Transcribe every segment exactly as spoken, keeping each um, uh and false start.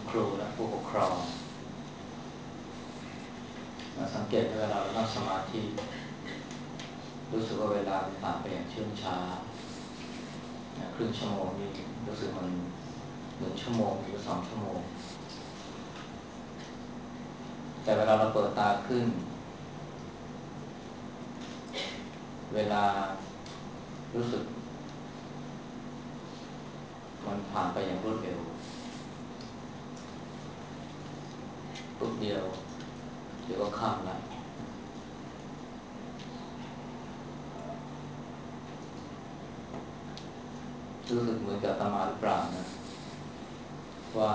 ครูและผู้ปกครองสังเกตเวลาเรานั่งสมาธิรู้สึกว่าเวลามันผ่านไปอย่างเชื่องช้าครึ่งชั่วโมงนี่รู้สึกมันหนึ่งชั่วโมงหรือสองชั่วโมงแต่เวลาเราเปิดตาขึ้นเวลารู้สึกมันผ่านไปอย่างรวดเร็วปุ๊บเดียวเดี๋ยวก็ค่ำแล้วรู้สึกเหมือนกับอาตมาหรือเปล่านะว่า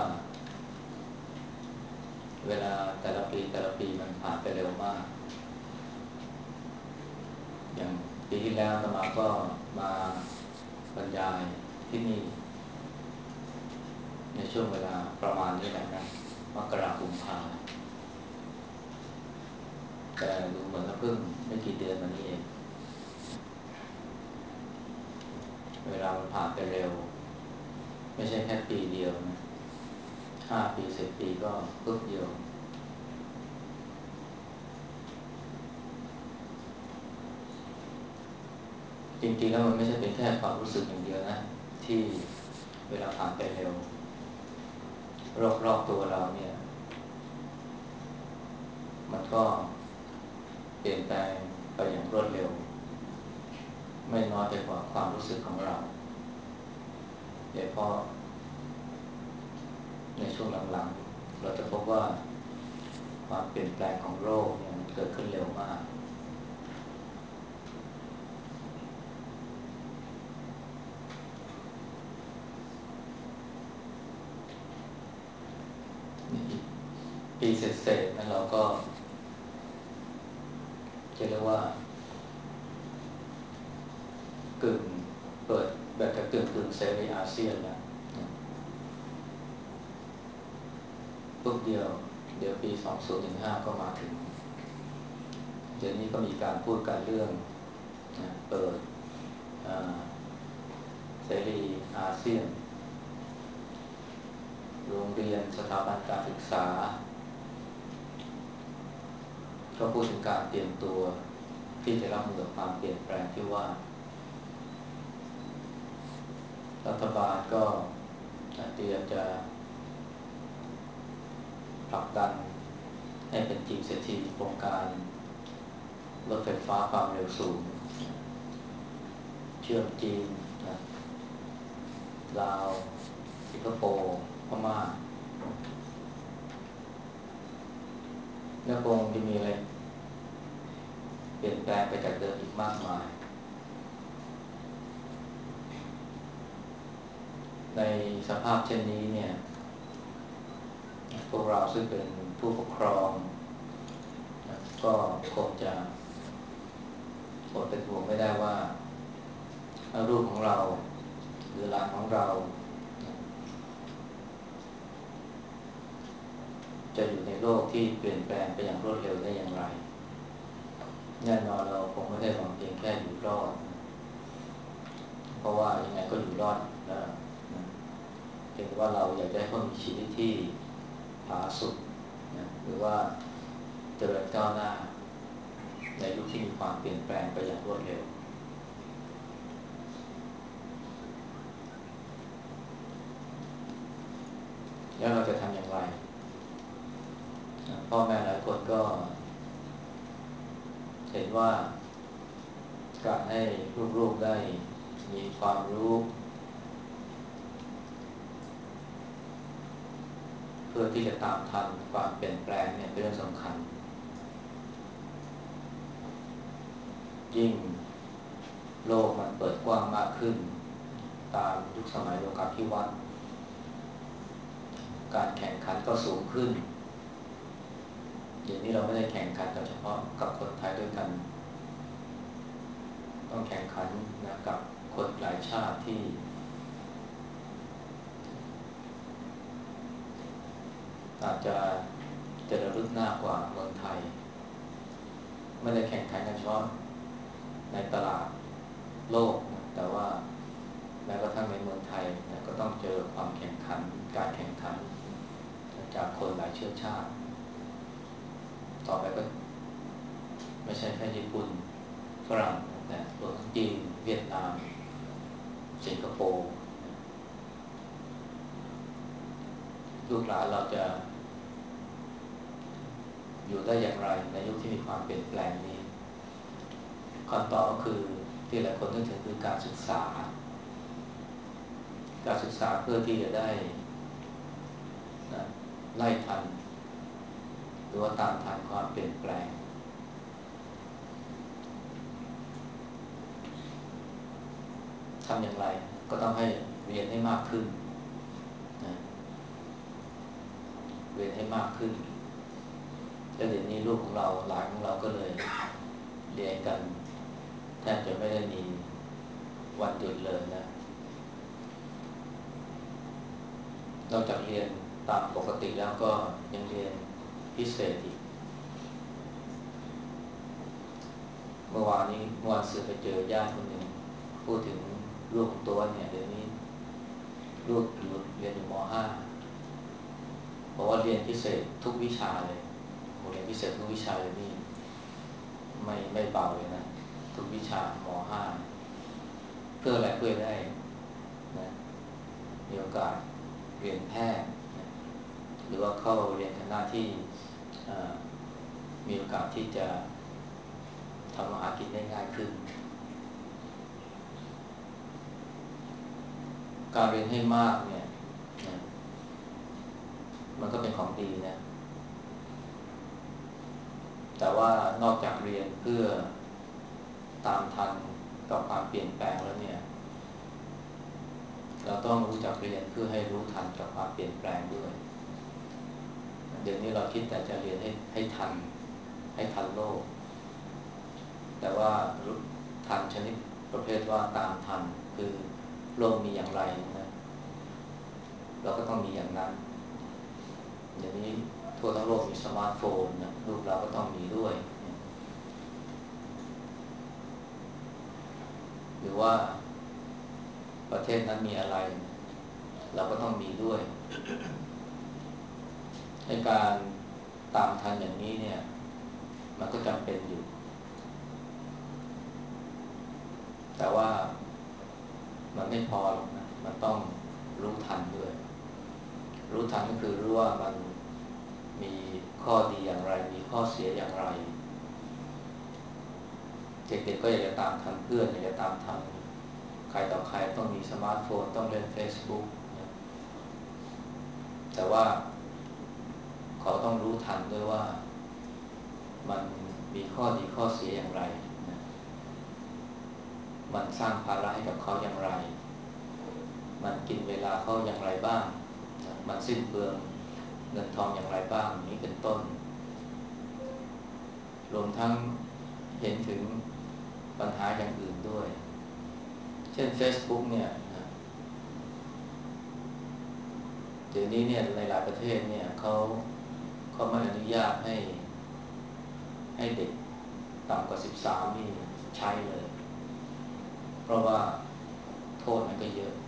เวลาแต่ละปีแต่ละปีมันผ่านไปเร็วมากอย่างปีที่แล้วอาตมาก็มาบรรยายที่นี่ในช่วงเวลาประมาณนี้แหละนะมกราคมกุมภาพันธ์แต่ดูเหมือนว่าเพิ่งไม่กี่เดือนมานี้เองเวลามันผ่านไปเร็วไม่ใช่แค่ปีเดียวนะห้าปีสิบปีก็ปึ๊บเดียวจริงๆแล้วมันไม่ใช่เป็นแค่ความรู้สึกอย่างเดียวนะที่เวลาผ่านไปเร็วรอบๆตัวเราเนี่ยมันก็เปลี่ยนแปลงไปอย่างรวดเร็วไม่น้อยไปกว่าความรู้สึกของเราโดยเฉพาะในช่วงหลังๆเราจะพบว่าความเปลี่ยนแปลงของโลกเนี่ยมันเกิดขึ้นเร็วมากปีเศษๆนั้นเราก็จะเรียกว่ากึ่งเปิดแบบจะกึ่งกึ่งเสรีอาเซียนแล้วปุ๊บเดียวเดี๋ยวปีสองพันสิบห้าก็มาถึงเดี๋ยวนี้ก็มีการพูดกันเรื่องนะเปิดเสรีอาเซียนโรงเรียนสถาบันการศึกษาก็พูดถึงการเตรียมตัวที่จะรับมือกับความเปลี่ยนแปลงที่ว่ารัฐบาลก็เตรียมจะผลักดันให้เป็นจริงเสียทีโครงการรถไฟฟ้าความเร็วสูงเชื่อมจีนนะลาวสิงคโปร์พม่าและคงจะมีอะไรเปลี่ยนแปลงไปจากเดิมอีกมากมายในสภาพเช่นนี้เนี่ยพวกเราซึ่งเป็นผู้ปกครองนะก็คงจะอดเป็นห่วงไม่ได้ว่าลูกของเราหรือหลานของเราจะอยู่ในโลกที่เปลี่ยนแปลงไปอย่างรวดเร็วได้อย่างไรแน่นอนเราคงไม่ได้หวังเพียงแค่อยู่รอดเพราะว่ายังไงก็อยู่รอดแล้วนะเพียงแต่ว่าเราอยากจะให้เขามีชีวิตที่ผาสุกนะหรือว่าเจริญก้าวหน้าในยุคที่มีความเปลี่ยนแปลงไปอย่างรวดเร็วแล้วเราจะทำอย่างไรพ่อแม่หลายคนก็เห็นว่าการให้ลูกๆได้มีความรู้เพื่อที่จะตามทันความเปลี่ยนแปลงเนี่ยเป็นเรื่องสำคัญยิ่งโลกมันเปิดกว้างมากขึ้นตามยุคสมัยโลกาภิวัตน์การแข่งขันก็สูงขึ้นเดี๋ยวนี้เราไม่ได้แข่งขันกันเฉพาะกับคนไทยด้วยกันต้องแข่งขันนะกับคนหลายชาติที่อาจจะเจริญรุ่งหน้ากว่าเมืองไทยไม่ได้แข่งขันกันเฉพาะในตลาดโลกนะแต่ว่าแม้กระทั่งในเมืองไทยนะก็ต้องเจอความแข่งขันการแข่งขันจากคนหลายเชื้อชาติต่อไปก็ไม่ใช่แค่ญี่ปุ่นฝรั่งแต่รวมทั้งจีนเวียดนามสิงคโปร์ลูกหลานเราจะอยู่ได้อย่างไรในยุคที่มีความเปลี่ยนแปลงนี้คำตอบก็คือที่หลายคนนึกถึงคือการศึกษาการศึกษาเพื่อที่จะได้นะไล่ทันหรือว่าตามทันความเปลี่ยนแปลงทำอย่างไรก็ต้องให้เรียนให้มากขึ้นนะเรียนให้มากขึ้นแล้วเดี๋ยวนี้ลูกของเราหลานของเราก็เลยเรียนกันแทบจะไม่ได้มีวันหยุดเลยนะนอกจากเรียนตามปกติแล้วก็ยังเรียนพิเศษอีกเมื่อวานนี้เมื่อวานสื่อไปเจอญาติคนหนึ่งพูดถึงลูกของตัวเนี่ยเดี๋ยวนี้ลูกอยู่เรียนอยู่ม .ห้า บอกว่าเรียนพิเศษทุกวิชาเลยเรียนพิเศษทุกวิชาเลยนี่ไม่ไม่เบาเลยนะทุกวิชามอห้าเพื่ออะไรเพื่อได้นะมีโอกาสเรียนแพทย์นะหรือว่าเข้าเรียนคณะที่มีโอกาสที่จะทำมาหากินได้ง่ายขึ้นการเรียนให้มากเนี่ยนะมันก็เป็นของดีนะแต่ว่านอกจากเรียนเพื่อตามทันกับความเปลี่ยนแปลงแล้วเนี่ยเราต้องรู้จักเรียนเพื่อให้รู้ทันกับความเปลี่ยนแปลงด้วยเดี๋ยวนี้เราคิดแต่จะเรียนให้ให้ทันให้ทันโลกแต่ว่าทันชนิดประเภทว่าตามทันคือโลกมีอย่างไรนะเราก็ต้องมีอย่างนั้นเดี๋ยวนี้ทั่วทั้งโลกมีสมาร์ทโฟนนะลูกเราก็ต้องมีด้วยหรือว่าประเทศนั้นมีอะไรเราก็ต้องมีด้วยในการตามทันอย่างนี้เนี่ยมันก็จำเป็นอยู่แต่ว่ามันไม่พอหรอกนะมันต้องรู้ทันด้วยรู้ทันก็คือรู้ว่ามันมีข้อดีอย่างไรมีข้อเสียอย่างไรเด็กๆก็อยากจะตามทันเพื่อนอยากจะตามทันใครต่อใครต้องมีสมาร์ทโฟนต้องเล่น Facebook นะแต่ว่าเขาต้องรู้ทันด้วยว่ามันมีข้อดีข้อเสียอย่างไรนะมันสร้างภาระให้กับเขาอย่างไรมันกินเวลาเขาอย่างไรบ้างนะมันสิ้นเปลืองเงินทองอย่างไรบ้างนี้เป็นต้นรวมทั้งเห็นถึงปัญหาอย่างอื่นด้วยเช่น Facebook เนี่ยนะเดี๋ยวนี้เนี่ยในหลายประเทศเนี่ยเขาเขาไม่อนุญาตให้ให้เด็กต่ำกว่าสิบสามนี่ใช้เลยเพราะว่าโทษมันก็เยอะ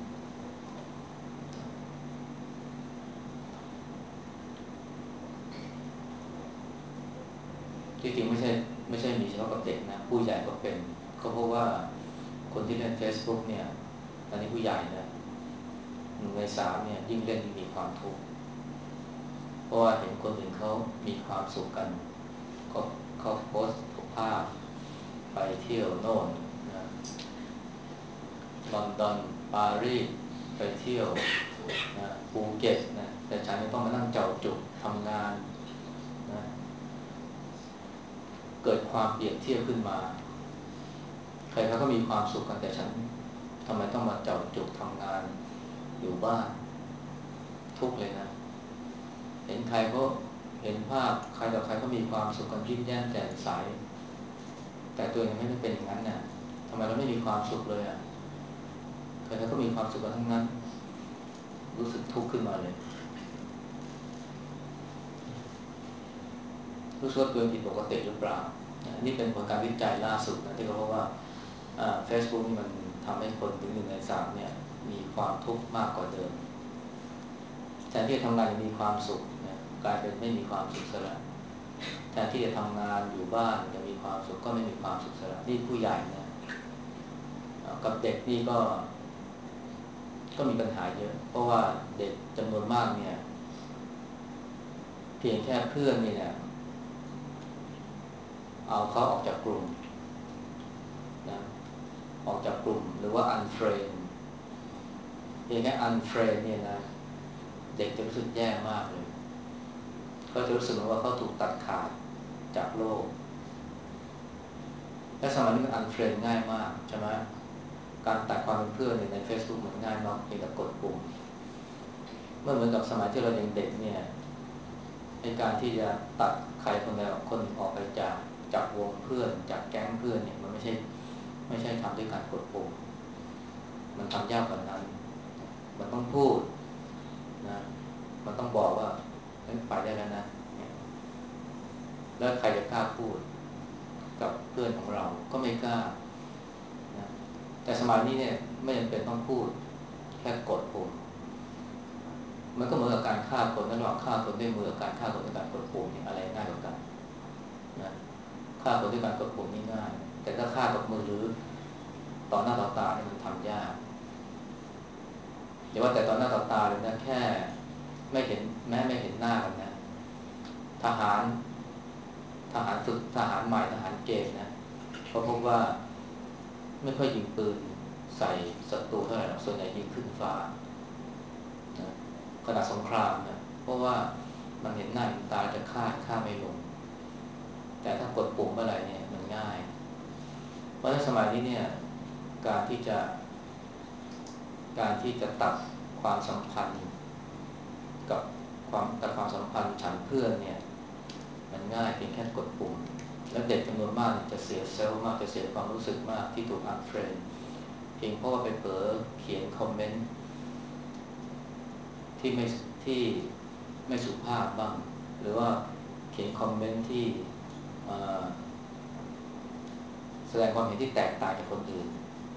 ที่จริงไม่ใช่ไม่ใช่มีเฉพาะกับเด็กนะผู้ใหญ่ก็เป็นเขาพบว่าคนที่เล่น Facebook เนี่ยตอนนี้ผู้ใหญ่นะหนึ่งในสามเนี่ยยิ่งเล่นยิ่งมีความทุกข์เพราะว่าเห็นคนอื่นเขามีความสุขกันเขาเขาโพสต์ภาพไปเที่ยวโน่นนะลอนดอนปารีสไปเที่ยวนะภูเก็ตนะแต่ฉันต้องมานั่งเจ้าจุกทำงานนะเกิดความเปรียบเทียบขึ้นมาใครเขาก็มีความสุขกันแต่ฉันทำไมต้องมาเจ้าจุกทำงานอยู่บ้านทุกเลยนะเห็นใครเขาเห็นภาพใครต่อใครก็มีความสุขกันยิ้มแย้มแจ่มใสแต่ตัวเองไม่ได้เป็นอย่างนั้นน่ะทำไมเราไม่มีความสุขเลยอ่ะใครๆก็มีความสุขกันทั้งนั้นรู้สึกทุกข์ขึ้นมาเลยรู้สึกว่าตัวเองผิดปกติหรือเปล่านี่เป็นผลการวิจัยล่าสุดนะที่เขาบอกว่าเฟซบุ๊กนี่มันทำให้คนถึงหนึ่งในสามเนี่ยมีความทุกข์มากกว่าเดิมแทนที่จะทำงานยังมีความสุขนะกลายเป็นไม่มีความสุขซะแล้วแทนที่จะทำงานอยู่บ้านยังมีความสุขก็ไม่มีความสุขซะแล้วนี่ผู้ใหญ่นะกับเด็กนี่ก็ก็มีปัญหาเยอะเพราะว่าเด็กจำนวนมากเนี่ยเพียงแค่เพื่อนนี่เนี่ยเอาเขาออกจากกลุ่มนะออกจากกลุ่มหรือว่า unfriend เพียงแค่ unfriend เนี่ยนะเด็กจะรู้สึกแย่มากเลยเขาจะรู้สึกเหมือนว่าเขาถูกตัดขาดจากโลกและสมัยนี้มัน unfriend ง่ายมากใช่ไหมการตัดความเป็นเพื่อนใน Facebook มันง่ายมากเพียงแต่กดปุ่มเมื่อเหมือนกับสมัยที่เรายังเด็กเนี่ยในการที่จะตัดใครคนใดคนหนึ่งออกไปจากจากวงเพื่อนจากแก๊งเพื่อนเนี่ยมันไม่ใช่ไม่ใช่ทำด้วยการกดปุ่มมันทำยากกว่านั้นมันต้องพูดนะมันต้องบอกว่าไปได้แล้วนะแล้วใครจะกล้าพูดกับเพื่อนของเราก็ไม่กล้านะแต่สมัยนี้เนี่ยไม่จำเป็นต้องพูดแค่กดปุ่มมันก็เหมือนกับการฆ่าคนระหว่างฆ่าคนด้วยมือกับการฆ่าคนด้วยการกดปุ่มนี่อะไรง่ายกว่ากันนะฆ่าคนด้วยการกดปุ่มนี่ง่ายแต่ถ้าฆ่ากับมือหรือต่อหน้าต่อตาเนี่ยมันทำยากอย่าว่าแต่ต่อหน้าต่อตาเลยนะแค่ไม่เห็นแม้ไม่เห็นหน้ากันนะทหารทหารฝึกทหารใหม่ทหารเกณฑ์นะเขาพบว่าไม่ค่อยยิงปืนใส่ศัตรูเท่าไหร่ส่วนใหญ่ยิงขึ้นฟ้านะขณะสงครามนะเพราะว่ามันเห็นหน้าเห็นตาจะฆ่าฆ่าไม่ลงแต่ถ้ากดปุ่มเมื่อไหร่เนี่ยมันง่ายเพราะในสมัยนี้เนี่ยการที่จะการที่จะตัดความสัมพันธ์กับความตัดความสัมพันธ์ฉันเพื่อนเนี่ยมันง่ายเพียงแค่กดปุ่มแล้วเด็กจำนวนมากจะเสียเซลล์มากจะเสียความรู้สึกมากที่ถูกอันเฟรนด์เพียงเพราะว่าไปเผลอเขียนคอมเมนต์ที่ไม่ที่ไม่สุภาพบ้างหรือว่าเขียนคอมเมนต์ที่แสดงความเห็นที่แตกต่างจากคนอื่น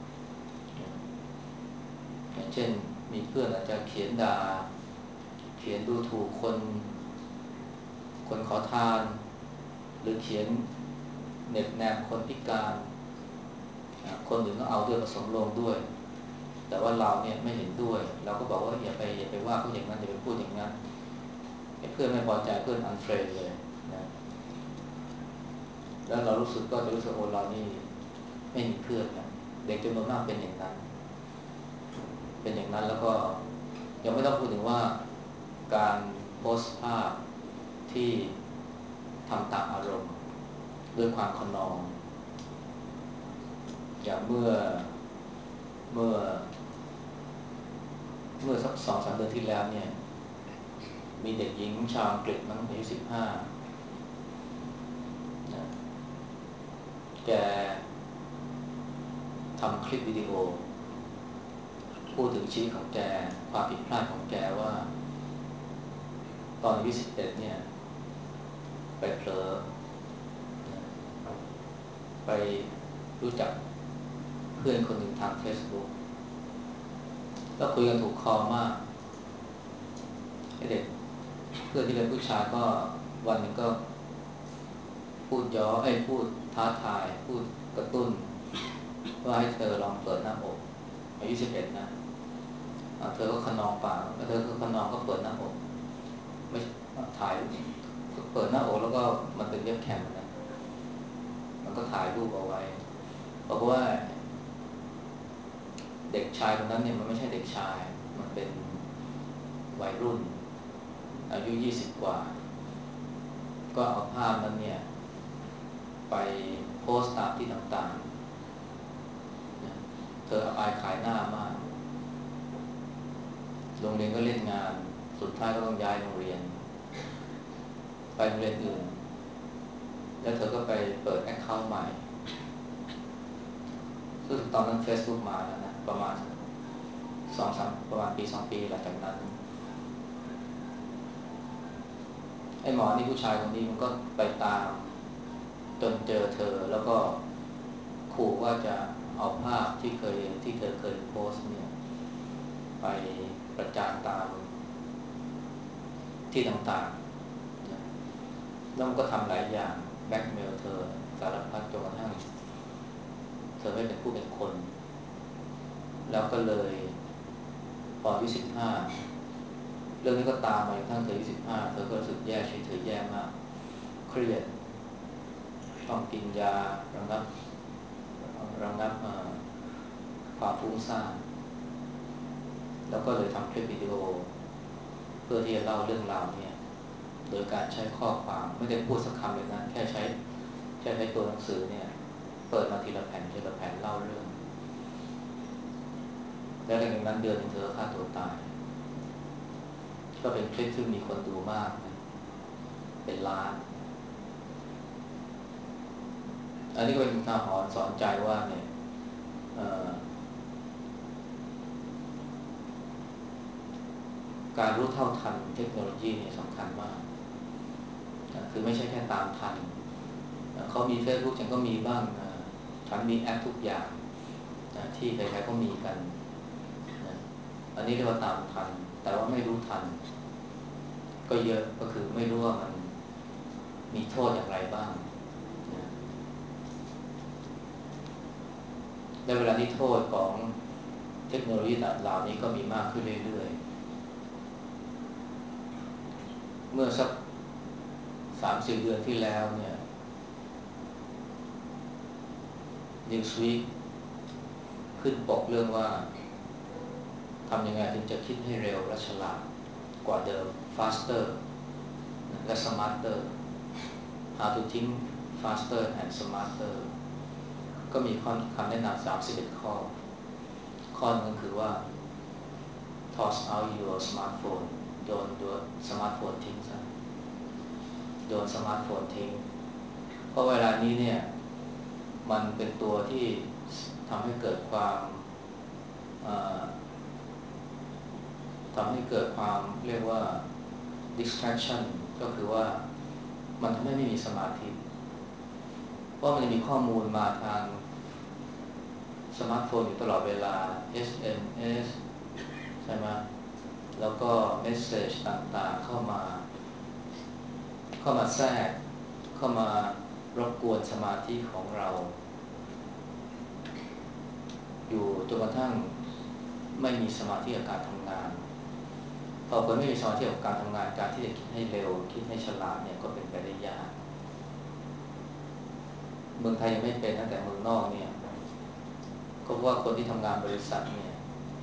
อย่างเช่นมีเพื่อนอาจจะเขียนด่าเขียนดูถูกคนคนขอทานหรือเขียนเน็บแนมคนพิการคนอื่นก็เอาด้วยผสมลงด้วยแต่ว่าเราเนี่ยไม่เห็นด้วยเราก็บอกว่าอย่าไปอย่าไปว่าเขาอย่างนั้นอย่าไปพูดอย่างนั้นเพื่อนไม่พอใจเพื่อนอันเฟรนเลยนะแล้วเรารู้สึกก็จะรู้สึกโอ้เรานี่ไม่มีเพื่อนนะเด็กจำนวนมากเป็นอย่างนั้นเป็นอย่างนั้นแล้วก็ยังไม่ต้องพูดถึงว่าการโพสต์ภาพที่ทำตามอารมณ์ด้วยความขนองอย่างเมื่อเมื่อเมื่อสักสองสามเดือนที่แล้วเนี่ยมีเด็กหญิงชาวอังกฤษมั้งอายุสิบห้านะแกทำคลิปวิดีโอพูดถึงชีวิตของแกความผิดพลาดของแกว่าตอนอายุสิบเอ็ดเนี่ยไปเผลอไปรู้จักเพื่อนคนหนึ่งทาง Facebook แล้วคุยกันถูกคอมากไอ้เด็กเพื่อนที่เป็นผู้ชายก็วันหนึ่งก็พูดย้อไอ้พูดท้าทายพูดกระตุ้นว่าให้เธอลองเปิดหน้าอกอายุสิบเอ็ดนะเธอก็ขนองปากแล้วเธอก็ขนองก็เปิดหน้าอกไม่ถ่ายเปิดหน้าอกแล้วก็มันเป็นเว็บแคมนะมันก็ถ่ายรูปเอาไว้บอกว่าเด็กชายคนนั้นเนี่ยมันไม่ใช่เด็กชายมันเป็นวัยรุ่นอายุยี่สิบกว่าก็เอาภาพนั้นเนี่ยไปโพสต์ตามที่ต่างๆเธออับอายขายหน้ามากโรงเรียนก็เล่นงานสุดท้ายก็ต้องย้ายโรงเรียนไปโรงเรียนอื่นแล้วเธอก็ไปเปิดแอคเคาท์ใหม่ซึ่งตอนนั้น Facebook มาแล้วนะประมาณสองสามประมาณปีสองปีหลังจากนั้นไอ้หมอนี่ผู้ชายคนนี้มันก็ไปตามจนเจอเธอแล้วก็ขู่ว่าจะเอาภาพที่เคยที่เธอเคยโพสต์เนี่ยไปประจานตามที่ต่างๆนะแล้วมันก็ทำหลายอย่างแบล็กเมลเธอสารพัดจนกระทั่งเธอไม่เป็นผู้เป็นคนแล้วก็เลยพออายุสิบห้าเรื่องนี้ก็ตามมาจนกระทั่งเธออายุสิบห้าเธอก็รู้สึกแย่ชีวิตเธอแย่มากเครียดต้องกินยาระงับระงับความฟุ้งซ่านแล้วก็เลยทำคลิปวิดีโอเพื่อที่จะเล่าเรื่องราวเนี่ยโดยการใช้ข้อความไม่ได้พูดสักคำเลยนะแค่ใช้แค่ใช้ตัวหนังสือเนี่ยเปิดมาทีละแผ่นทีละแผ่นเล่าเรื่องแล้วหลังจากนั้นเดือนหนึ่งเธอฆ่าตัวตายก็เป็นคลิปที่มีคนดูมากนะเป็นล้านอันนี้ก็เป็นอุทาหรณ์สอนใจว่าเนี่ยการรู้เท่าทันเทคโนโลยีเนี่ยสำคัญมากคือไม่ใช่แค่ตามทันเขามี Facebook ฉันก็มีบ้างฉันมีแอปทุกอย่างที่ใครๆก็มีกันอันนี้เรียกว่าตามทันแต่ว่าไม่รู้ทันก็เยอะก็คือไม่รู้ว่ามันมีโทษอย่างไรบ้างและเวลาที่โทษของเทคโนโลยีเหล่านี้ก็มีมากขึ้นเรื่อยๆเมื่อสักสามสี่เดือนที่แล้วเนี่ย Newsweek ขึ้นปกเรื่องว่าทำยังไงถึงจะคิดให้เร็วและฉลาดกว่าเดิม faster และ smarter how to think faster and smarter ก็มีคำแนะนำสามสิบเอ็ดข้อข้อนึงคือว่า toss out your smartphone โยนตัวสมาร์ทโฟนทิ้งซะโยนสมาร์ทโฟนทิ้งเพราะเวลานี้เนี่ยมันเป็นตัวที่ทำให้เกิดความทำให้เกิดความเรียกว่า distraction ก็คือว่ามันทำให้ไม่มีสมาธิเพราะมันจะมีข้อมูลมาทางสมาร์ทโฟนอยู่ตลอดเวลา เอส เอ็ม เอส ใช่ไหมแล้วก็เมสเสจต่างๆเข้ามาเข้ามาแทรกเข้ามารบกวนสมาธิของเราอยู่จนกระทั่งไม่มีสมาธิกับการทำงานพอคนไม่มีสมาธิกับการทำงานการที่จะคิดให้เร็วคิดให้ฉลาดเนี่ยก็เป็นไปได้ยากเมืองไทยยังไม่เป็นนะแต่เมืองนอกเนี่ยก็เพราะว่าคนที่ทำงานบริษัทเนี่ย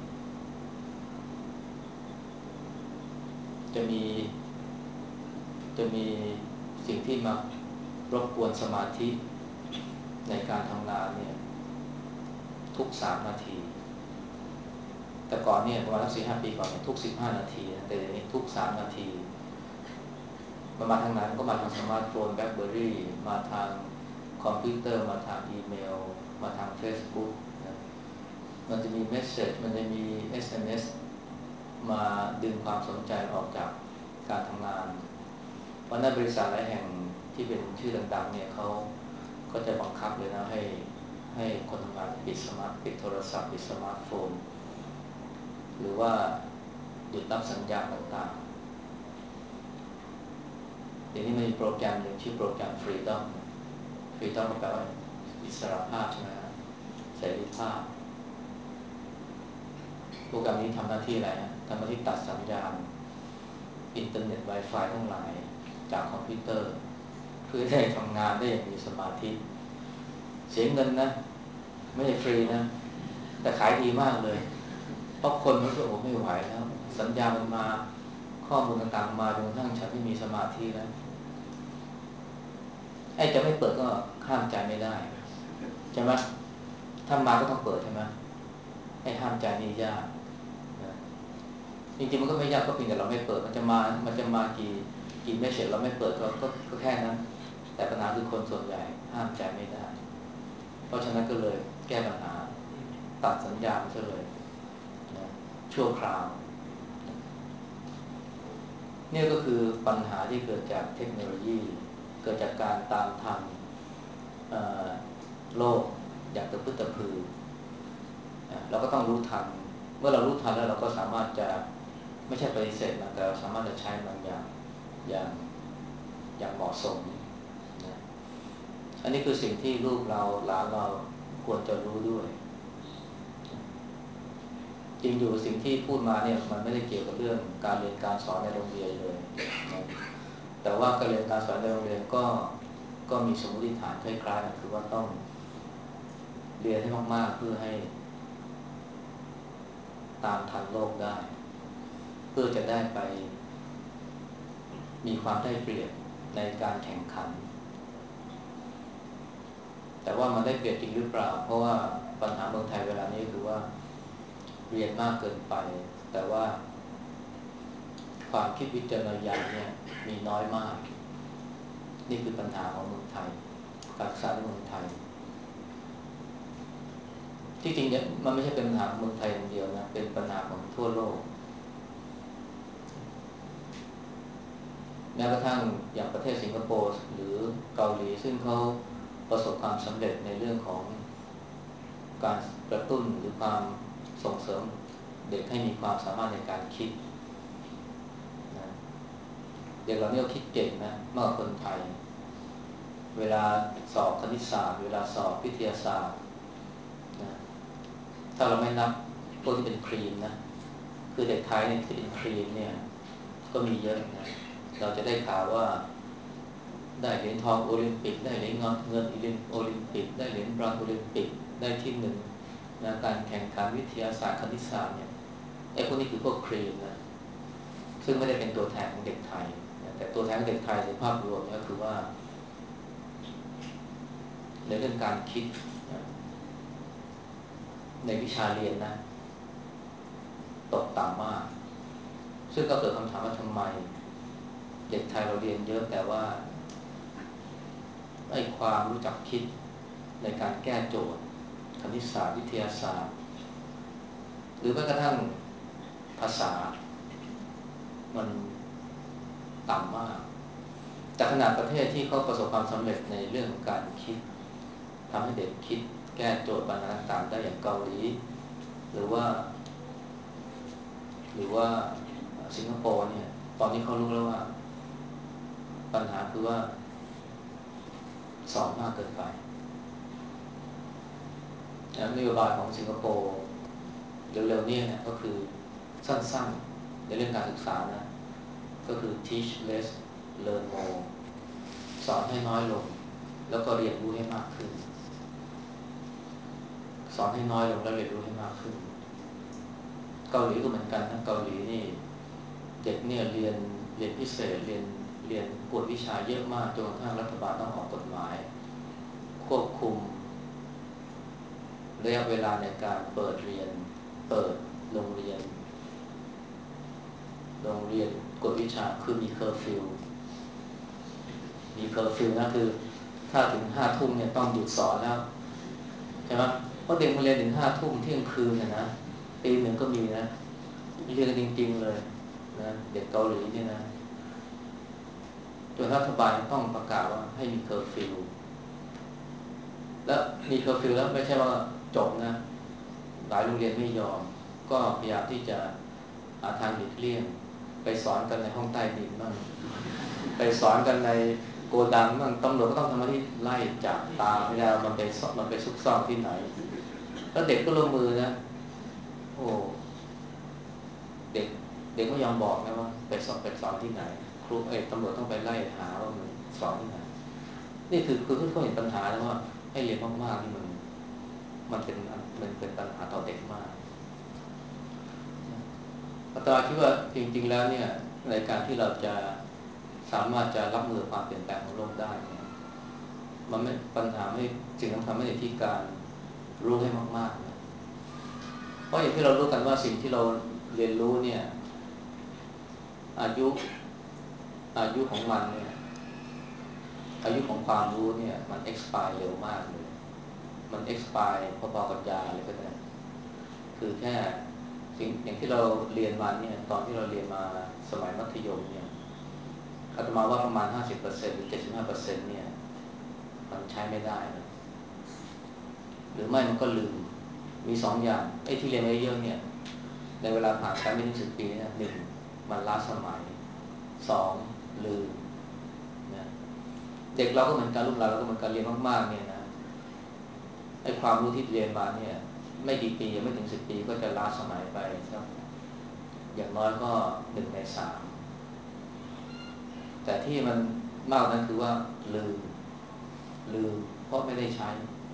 จะมีจะมีสิ่งที่มารบกวนสมาธิในการทำงานเนี่ยทุกสามนาทีแต่ก่อนเนี่ยประมาณสักสี่ห้าปีก่อนเนี่ยทุกสิบห้านาทีแต่เดี๋ยวนี้ทุกสามนาทีมันมาทางไหนมันก็มาทางสมาร์ทโฟนแบล็คเบอร์รี่มาทางคอมพิวเตอร์มาทางอีเมลมาทาง Facebook นะมันจะมีเมสเสจมันจะมี เอส เอ็ม เอส มาดึงความสนใจออกจากการทำงานเพราะนั้นบริษัทหลายแห่งที่เป็นชื่อดังๆเนี่ยเขาก็จะบังคับเลยนะให้ให้คนทำงานปิดสมาร์ทปิดโทรศัพท์ปิดสมาร์ทโฟนหรือว่าหยุดรับสัญญาณต่างๆเดี๋ยวนี้มันมีโปรแกรมหนึ่งชื่อโปรแกรม Freedom Freedom แปลว่าอิสรภาพใช่ไหมฮะเสรีภาพโปรแกรมนี้ทำหน้าที่อะไรฮะทำหน้าที่ตัดสัญญาณอินเทอร์เน็ต Wi-Fi ทั้งหลายจากคอมพิวเตอร์เพื่อให้ทำงานได้อย่างมีสมาธิเสียเงินนะไม่ใช่ฟรีนะแต่ขายดีมากเลยเพราะคนมันก็โอ้ไม่ไหวแล้วสัญญามันมาข้อมูลต่างๆมาจนกระทั่งฉันไม่มีสมาธิแล้วไอ้จะไม่เปิดก็ห้ามใจไม่ได้ใช่ไหมถ้ามาก็ต้องเปิดใช่ไหมให้ห้ามใจนี่ยากนะจริงๆมันก็ไม่ยากก็เพียงแต่เราไม่เปิดมันจะมามันจะมากี่กี่เมสเสจเราไม่เปิดก็ก็ก็แค่นั้นแต่ปัญหาคือคนส่วนใหญ่ห้ามใจไม่ได้เพราะฉะนั้นก็เลยแก้ปัญหาตัดสัญญาณซะเลยนะชั่วคราวนี่ก็คือปัญหาที่เกิดจากเทคโนโลยีเกิดจากการตามทันโลกอย่างตะพึดตะพือเราก็ต้องรู้ทันเมื่อเรารู้ทันแล้วเราก็สามารถจะไม่ใช่ปฏิเสธมันแต่เราสามารถจะใช้มันอย่างอย่างอย่างเหมาะสมนะอันนี้คือสิ่งที่ลูกเราหลานเราควรจะรู้ด้วยจริงอยู่สิ่งที่พูดมาเนี่ยมันไม่ได้เกี่ยวกับเรื่องการเรียนการสอนในโรงเรียนเลยนะแต่ว่าการเรียนการสอนในโรงเรียนก็ก็มีสมมติฐานคล้ายๆกันคือว่าต้องเรียนให้มากๆเพื่อให้ตามทันโลกได้เพื่อจะได้ไปมีความได้เปรียบในการแข่งขันแต่ว่ามันได้เปรียบจริงหรือเปล่าเพราะว่าปัญหาเมืองไทยเวลานี้คือว่าเรียนมากเกินไปแต่ว่าความคิดวิจารณญาณเนี่ยมีน้อยมากนี่คือปัญหาของเมืองไทยการศึกษาในเมืองไทยที่จริงเนี่ยมันไม่ใช่เป็นปัญหาของเมืองไทยอย่างเดียวนะเป็นปัญหาของทั่วโลกแม้กระทั่งอย่างประเทศสิงคโปร์หรือเกาหลีซึ่งเขาประสบความสำเร็จในเรื่องของการกระตุ้นหรือความส่งเสริมเด็กให้มีความสามารถในการคิดนะเด็กเราเนี่ยคิดเก่งนะมากกว่าคนไทยเวลาสอบคณิตศาสตร์เวลาสอบวิทยาศาสตร์นะถ้าเราไม่นับพวกที่เป็นครีมนะคือเด็กไทยเนี่ยที่เป็นครีมเนี่ยก็มีเยอะนะเราจะได้ข่าวว่าได้เหรียญทองโอลิมปิกได้เหรียญเงินเงินโอลิมปิกได้เหรียญบรอนซ์โอลิมปิกได้ที่หนึ่งนะการแข่งขันวิทยาศาสตร์คณิตศาสตร์เนี่ยไอ้พวกนี้คือพวกครีมนะซึ่งไม่ได้เป็นตัวแทนของเด็กไทยนะแต่ตัวแทนของเด็กไทยในภาพรวมก็คือว่าในเรื่องการคิดนะในวิชาเรียนนะตกต่ำมากซึ่งก็เกิดคำถามว่าทำไมเด็กไทยเราเรียนเยอะแต่ว่าไอ้ความรู้จักคิดในการแก้โจทย์คณิตศาสตร์วิทยาศาสตร์หรือแม้กระทั่งภาษามันต่ำมากแต่ขนาดประเทศที่เขาประสบความสำเร็จในเรื่องของการคิดทำให้เด็กคิดแก้โจทย์ปัญหาต่างๆได้อย่างเกาหลีหรือว่าหรือว่าสิงคโปร์เนี่ยตอนนี้เขารู้แล้วว่าปัญหาคือว่าสอนมากเกินไปนโยบายของสิงคโปร์เร็วๆนี้เนี่ยก็คือสั้นๆในเรื่องการศึกษานะก็คือ teach less learn more สอนให้น้อยลงแล้วก็เรียนรู้ให้มากขึ้นสอนให้น้อยลงแล้วเรียนรู้ให้มากขึ้นเกาหลีก็เหมือนกันนะเกาหลีนี่เด็กเนี่ยเรียนเรียนพิเศษเรียนเรียนกวดวิชาเยอะมากจนกระทั่งรัฐบาลต้องออกกฎหมายควบคุมระยะเวลาในการเปิดเรียนเปิดโรงเรียนโรงเรียนกวดวิชาคือมีเคอร์ฟิวมีเคอร์ฟิวนะคือถ้าถึงห้าทุ่มเนี่ยต้องหยุดสอนแล้วใช่ไหมเพราะเด็กมาเรียนถึงห้าทุ่มเที่ยงคืนเนี่ยนะปีหนึ่งก็มีนะเรียนจริงๆเลยนะเด็กเกาหลีเนี่ยนะจนรัฐบาลต้องประกาศว่าให้มีเคอร์ฟิวแล้วมีเคอร์ฟิวแล้วไม่ใช่ว่าจบนะหลายโรงเรียนไม่ยอมก็พยายามที่จะหาทางหลีกเลี่ยงไปสอนกันในห้องใต้ดินบ้างไปสอนกันในโกดังบ้างตำรวจก็ต้องทำหน้าที่ไล่จับตามไม่ได้มันไปมันไปซุกซ่อนที่ไหนแล้วเด็กก็ลงมือนะโอ้เด็กเด็กไม่ยอมบอกนะว่าไปสอนไปสอนที่ไหนครูเอ้ตำรวจต้องไปไล่หาว่ามันสอนที่ไหนนี่คือคือเขาเห็นปัญหาแล้วว่าให้เรียนมากๆนี่มันมันเป็นมันเป็นปัญหาต่อเด็กมากอาตมาคิดว่าจริงๆแล้วเนี่ยในการที่เราจะสามารถจะรับมือความเปลี่ยนแปลงของโลกได้เนี่ยมันไม่ปัญหาไม่สิ่งสำคัญไม่ได้ที่การรู้ให้มากๆนะเพราะอย่างที่เรารู้กันว่าสิ่งที่เราเรียนรู้เนี่ยอายุอายุของมันเนี่ยอายุของความรู้เนี่ยมัน expire เร็วมากเลยมัน expire พอๆกับยาเลยก็ได้คือแค่สิ่งอย่างที่เราเรียนมาเนี่ยตอนที่เราเรียนมาสมัยมัธยมเนี่ยอาตมาว่าประมาณ ห้าสิบเปอร์เซ็นต์ หรือ เจ็ดสิบห้าเปอร์เซ็นต์ เนี่ยมันใช้ไม่ได้นะหรือไม่มันก็ลืมมีสองอย่างไอ้ที่เรียนไว้เยอะเนี่ยในเวลาผ่านไปไม่ถึงสิบปีเนี่ยหนึ่งมันล้าสมัยสองลืมนะเด็กเราก็เหมือนกันลูกเราเราก็เหมือนกันเรียนมากๆเนี่ยนะไอ้ความรู้ที่เรียนมาเนี่ยไม่กี่ปียังไม่ถึงสิบปีก็จะล้าสมัยไปสักอย่างน้อยก็หนึ่งในสามแต่ที่มันมากนั้นคือว่าลืมลืมเพราะไม่ได้ใช้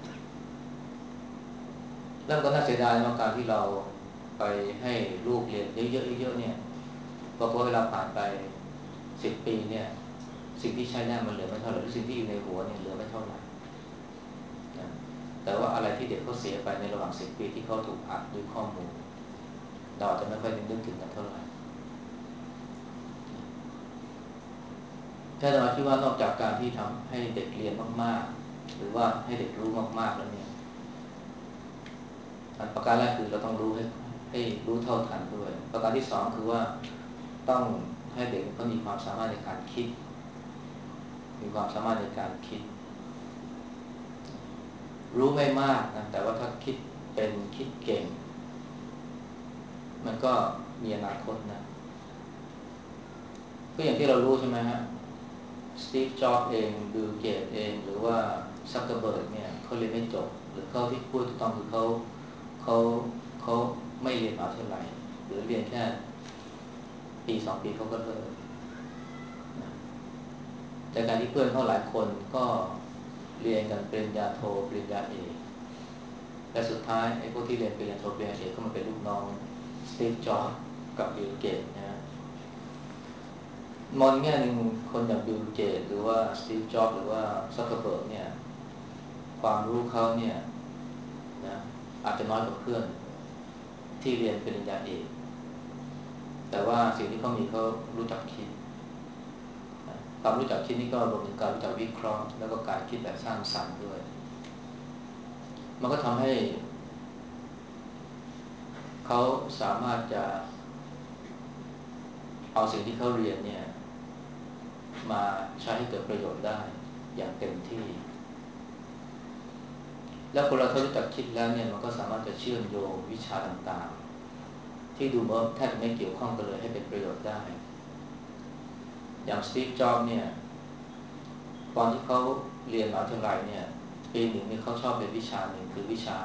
แล้วก็น่าเสียดายว่าการที่เราไปให้ลูกเรียนเยอะๆเยอะๆเนี่ยพอเวลาผ่านไปสิบปีเนี่ยสิ่งที่ใช้ได้มันเหลือไม่เท่าไหร่หรือสิ่งที่อยู่ในหัวเนี่ยเหลือไม่เท่าไหร่นะแต่ว่าอะไรที่เด็กเขาเสียไปในระหว่างสิบปีที่เขาถูกอัดด้วยข้อมูลเราอาจจะไม่ค่อยนึกถึงกันเท่าไหร่ถ้าเราคิดว่านอกจากการที่ทำให้เด็กเรียนมากๆหรือว่าให้เด็กรู้มากๆแล้วเนี่ยอันประการแรกคือเราต้องรู้ให้ให้รู้เท่าทันด้วยประการที่สองคือว่าต้องให้เด็กเขามีความสามารถในการคิดมีความสามารถในการคิดรู้ไม่มากนะแต่ว่าถ้าคิดเป็นคิดเก่งมันก็มีอนาคตนะก็อย่างที่เรารู้ใช่ไหมฮะสตีฟจ็อบส์เองบิลเกตเองหรือว่าซักเคอร์เบิร์กเนี่ยเขาเรียนไม่จบหรือเขาที่พูดถูกต้องคือเขาเขาเขาไม่เรียนมหาวิทยาลัยหรือเรียนแค่ปีสองปีเขาก็เลิกแต่การที่เพื่อนเขาหลายคนก็เรียนกันปริญญาโทปริญญาเอกและสุดท้ายไอ้พวกที่เรียนปริญญาโทปริญญาเอกก็มาเป็นลูกน้องสตีฟจ็อบส์กับบิลเกตนะมองแง่หนึ่งคนอย่างบิลเกตหรือว่าสตีฟจ็อบส์หรือว่าซักเคอร์เบิร์กเนี่ยความรู้เขาเนี่ยนะอาจจะน้อยกว่าเพื่อนที่เรียนปริญญาเอกแต่ว่าสิ่งที่เขามีเขารู้จักคิดความรู้จักคิดนี่ก็รวมถึงการรู้จักวิเคราะห์แล้วก็การคิดแบบสร้างสรรค์ด้วยมันก็ทำให้เขาสามารถจะเอาสิ่งที่เขาเรียนเนี่ยมาใช้ให้เกิดประโยชน์ได้อย่างเต็มที่แล้วคนเราถ้ารู้จักคิดแล้วเนี่ยมันก็สามารถจะเชื่อมโยงวิชาต่างๆที่ดูเหมือนแทบจะไม่เกี่ยวข้องกันเลยให้เป็นประโยชน์ได้อย่างสตีฟจ็อบส์เนี่ยตอนที่เขาเรียนมหาวิทยาลัยเนี่ยปีหนึ่งนี่เขาชอบเป็นวิชาหนึ่งคือวิชา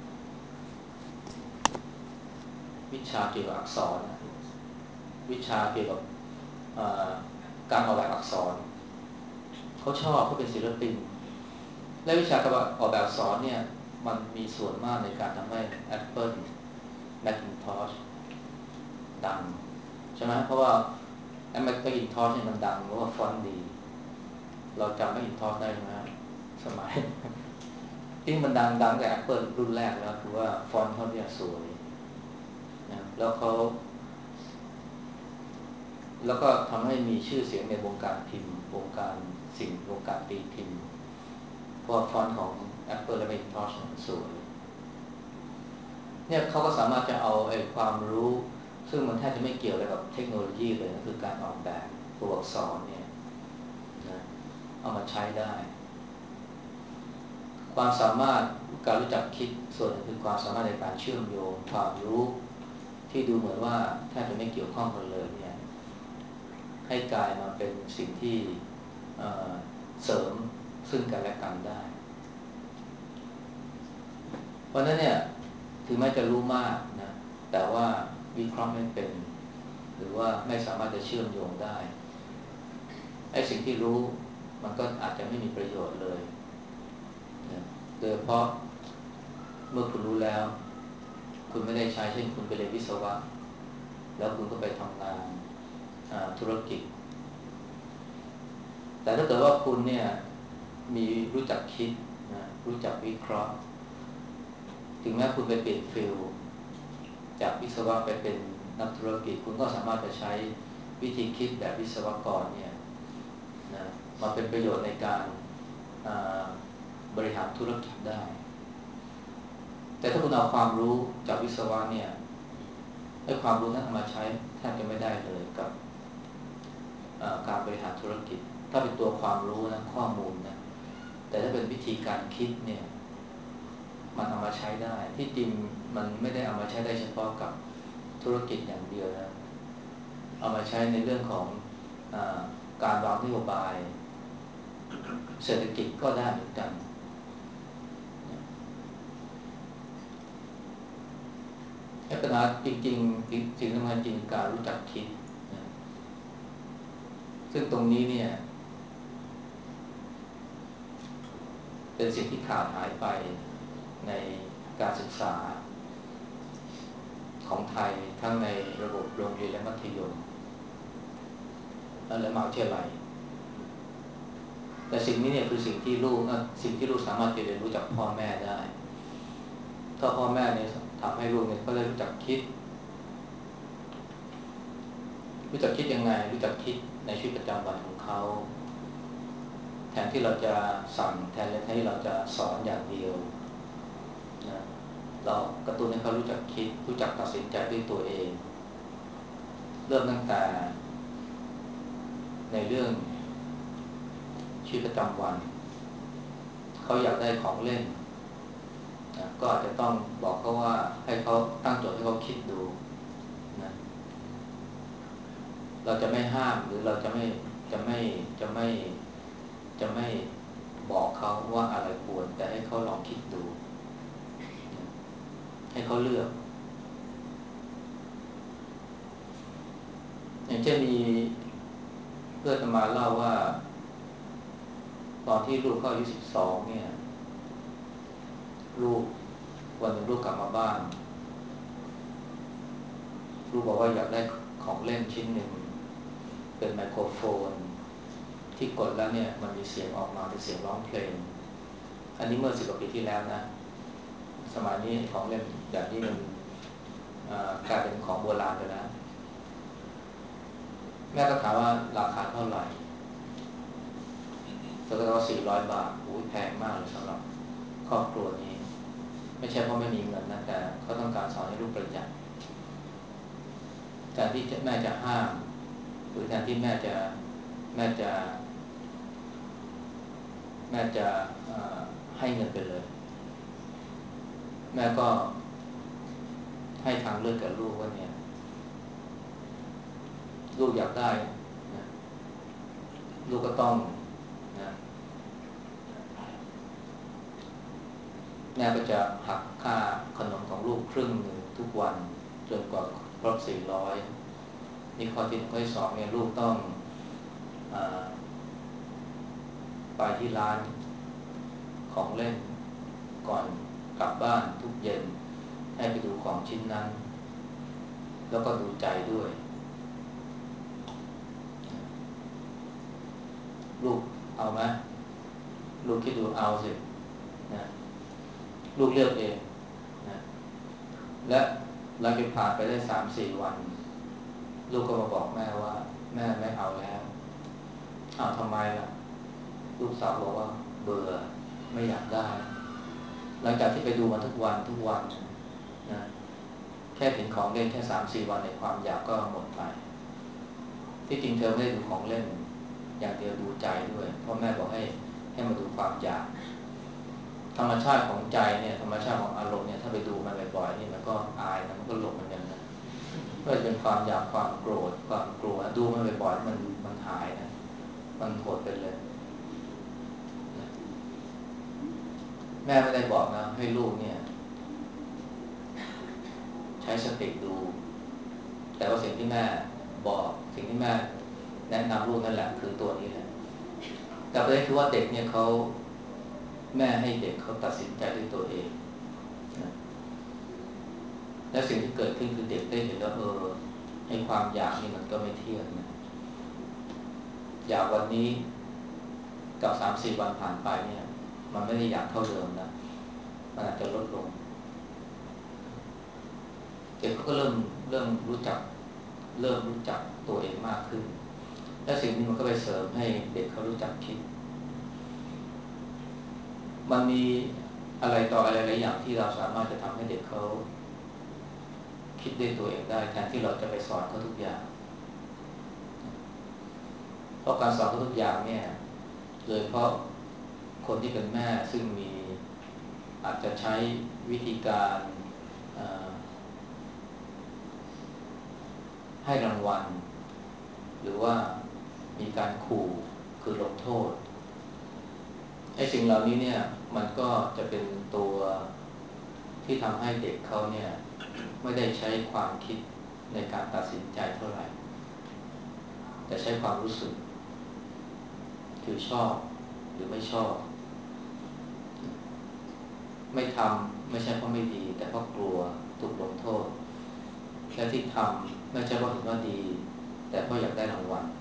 วิชาเกี่ยวกับอักษรวิชาเกี่ยวกับการออกแบบอักษรเขาชอบเขาเป็นศิลปินและวิชาการออกแบบอักษรเนี่ยมันมีส่วนมากในการทำให้ Apple Macintosh ดังใช่ไหมเพราะว่า Macintosh เนี่ยมันดังเพราะว่าฟอนต์ดีเราจำ Macintosh ได้ไหมสมัยที่มันดังดังแต่ Apple รุ่นแรกแล้วคือว่าฟอนต์เขาเนี่ยสวยนะแล้วเขาแล้วก็ทำให้มีชื่อเสียงในวงการพิมพ์วงการสิ่งวงการตีพิมพ์เพราะฟอนต์ของ Apple และ Macintosh มันสวยเนี่ยเขาก็สามารถจะเอาไอ้ความรู้ซึ่งมันแทบจะไม่เกี่ยวอะไรกับเทคโนโลยีเลยก็คือการออกแบบตัวอักษรเนี่ยนะเอามาใช้ได้ความสามารถการรู้จักคิดส่วนนึงคือความสามารถในการเชื่อมโยงความรู้ที่ดูเหมือนว่าแทบจะไม่เกี่ยวข้องกันเลยเนี่ยให้กลายมาเป็นสิ่งที่เสริมซึ่งกันและกันได้เพราะนั้นเนี่ยถึงแม้จะรู้มากนะแต่ว่าวิเคราะห์ไม่เป็นหรือว่าไม่สามารถจะเชื่อมโยงได้ไอ้สิ่งที่รู้มันก็อาจจะไม่มีประโยชน์เลยนะโดยเฉพาะเมื่อคุณรู้แล้วคุณไม่ได้ใช้เช่นคุณไปเรียนวิศวะแล้วคุณก็ไปทำงานธุรกิจแต่ถ้าเกิดว่าคุณเนี่ยมีรู้จักคิดนะรู้จักวิเคราะห์ถึงแม้คุณไปเปลี่ยนฟิลจากวิศวะไปเป็นนักธุรกิจคุณก็สามารถจะใช้วิธีคิดแบบวิศวกรเนี่ยนะมาเป็นประโยชน์ในการบริหารธุรกิจได้แต่ถ้าคุณเอาความรู้จากวิศวะเนี่ยไอ้ความรู้นั้นเอามาใช้แทบจะไม่ได้เลยกับการบริหารธุรกิจถ้าเป็นตัวความรู้นะข้อมูลนะแต่ถ้าเป็นวิธีการคิดเนี่ยมันเอามาใช้ได้ที่จริงมันไม่ได้เอามาใช้ได้เฉพาะกับธุรกิจอย่างเดียวนะเอามาใช้ในเรื่องของการวางนโยบายเศรษฐกิจก็ได้เหมือนกันให้ปัญหาจริงๆสิ่งสำคัญจริงการรู้จักคิดนะซึ่งตรงนี้เนี่ยเป็นสิ่งที่ขาดหายไปในการศึกษาของไทยทั้งในระบบโรงเรียนและมัธยมและมหาวิทยาลัยแต่สิ่งนี้เนี่ยคือสิ่งที่ลูกสิ่งที่ลูกสามารถเรียนรู้จากพ่อแม่ได้ถ้าพ่อแม่เนี่ยทำให้ลูกเนี่ยเขาได้รู้จักคิดรู้จักคิดยังไงรู้จักคิดในชีวิตประจำวันของเขาแทนที่เราจะสั่งแทนที่เราจะสอนอย่างเดียวนะเรากระตุ้นให้เขารู้จักคิดรู้จักตัดสินใจด้วยตัวเองเริ่มตั้งแต่ในเรื่องชีวิตประจำวันเขาอยากได้ของเล่นนะก็อาจจะต้องบอกเขาว่าให้เขาตั้งโจทย์ให้เขาคิดดูนะเราจะไม่ห้ามหรือเราจะไม่จะไม่จะไม่จะไม่บอกเขาว่าอะไรควรแต่ให้เขาลองคิดดูนะให้เขาเลือกอย่างเช่นมีเพื่อนมาเล่าว่าตอนที่ลูกเขาอายุสิบสองเนี่ยลูกวันหนึ่งลูกกลับมาบ้านลูกบอกว่าอยากได้ของเล่นชิ้นหนึ่งเป็นไมโครโฟนที่กดแล้วเนี่ยมันมีเสียงออกมาเป็นเสียงร้องเพลงอันนี้เมื่อสิบกว่าปีที่แล้วนะสมัยนี้ของเล่นแบบนี้มันกลายเป็นของโบราณไปแล้วแม่ก็ถามว่าราคาเท่าไหร่เธอก็บอกว่าสี่ร้อยบาทโอ้ยแพงมากเลยสำหรับครอบครัวนี้ไม่ใช่เพราะไม่มีเงินนะแต่เขาต้องการสอนให้ลูกประหยัดแทนที่แม่จะห้ามหรือแทนที่แม่จะแม่จะแม่จะให้เงินไปเลยแม่ก็ให้ทางเลือกกับลูกว่าเนี่ยลูกอยากได้นะลูกก็ต้องนะแม่ก็จะหักค่าขนมของลูกครึ่งหนึ่งทุกวันจนกว่าครบสี่ร้อยนี่ข้อที่ข้อที่สองเนี่ยลูกต้องอ่าไปที่ร้านของเล่นก่อนกลับบ้านทุกเย็นให้ไปดูของชิ้นนั้นแล้วก็ดูใจด้วยลูกเอาไหมลูกคิดดูเอาสินะลูกเลือกเองนะและหลังจากผ่านไปได้สามสี่วันลูกก็มาบอกแม่ว่าแม่ไม่เอาแล้วอ้าวทำไมล่ะลูกสาวบอกว่าเบื่อไม่อยากได้หลังจากที่ไปดูมันทุกวันทุกวันนะแค่เห็นของเล่นแค่สามสี่วันในความอยากก็หมดไปที่จริงเธอไม่ได้ดูของเล่นอย่างเดียวดูใจด้วยเพราะแม่บอกให้ให้มาดูความอยากธรรมชาติของใจเนี่ยธรรมชาติของอารมณ์เนี่ยถ้าไปดูมันบ่อยๆนี่มันก็อายนะมันก็หลงเหมือนกันนะก็จะเป็นความอยากความโกรธความกลัวดูมันบ่อยๆมันมันหายนะมันหดไปเลยแม่ไม่ได้บอกนะให้ลูกเนี่ยใช้สติดูแต่ว่าสิ่งที่แม่บอกสิ่งที่แม่แนะนำลูกนั่นแหละคือตัวนี้แหละแต่ประเด็นคือว่าเด็กเนี่ยเขาแม่ให้เด็กเขาตัดสินใจด้วยตัวเองนะและสิ่งที่เกิดขึ้นคือเด็กได้เห็นว่าเออให้ความอยากนี่มันก็ไม่เที่ยงนะอยากวันนี้กับสามสี่วันผ่านไปเนี่ยมันไม่ได้อยากเท่าเดิมนะมันอาจจะลดลงเด็กเขาก็เริ่มเริ่มรู้จักเริ่มรู้จักตัวเองมากขึ้นและสิ่งนี้มันก็ไปเสริมให้เด็กเขารู้จักคิดมันมีอะไรต่ออะไรหลายอย่างที่เราสามารถจะทำให้เด็กเขาคิดด้วยตัวเองได้แทนที่เราจะไปสอนเขาทุกอย่างเพราะการสอนเขาทุกอย่างเนี่ยโดยเพราะคนที่เป็นแม่ซึ่งมีอาจจะใช้วิธีการให้รางวัลหรือว่ามีการขู่คือลงโทษไอ้สิ่งเหล่านี้เนี่ยมันก็จะเป็นตัวที่ทำให้เด็กเขาเนี่ยไม่ได้ใช้ความคิดในการตัดสินใจเท่าไหร่แต่ใช้ความรู้สึกคือชอบหรือไม่ชอบไม่ทำไม่ใช่เพราะไม่ดีแต่เพราะกลัวถูกลงโทษและที่ทำไม่ใช่เพราะเห็นว่าดีแต่เพราะอยากได้รางวัล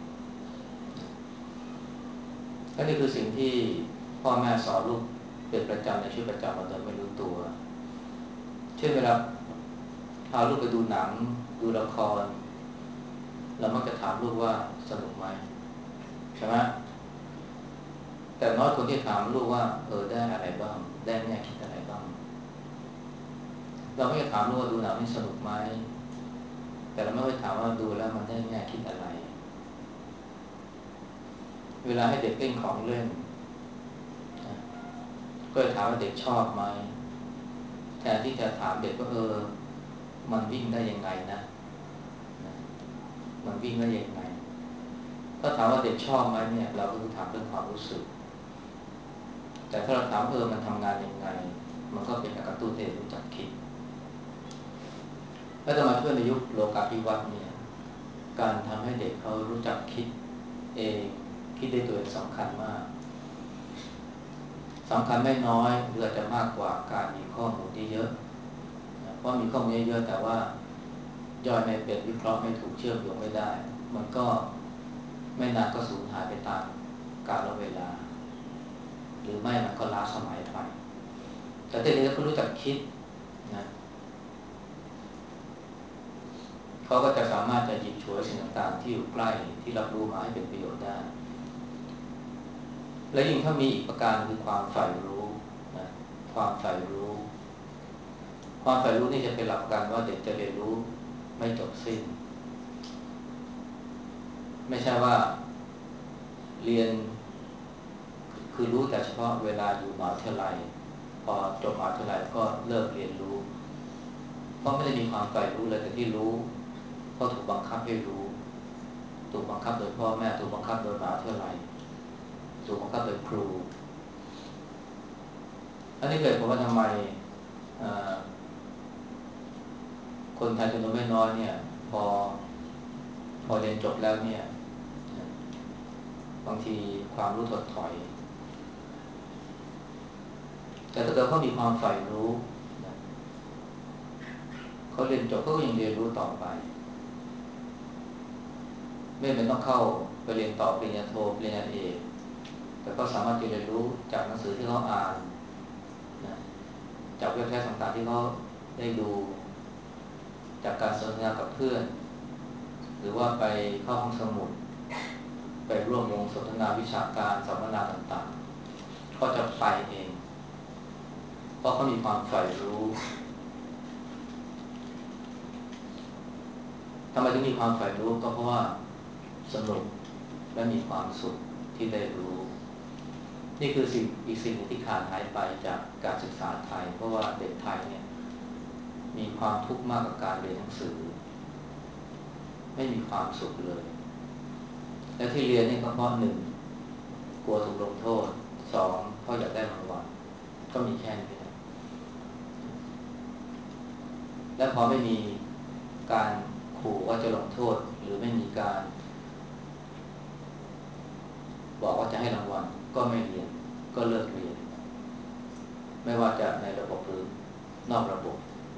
และนี่คือสิ่งที่พ่อแม่สอนลูกเป็นประจำในชีวิตประจำวันโดยไม่รู้ตัวเช่นเวลาพาลูกไปดูหนังดูละครเรามักจะถามลูกว่าสนุกไหมใช่ไหมแต่น้อยคนที่ถามลูกว่าเออได้อะไรบ้างได้แง่คิดอะไรบ้างเราไม่ได้ถามลูกว่าดูหนังนี่สนุกไหมแต่เราไม่ได้ถามว่าดูแล้วมันได้แง่คิดอะไรเวลาให้เด็กเล่นของเล่นก็จะถามว่าเด็กชอบไหมแทนที่จะถามเด็กว่าเออมันวิ่งได้ยังไงนะมันวิ่งได้ยังไงถ้าถามว่าเด็กชอบไหมเนี่ยเราก็คือถามเรื่องความรู้สึกแต่ถ้าเราถามเออมันทำงานยังไงมันก็เป็นการกระตุ้นให้เด็กรู้จักคิดและต่อมาเพื่อนในยุคโลกาภิวัตน์เนี่ยการทำให้เด็กเขารู้จักคิดเองคิดได้ตัวเองสำคัญมากสำคัญไม่น้อยหรืออาจจะมากกว่าการมีข้อมูลที่เยอะเพราะมีข้อมูลเยอะแต่ว่าย่อยไม่เป็นวิเคราะห์ไม่ถูกเชื่อมโยงไม่ได้มันก็ไม่นานก็สูญหายไปตามกาลเวลาหรือไม่มันก็ล้าสมัยไปแต่เด็กๆก็รู้จักคิดนะเขาก็จะสามารถจะหยิบฉวยสิ่งต่างๆที่อยู่ใกล้ที่รับรู้มาให้เป็นประโยชน์ได้และยิ่งถ้ามีอีกประการคือความใฝ่รู้นะความใฝ่รู้ความใฝ่รู้นี่จะเป็นหลักการว่าเด็กจะเรียนรู้ไม่จบสิ้นไม่ใช่ว่าเรียนคือรู้แต่เฉพาะเวลาอยู่มหาวิทยาลัยพอจบมหาวิทยาลัยก็เลิกเรียนรู้เพราะไม่ได้มีความใฝ่รู้เลยแต่ที่รู้เพราะถูกบังคับให้รู้ถูกบังคับโดยพ่อแม่ถูกบังคับโดยมหาวิทยาลัยถูกบังคับโดยครูอันนี้เลยเพราะว่าทำไมคนไทยจำนวนไม่น้อยเนี่ยพอพอเรียนจบแล้วเนี่ยบางทีความรู้ถดถอยแต่ถ้าเกิดเขามีความใฝ่รู้เขาเรียนจบเขาก็ยังเรียนรู้ต่อไปไม่เป็นต้องเข้าไปเรียนต่อปริญญาโทปริญญาเอกแต่ก็สามารถจะเรียนรู้จากหนังสือที่เขาอ่านนะจากเว็บไซต์ต่างๆที่เขาได้ดูจากการสนทนากับเพื่อนหรือว่าไปเข้าห้องสมุดไปร่วมวงสนทนาวิชาการสัมมนาต่างๆก็จะไปเองเพราะเขามีความใฝ่รู้ทำไมถึงมีความใฝ่รู้ก็เพราะว่าสนุกและมีความสุขที่ได้รู้นี่คือสิ่งอีกสิ่งที่ขาดหายไปจากการศึกษาไทยเพราะว่าเด็กไทยเนี่ยมีความทุกข์มากกับการเรียนหนังสือไม่มีความสุขเลยและที่เรียนนี่ก็เพราะหนึ่งกลัวถูกลงโทษสองเพราะอยากได้รางวัลก็มีแค่นี้นะและพอไม่มีการขู่ว่าจะลงโทษหรือไม่มีการบอกว่าจะให้รางวัลก็ไม่เรียนก็เลิกเรียนไม่ว่าจะในระบบหรือนอกระบบ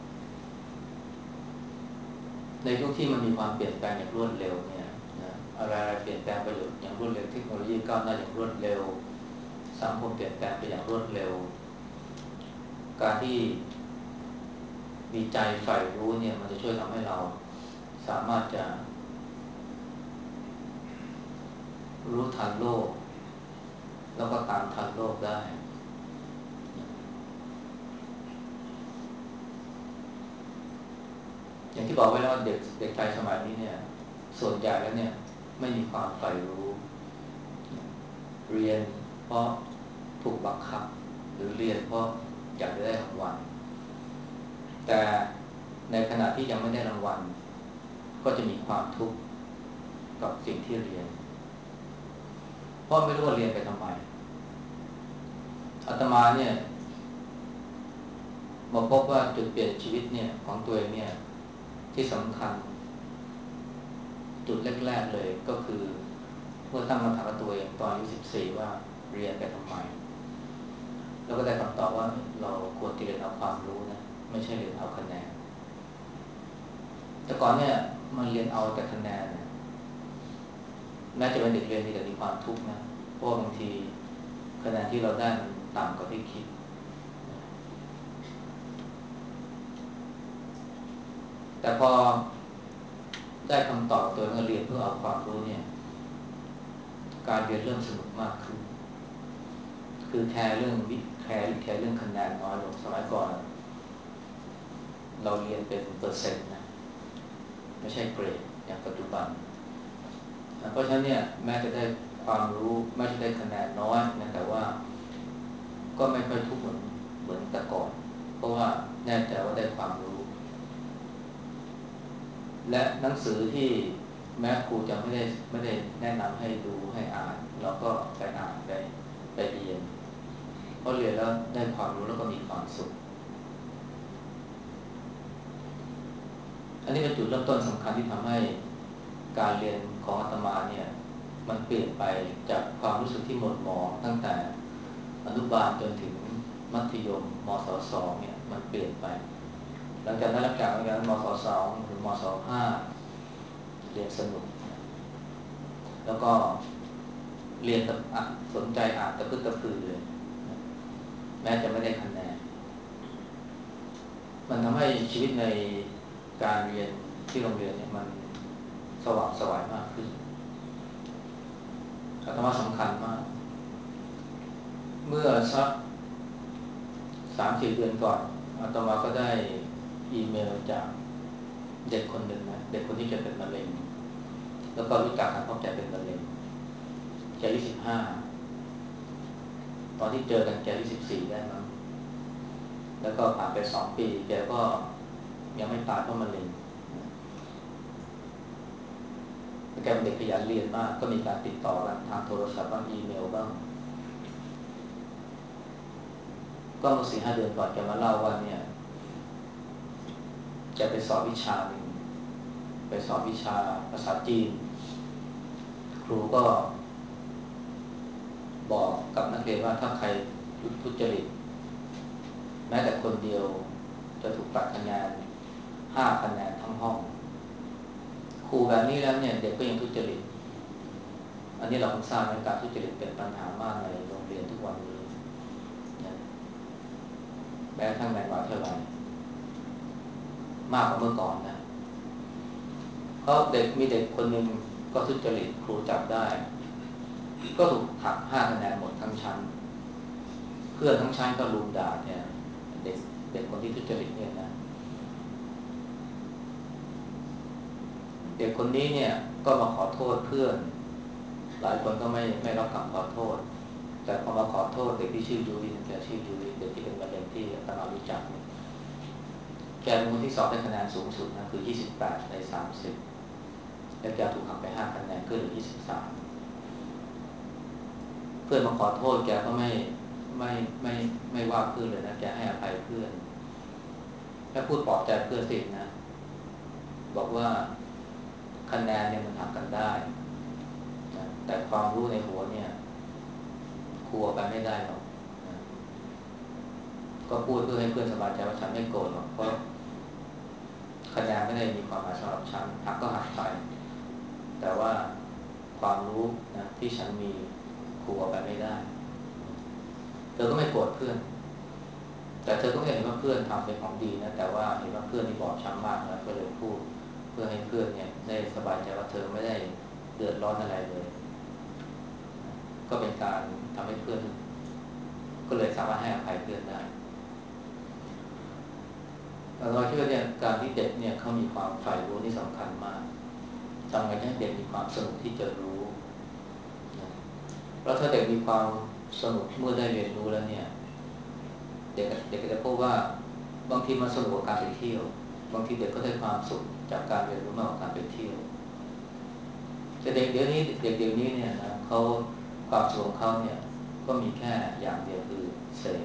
ในทุกที่มันมีความเปลี่ยนแปลงอย่างรวดเร็วเนี่ยนะอะไรๆเปลี่ยนแปลงไปอย่างรวดเร็วเทคโนโลยีก้าวหน้าอย่างรวดเร็วสังคมเปลี่ยนแปลงไปอย่างรวดเร็วการที่มีใจใฝ่รู้เนี่ยมันจะช่วยทำให้เราสามารถจะรู้ทันโลกแล้วก็ตามทันโลกได้อย่างที่บอกไว้แล้วว่าเด็กเด็กไทยสมัยนี้เนี่ยส่วนใหญ่แล้วเนี่ยไม่มีความใฝ่รู้เรียนเพราะถูกบังคับหรือเรียนเพราะอยากจะได้รางวัลแต่ในขณะที่ยังไม่ได้รางวัลก็จะมีความทุกข์กับสิ่งที่เรียนราะไม่รู้ว่าเรียนไปทำไมอาตมาเนี่ยมาพบว่าจุดเปลี่ยนชีวิตเนี่ยของตัวเองเนี่ยที่สำคัญจุดแรกๆเลยก็คือเมื่อตั้งคำถามกับตัวเองตอนอายุสิบสี่ว่าเรียนไปทำไมแล้วก็ได้คำตอบว่าเราควรที่เรียนเอาความรู้นะไม่ใช่เรียนเอาคะแนนแต่ก่อนเนี่ยมันเรียนเอาแต่คะแนนเนี่ยแม้จะเป็นเด็กเรียนที่แต่มีความทุกข์นะเพราะบางทีคะแนนที่เราได้มันต่ำกว่าที่คิดแต่พอได้คำตอบตัวเองเรียนเพื่อเอาความรู้เนี่ยการเรียนเริ่มสนุกมากขึ้นคือแคร์เรื่องวิแคร์แคร์เรื่องคะแนนน้อยลงสมัยก่อนเราเรียนเป็นเปอร์เซ็นต์นะไม่ใช่เกรดอย่างปัจจุบันเพราะฉะนั้นเนี่ยแม้จะได้ความรู้ไม่ใช่ได้คะแนนน้อยนะแต่ว่าก็ไม่ค่อยทุกข์เหมือนเหมือนแต่ก่อนเพราะว่าแน่ใจว่าได้ความรู้และหนังสือที่แม้ครูจะไม่ได้ไม่ได้แนะนำให้ดูให้อ่านเราก็ไปอ่านไปไปเรียนเพราะเรียนแล้วได้ความรู้แล้วก็มีความสุขอันนี้เป็นจุดเริ่มต้นสำคัญที่ทำให้การเรียนของอาตมาเนี่ยมันเปลี่ยนไปจากความรู้สึกที่หม่นหมองตั้งแต่อนุบาลจนถึงมัธยมมศสองเนี่ยมันเปลี่ยนไปหลังจากนั้นหลังจากนั้นมศสองถึงมศห้าเรียนสนุกแล้วก็เรียนสนใจอ่านตะพึดตะพือเลยแม้จะไม่ได้คะแนนมันทำให้ชีวิตในการเรียนที่โรงเรียนเนี่ยมันสว่างไสวมากขึ้นธรรมะสำคัญมากเมื่อสักสามสี่เดือนก่อนอาตมาก็ได้อีเมลจากเด็กคนหนึ่งนะเด็กคนที่แกเป็นมะเร็งแล้วก็รู้จักกันเพราะแกเป็นมะเร็งแกอายุสิบห้าตอนที่เจอกันแกอายุสิบสี่ได้มั้งแล้วก็ผ่านไปสองปีแกก็ยังไม่ตายเพราะมะเร็งแกเป็นเด็กขยันเรียนมากก็มีการติดต่อกันทางโทรศัพท์บ้างอีเมลบ้างก็เมื่อสี่ห้าเดือนก่อนแกมาเล่าว่าเนี่ยแกไปสอบวิชาหนึ่งไปสอบวิชาภาษาจีนครูก็บอกกับนักเรียนว่าถ้าใครทุจริตแม้แต่คนเดียวจะถูกตัดคะแนนห้าคะแนนทั้งห้องครูแบบนี้แล้วเนี่ยเด็กก็ยังทุจริตอันนี้เราคงทราบในการทุจริตเป็นปัญหามากในโรงเรียนทุกวันนี้นะแม้ทั้งในมหาวิทยาลัยมากกว่าเมื่อก่อนนะเพราะเด็กมีเด็กคนหนึ่งก็ทุจริตครูจับได้ก็ถูกหักห้าคะแนนหมดทั้งชั้นเพื่อนทั้งชั้นก็รุมด่าเนี่ยเด็กเด็กคนที่ทุจริตเนี่ยนะเด็กคนนี้เนี่ยก็มาขอโทษเพื่อนหลายคนก็ไม่ไม่รับคำขอโทษแต่พอมาขอโทษเด็กที่ชื่อยูริแกชื่อยูริเด็กที่เป็นมะเร็งที่อาตมารู้จักเนี่ยแกเป็นคนที่สอบได้คะแนนสูงสุดนะคือยี่สิบแปดในสามสิบแล้วแกถูกหักไปห้าคะแนนก็เหลือยี่สิบสามเพื่อนมาขอโทษแกก็ไม่ไม่ไม่ไม่ว่าเพื่อนเลยนะแกให้อภัยเพื่อนแค่พูดปลอบใจเพื่อนสินะบอกว่าคะแนนเนี่ยมันหักกันได้นะแต่ความรู้ในหัวเนี่ยครูเอาไปไม่ได้หรอกนะก็พูดเพื่อให้เพื่อนสบายใจว่าฉันไม่โกรธหรอกเพราะคะแนนไม่ได้มีความหมายสำหรับฉันหักก็หักไปแต่ว่าความรู้นะที่ฉันมีครูเอาไปไม่ได้เธอก็ไม่โกรธเพื่อนแต่เธอก็ไม่เห็นว่าเพื่อนทำเป็นของดีนะแต่ว่าเห็นว่าเพื่อนที่บอบช้ำมากแล้วก็เลยพูดเพื่อให้เพื่อนเนี่ยได้สบายใจว่าเธอไม่ได้เดือดร้อนอะไรเลยก็เป็นการทำให้เพื่อนก็เลยสามารถให้อภัยเพื่อนได้เราคิดว่าเนี่ยการที่เด็กเนี่ยเขามีความใฝ่รู้นี่สำคัญมากทำไงให้เด็กมีความสนุกที่จะรู้นะแล้วถ้าเด็กมีความสนุกเมื่อได้เรียนรู้แล้วเนี่ยเด็กเด็กก็จะพบว่าบางทีมันสนุกกว่าการไปเที่ยวบางทีเด็กก็ได้ความสุขจากการเรียนรู้มากกว่าการไปเที่ยวแต่เด็กเดี๋ยวนี้เด็กเดี๋ยวนี้เนี่ยนะเขาคความสุขของเขาเนี่ยก็มีแค่อย่างเดียวคือเสพ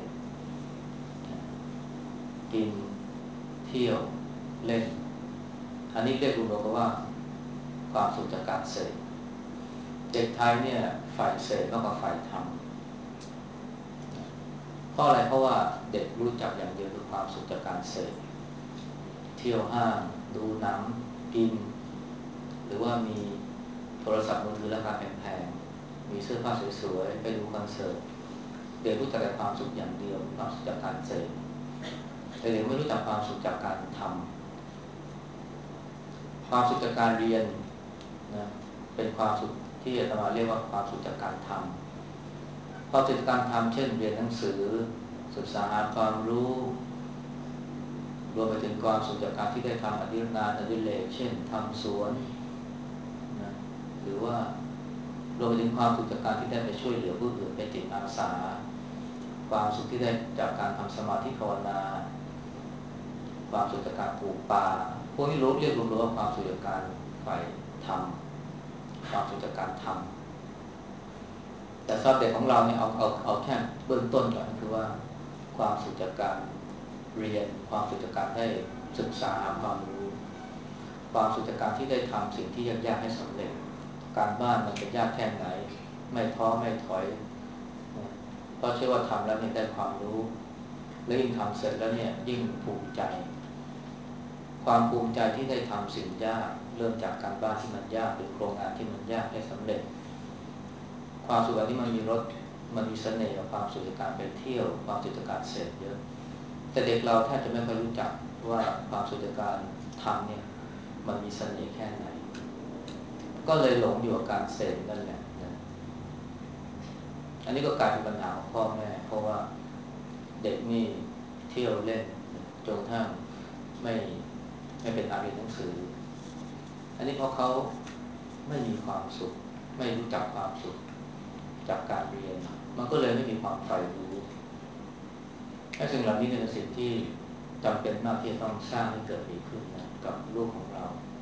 กินเที่ยวเล่นอันนี้เรียกรวมๆกันว่าความสุขจากการเสพเด็กไทยเนี่ยฝ่ายเสพมากกว่าฝ่ายทำเพราะอะไรเพราะว่าเด็กรู้จักอย่างเดียวคือความสุขจากการเสพเที่ยวห้างดูหนังกินหรือว่ามีโทรศัพท์มือถือราคาแพงๆมีเสื้อผ้าสวยๆไปดูคอนเสิร์ตเด็กรู้จักแต่ความสุขอย่างเดียวความสุขจากการเสพแต่เด็กไม่รู้จักความสุขจากการทำความสุขจากการเรียนนะเป็นความสุขที่อาตมาเรียกว่าความสุขจากการทำความสุขจากการทำเช่นเรียนหนังสือศึกษาหาความรู้รวมไปถึงความสุขจากการที่ได้ทำอดิเรกอดิเรกเช่นทำสวนนะหรือว่ารวมไปถึงความสุขจากการที่ได้ไปช่วยเหลือผู้อื่นเป็นจิตอาสาความสุขที่ได้จากการทำสมาธิภาวนาความสุขจากการปลูกป่าพวกนี้รู้เรียกรวมๆว่าความสุขจากการฝ่ายทำความสุขจากการทำแต่สำหรับเด็กของเราเนี่ยเอาเอาเอาแค่เบื้องต้นก่อนคือว่าความสุขจากการเรียนความสุขจากการได้ศึกษาหาความรู้ความสุขจากการที่ได้ทำสิ่งที่ยากๆให้สำเร็จการบ้านมันจะยากแค่ไหนไม่ท้อไม่ถอยเพราะเชื่อว่าทำแล้วเนี่ยได้ความรู้และยิ่งทำเสร็จแล้วเนี่ยยิ่งภูมิใจความภูมิใจที่ได้ทำสิ่งยากเริ่มจากการบ้านที่มันยากหรือโครงงานที่มันยากให้สำเร็จความสุขแบบนี้มันมีรสมันมีเสน่ห์กับความสุขจากการไปเที่ยวความสุขจากการเสพเยอะแต่เด็กเราแทบจะไม่ค่อยรู้จักว่าความสุขจากการทำเนี่ยมันมีเสน่ห์แค่ไหนก็เลยหลงอยู่กับการเสพนั่นแหละนะอันนี้ก็กลายเป็นปัญหาของพ่อแม่เพราะว่าเด็กนี่เที่ยวเล่นจนกระทั่งไม่ไม่เป็นอาเรียนหนังสืออันนี้เพราะเขาไม่มีความสุขไม่รู้จักความสุขจากการเรียนมันก็เลยไม่มีความใฝ่รู้และสิ่งเหล่านี้เป็นสิ่งที่จำเป็นมากที่จะต้องสร้างให้เกิดมีขึ้นนะกับลูกของเรา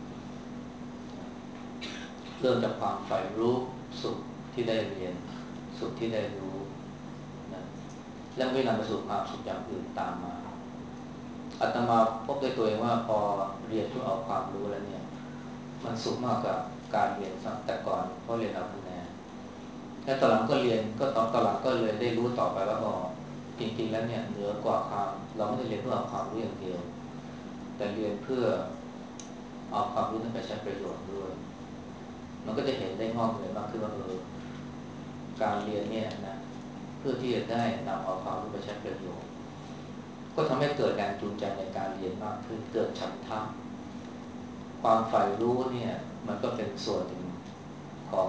เริ่มจากความใฝ่รู้สุขที่ได้เรียนสุขที่ได้รู้นะแล้วไม่นำไปสู่ความสุขอย่างอื่นตามมาอาตมาพบด้วยตัวเองว่าพอเรียนเพื่อเอาความรู้แล้วเนี่ยมันสุขมากกว่าการเรียนแต่ก่อนเพราะเรียนเอาคะแนนและตอนหลังก็เรียนก็ตอนตอนหลังก็เลยได้รู้ต่อไปว่าอ๋อจริงๆแล้วเนี่ยเหนือกว่าความเราไม่ได้เรียนเพื่อเอาความรู้อย่างเดียวแต่เรียนเพื่อเอาความรู้นั้นไปใช้ประโยชน์ด้วยมันก็จะเห็นได้งอกเงยมากขึ้นว่าเออการเรียนเนี่ยนะเพื่อที่จะได้นำเอาความรู้ไปใช้ประโยชน์ก็ทำให้เกิดแรงจูงใจในการเรียนมากขึ้นเกิดฉันทะความใฝ่รู้เนี่ยมันก็เป็นส่วนหนึ่งของ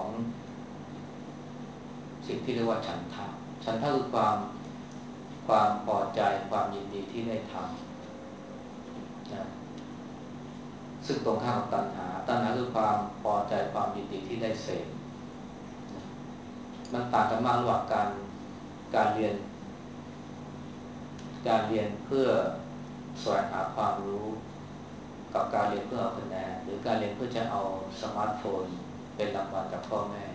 สิ่งที่เรียกว่าฉันทะฉันทะคือความความพอใจความยินดีที่ได้ทำนะซึ่งตรงข้ามกับตัณหาตัณหาคือความพอใจความยินดีที่ได้เสพมันต่างกันมากระหว่างการการเรียนการเรียนเพื่อแสวงหาความรู้กับการเรียนเพื่อเอาคะแนนหรือการเรียนเพื่อจะเอาสมาร์ทโฟนเป็นรางวัลจากพ่อแม่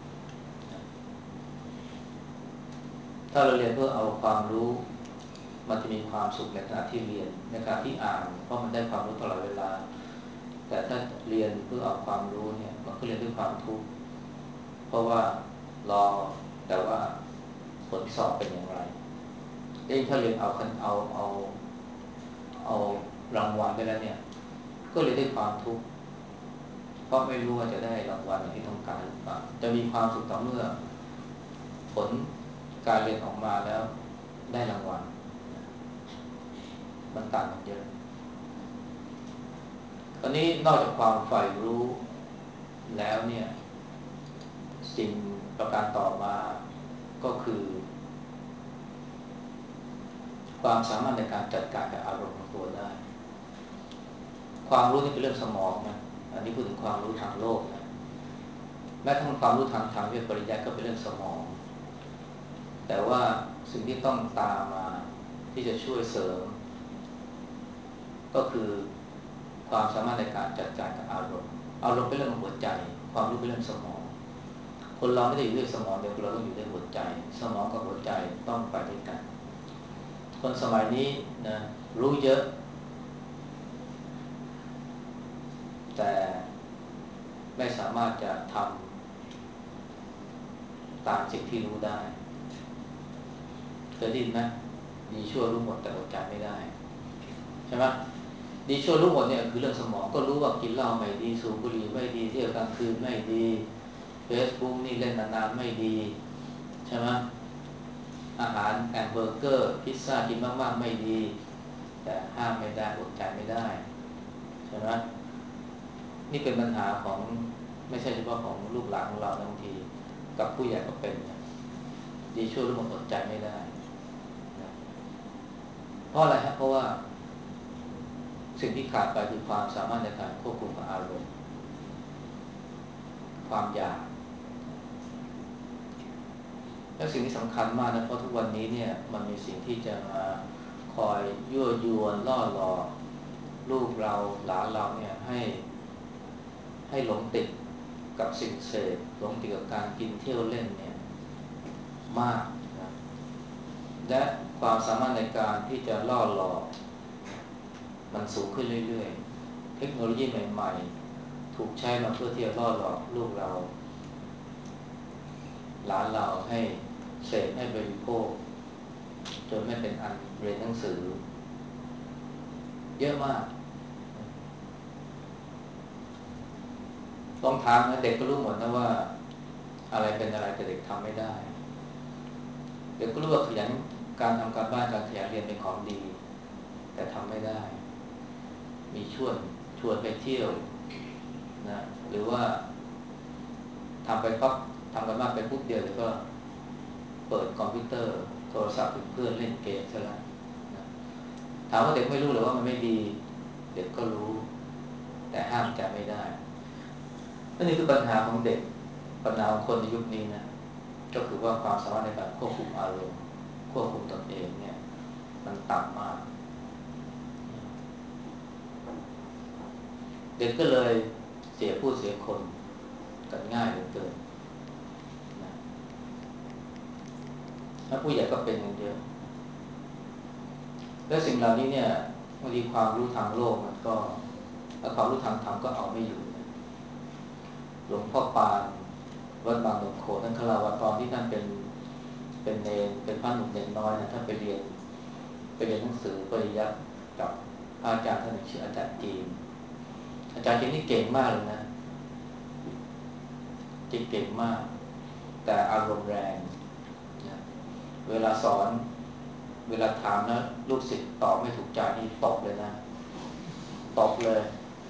ถ้าเราเรียนเพื่อเอาความรู้มันจะมีความสุขในขณะที่เรียนในขณะที่อ่านเพราะมันได้ความรู้ตลอดเวลาแต่ถ้าเรียนเพื่อเอาความรู้เนี่ยมันก็เรียนด้วยความทุกข์เพราะว่ารอแต่ว่าผลสอบเป็นอย่างไรเองถ้าเรียนเอาเอาเอาเอารางวัลไปแล้วเนี่ยก็เรียนด้วยความทุกข์เพราะไม่รู้ว่าจะได้รางวัลอย่างที่ต้องการหรือเปล่าจะมีความสุขต่อเมื่อผลการเรียนออกมาแล้วได้รางวัลมันต่างกันเยอะตอนนี้นอกจากความใฝ่รู้แล้วเนี่ยสิ่งประการต่อมาก็คือความสามารถในการจัดการกับอารมณ์ของตัวได้ความรู้นี่เป็นเรื่องสมองนะอันนี้พูดถึงความรู้ทางโลกนะแม้ทั้งความรู้ทางธรรมเรื่องปริยัติก็เป็นเรื่องสมองแต่ว่าสิ่งที่ต้องตามมาที่จะช่วยเสริมก็คือความสามารถในการจัดการกับอารมณ์อารมณ์เป็นเรื่องของหัวใจความรู้เป็นเรื่องสมองคนเราไม่ได้อยู่ด้วยสมองเดียวเราต้องอยู่ด้วยหัวใจสมองกับหัวใจต้องไปด้วยกันคนสมัยนี้นะรู้เยอะแต่ไม่สามารถจะทำตามสิ่งที่รู้ได้เคยได้ยินไหมดีชั่วรู้หมดแต่อดใจไม่ได้ใช่ไหมดีชั่วรู้หมดเนี่ยคือเรื่องสมองก็รู้ว่ากินเหล้าไม่ดีสูบบุหรี่ไม่ดีเที่ยวกลางคืนไม่ดีเฟซบุ๊กนี่เล่นนานๆไม่ดีใช่ไหมอาหารแฮมเบอร์เกอร์พิซซ่ากินมากๆไม่ดีแต่ห้ามไม่ได้อดใจไม่ได้ใช่ไหมนี่เป็นปัญหาของไม่ใช่เฉพาะของลูกหลานของเราบางทีกับผู้ใหญ่ก็เป็นนะดีชั่วรู้หมดอดใจไม่ได้นะเพราะอะไรครับเพราะว่าสิ่งที่ขาดไปคือความสามารถในการควบคุมอารมณ์ความอยากและสิ่งที่สำคัญมากนะเพราะทุกวันนี้เนี่ยมันมีสิ่งที่จะมาคอยยั่วยวนล่อหลอกลูกเราหลานเราเนี่ยให้ให้หลงติดกับสิ่งเสพหลงติดกับการกินเที่ยวเล่นเนี่ยมากนะและความสามารถในการที่จะล่อหลอกมันสูงขึ้นเรื่อยๆเทคโนโลยีใหม่ๆถูกใช้มาเพื่อที่จะล่อหลอกลูกเราหลานเราให้เสพให้บริโภคจนไม่เป็นอันเรียนหนังสือเยอะมากลองถามนะเด็กก็รู้หมดนะว่าอะไรเป็นอะไรแต่เด็กทำไม่ได้เด็กก็รู้ว่าขยันการทำการบ้านการขยันเรียนเป็นของดีแต่ทำไม่ได้มีชวนชวนไปเที่ยวนะหรือว่าทำไปปั๊บทำกันมากไปปุ๊บเดียวเดี๋ยวก็เปิดคอมพิวเตอร์โทรศัพท์เพื่อนเล่นเกมซะแล้วนะถามว่าเด็กไม่รู้หรือว่ามันไม่ดีเด็กก็รู้แต่ห้ามใจไม่ได้นั่นนี่คือปัญหาของเด็กปัญหาของคนในยุคนี้นะก็คือว่าความสามารถในการควบคุมอารมณ์ควบคุมตนเองเนี่ยมันต่ำมากเด็กก็เลยเสียผู้เสียคนกันง่ายเหลือเกินนะถ้าผู้ใหญ่ก็เป็นกันเยอะและสิ่งเหล่านี้เนี่ยบางทีความรู้ทางโลกมันก็แล้วความรู้ทางธรรมก็เอาไม่อยู่นะหลวงพ่อปานวัดบางนมโคท่านคาราวะตอนที่ท่านเป็นเป็นเนรเป็นพระหนุ่มเนรน้อยนะท่านไปเรียนไปเรียนหนังสือปริยัติกับอาจารย์ท่านหนึ่งชื่ออาจารย์จีนอาจารย์จีนนี่เก่งมากเลยนะจริงเก่งมากแต่อารมณ์แรงนะเวลาสอนเวลาถามนะลูกศิษย์ตอบไม่ถูกใจนี่ตบเลยนะตบเลย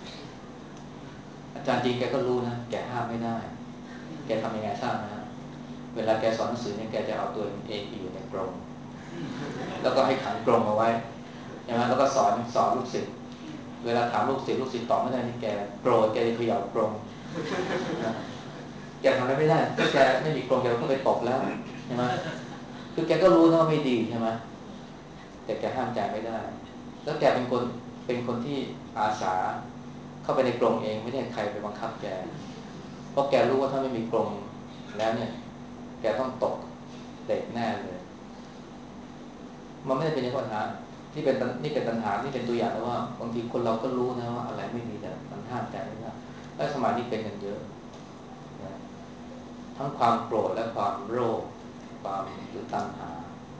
อาจารย์จริงแกก็รู้นะแกห้ามไม่ได้แกทำยังไงทราบนะเวลาแกสอนหนังสือเนี่ยแกจะเอาตัวเองไปอยู่ในกรงแล้วก็ให้ขังกรงเอาไว้ใช่ไหมแล้วก็สอนสอนลูกศิษย์เวลาถามลูกศิษย์ลูกศิษย์ตอบไม่ได้นี่แกโกรธแกจะเขย่ากรงแกทำอะไรไม่ได้ถ้าแกไม่มีกรงแกก็ไปตบแล้วใช่ไหมคือแกก็รู้นะว่าไม่ดีใช่ไหมแต่แกห้ามใจไม่ได้แล้วแกเป็นคนเป็นคนที่อาสาเข้าไปในกรงเองไม่ได้ใครไปบังคับแกเพราะแกรู้ว่าถ้าไม่มีกรงแล้วเนี่ยแกต้องตกเด็กแน่เลยมันไม่ได้เป็นปัญหานี่เป็นนี่เป็นปัญหานี่เป็นตัวอย่างนะว่าบางทีคนเราก็รู้นะว่าอะไรไม่ดีแต่มันห้ามใจไม่ได้และสมัยนี้เป็นกันเยอะนะทั้งความโกรธและความโลภความหรือตัณหา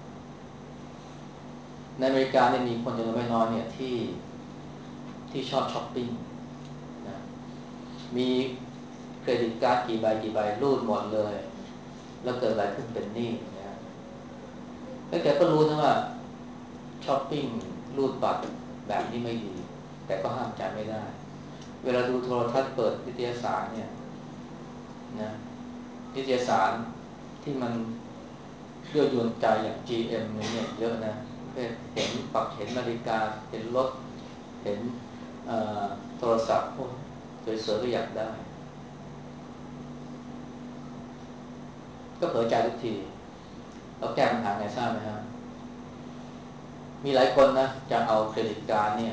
ในอเมริกาเนี่ยมีคนจำนวนไม่น้อยเนี่ยที่ที่ชอบช้อปปิ้งนะมีเครดิตการ์ดกี่ใบกี่ใบรูดหมดเลยแล้วเกิดอะไรขึ้นเป็นหนี้นะแล้วแกก็รู้นะว่าช้อปปิ้งรูดบัตรแบบนี้ไม่ดีแต่ก็ห้ามใจไม่ได้เวลาดูโทรทัศน์เปิดนิตยสารเนี่ยนะนิตยสารที่มันยั่วยวนใจอย่าง จี เอ็ม เนี่ยเยอะนะเห็นปรับเห็นนาฬิกาเห็นรถเห็นโทรศัพท์สวยๆก็อยากได้ก็เผลอใจทุกทีเราแก้ปัญหาไงทราบไหมครับมีหลายคนนะจะเอาเครดิตการ์ดเนี่ย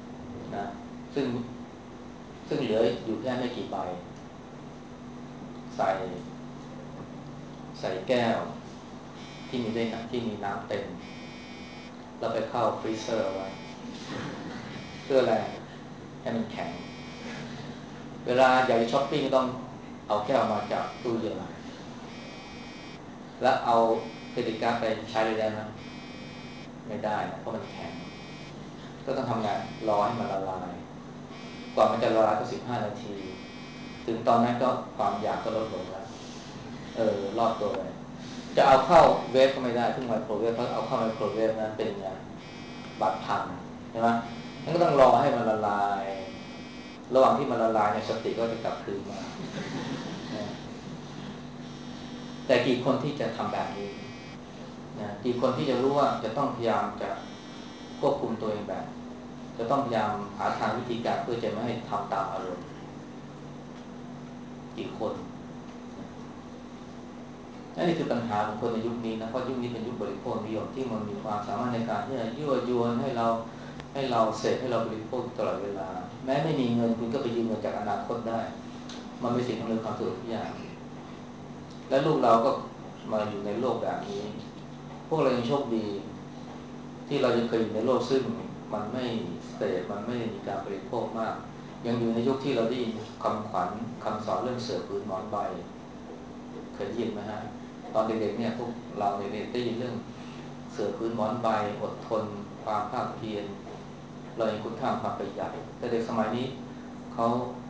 นะซึ่งซึ่งเหลืออยู่แค่ไม่กี่ใบใส่ใส่แก้วที่มีได้น้ำที่มีน้ำเต็มแล้วไปเข้าฟรีเซอร์ไว้เพื่ออะไรให้มันแข็งเวลาอยากจะช้อปปิ้งต้องเอาแก้วมาจากตู้เย็นแล้วเอาเครดิตการ์ดไปใช้เลยได้ไหมไม่ได้นะเพราะมันแข็งก็ต้องทำงานรอให้มันละลายกว่ามันจะละลายก็สิบห้านาทีถึงตอนนั้นก็ความอยากก็ลดลงแล้วเออรอบตัวเลยจะเอาเข้าเวฟก็ไม่ได้ซึ่งไมโครเวฟเพราะเอาเข้าไมโครเวฟนั้นเป็นไงบาดพังใช่ไหมงั้นก็ต้องรอให้มันละลายระหว่างที่มันละลายเนี่ยสติก็จะกลับคืนมาแต่กี่คนที่จะทำแบบนี้นะกี่คนที่จะรู้ว่าจะต้องพยายามจะควบคุมตัวเองแบบจะต้องพยายามหาทางวิธีการเพื่อจะไม่ให้ทำตามอารมณ์กี่คนนี่คือปัญหาของคนในยุคนี้นะเพราะยุคนี้เป็นยุคบริโภคนิยมที่มันมีความสามารถในการที่จะยั่วยวนให้เราให้เราเสพให้เราบริโภคตลอดเวลาแม้ไม่มีเงินคุณก็ไปยืมเงินจากอนาคตได้มันเป็นสิ่งอำนวยความสะดวกทุกอย่างและลูกเราก็มาอยู่ในโลกแบบนี้พวกเรายังโชคดีที่เราจะเคยอยู่ในโลกซึ่งมันไม่เสพมันไม่มีการบริโภคมากยังอยู่ในยุคที่เราได้ยินคำขวัญคำสอนเรื่องเสือผืนหมอนใบเคยยินไหมฮะตอนเด็กๆเนี่ยพวกเราเด็กๆได้ยินเรื่องเสือผืนหมอนใบอดทนความภาคเพียรเรายังคุณค่าความประหยัดแต่เด็กสมัยนี้เขา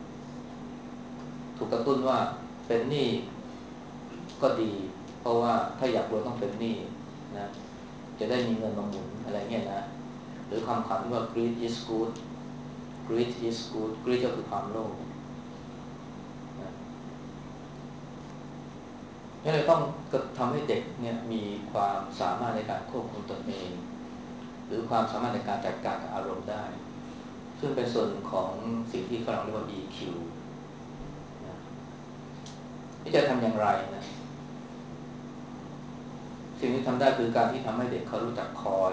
ถูกกระตุ้นว่าเป็นหนี้ก็ดีเพราะว่าถ้าอยากรวยต้องเป็นหนี้นะจะได้มีเงินมาหมุนอะไรเงี้ยนะหรือคำขวัญว่า greed is good greed is good greed ก็คือความโลภนี่เลยต้องทำให้เด็กเนี่ยมีความสามารถในการควบคุมตนเองหรือความสามารถในการจัดการกับอารมณ์ได้ซึ่งเป็นส่วนของสิ่งที่ฝรั่งเรียกว่า อี คิว นะที่จะทำอย่างไรนะสิ่งที่ทำได้คือการที่ทำให้เด็กเขารู้จักคอย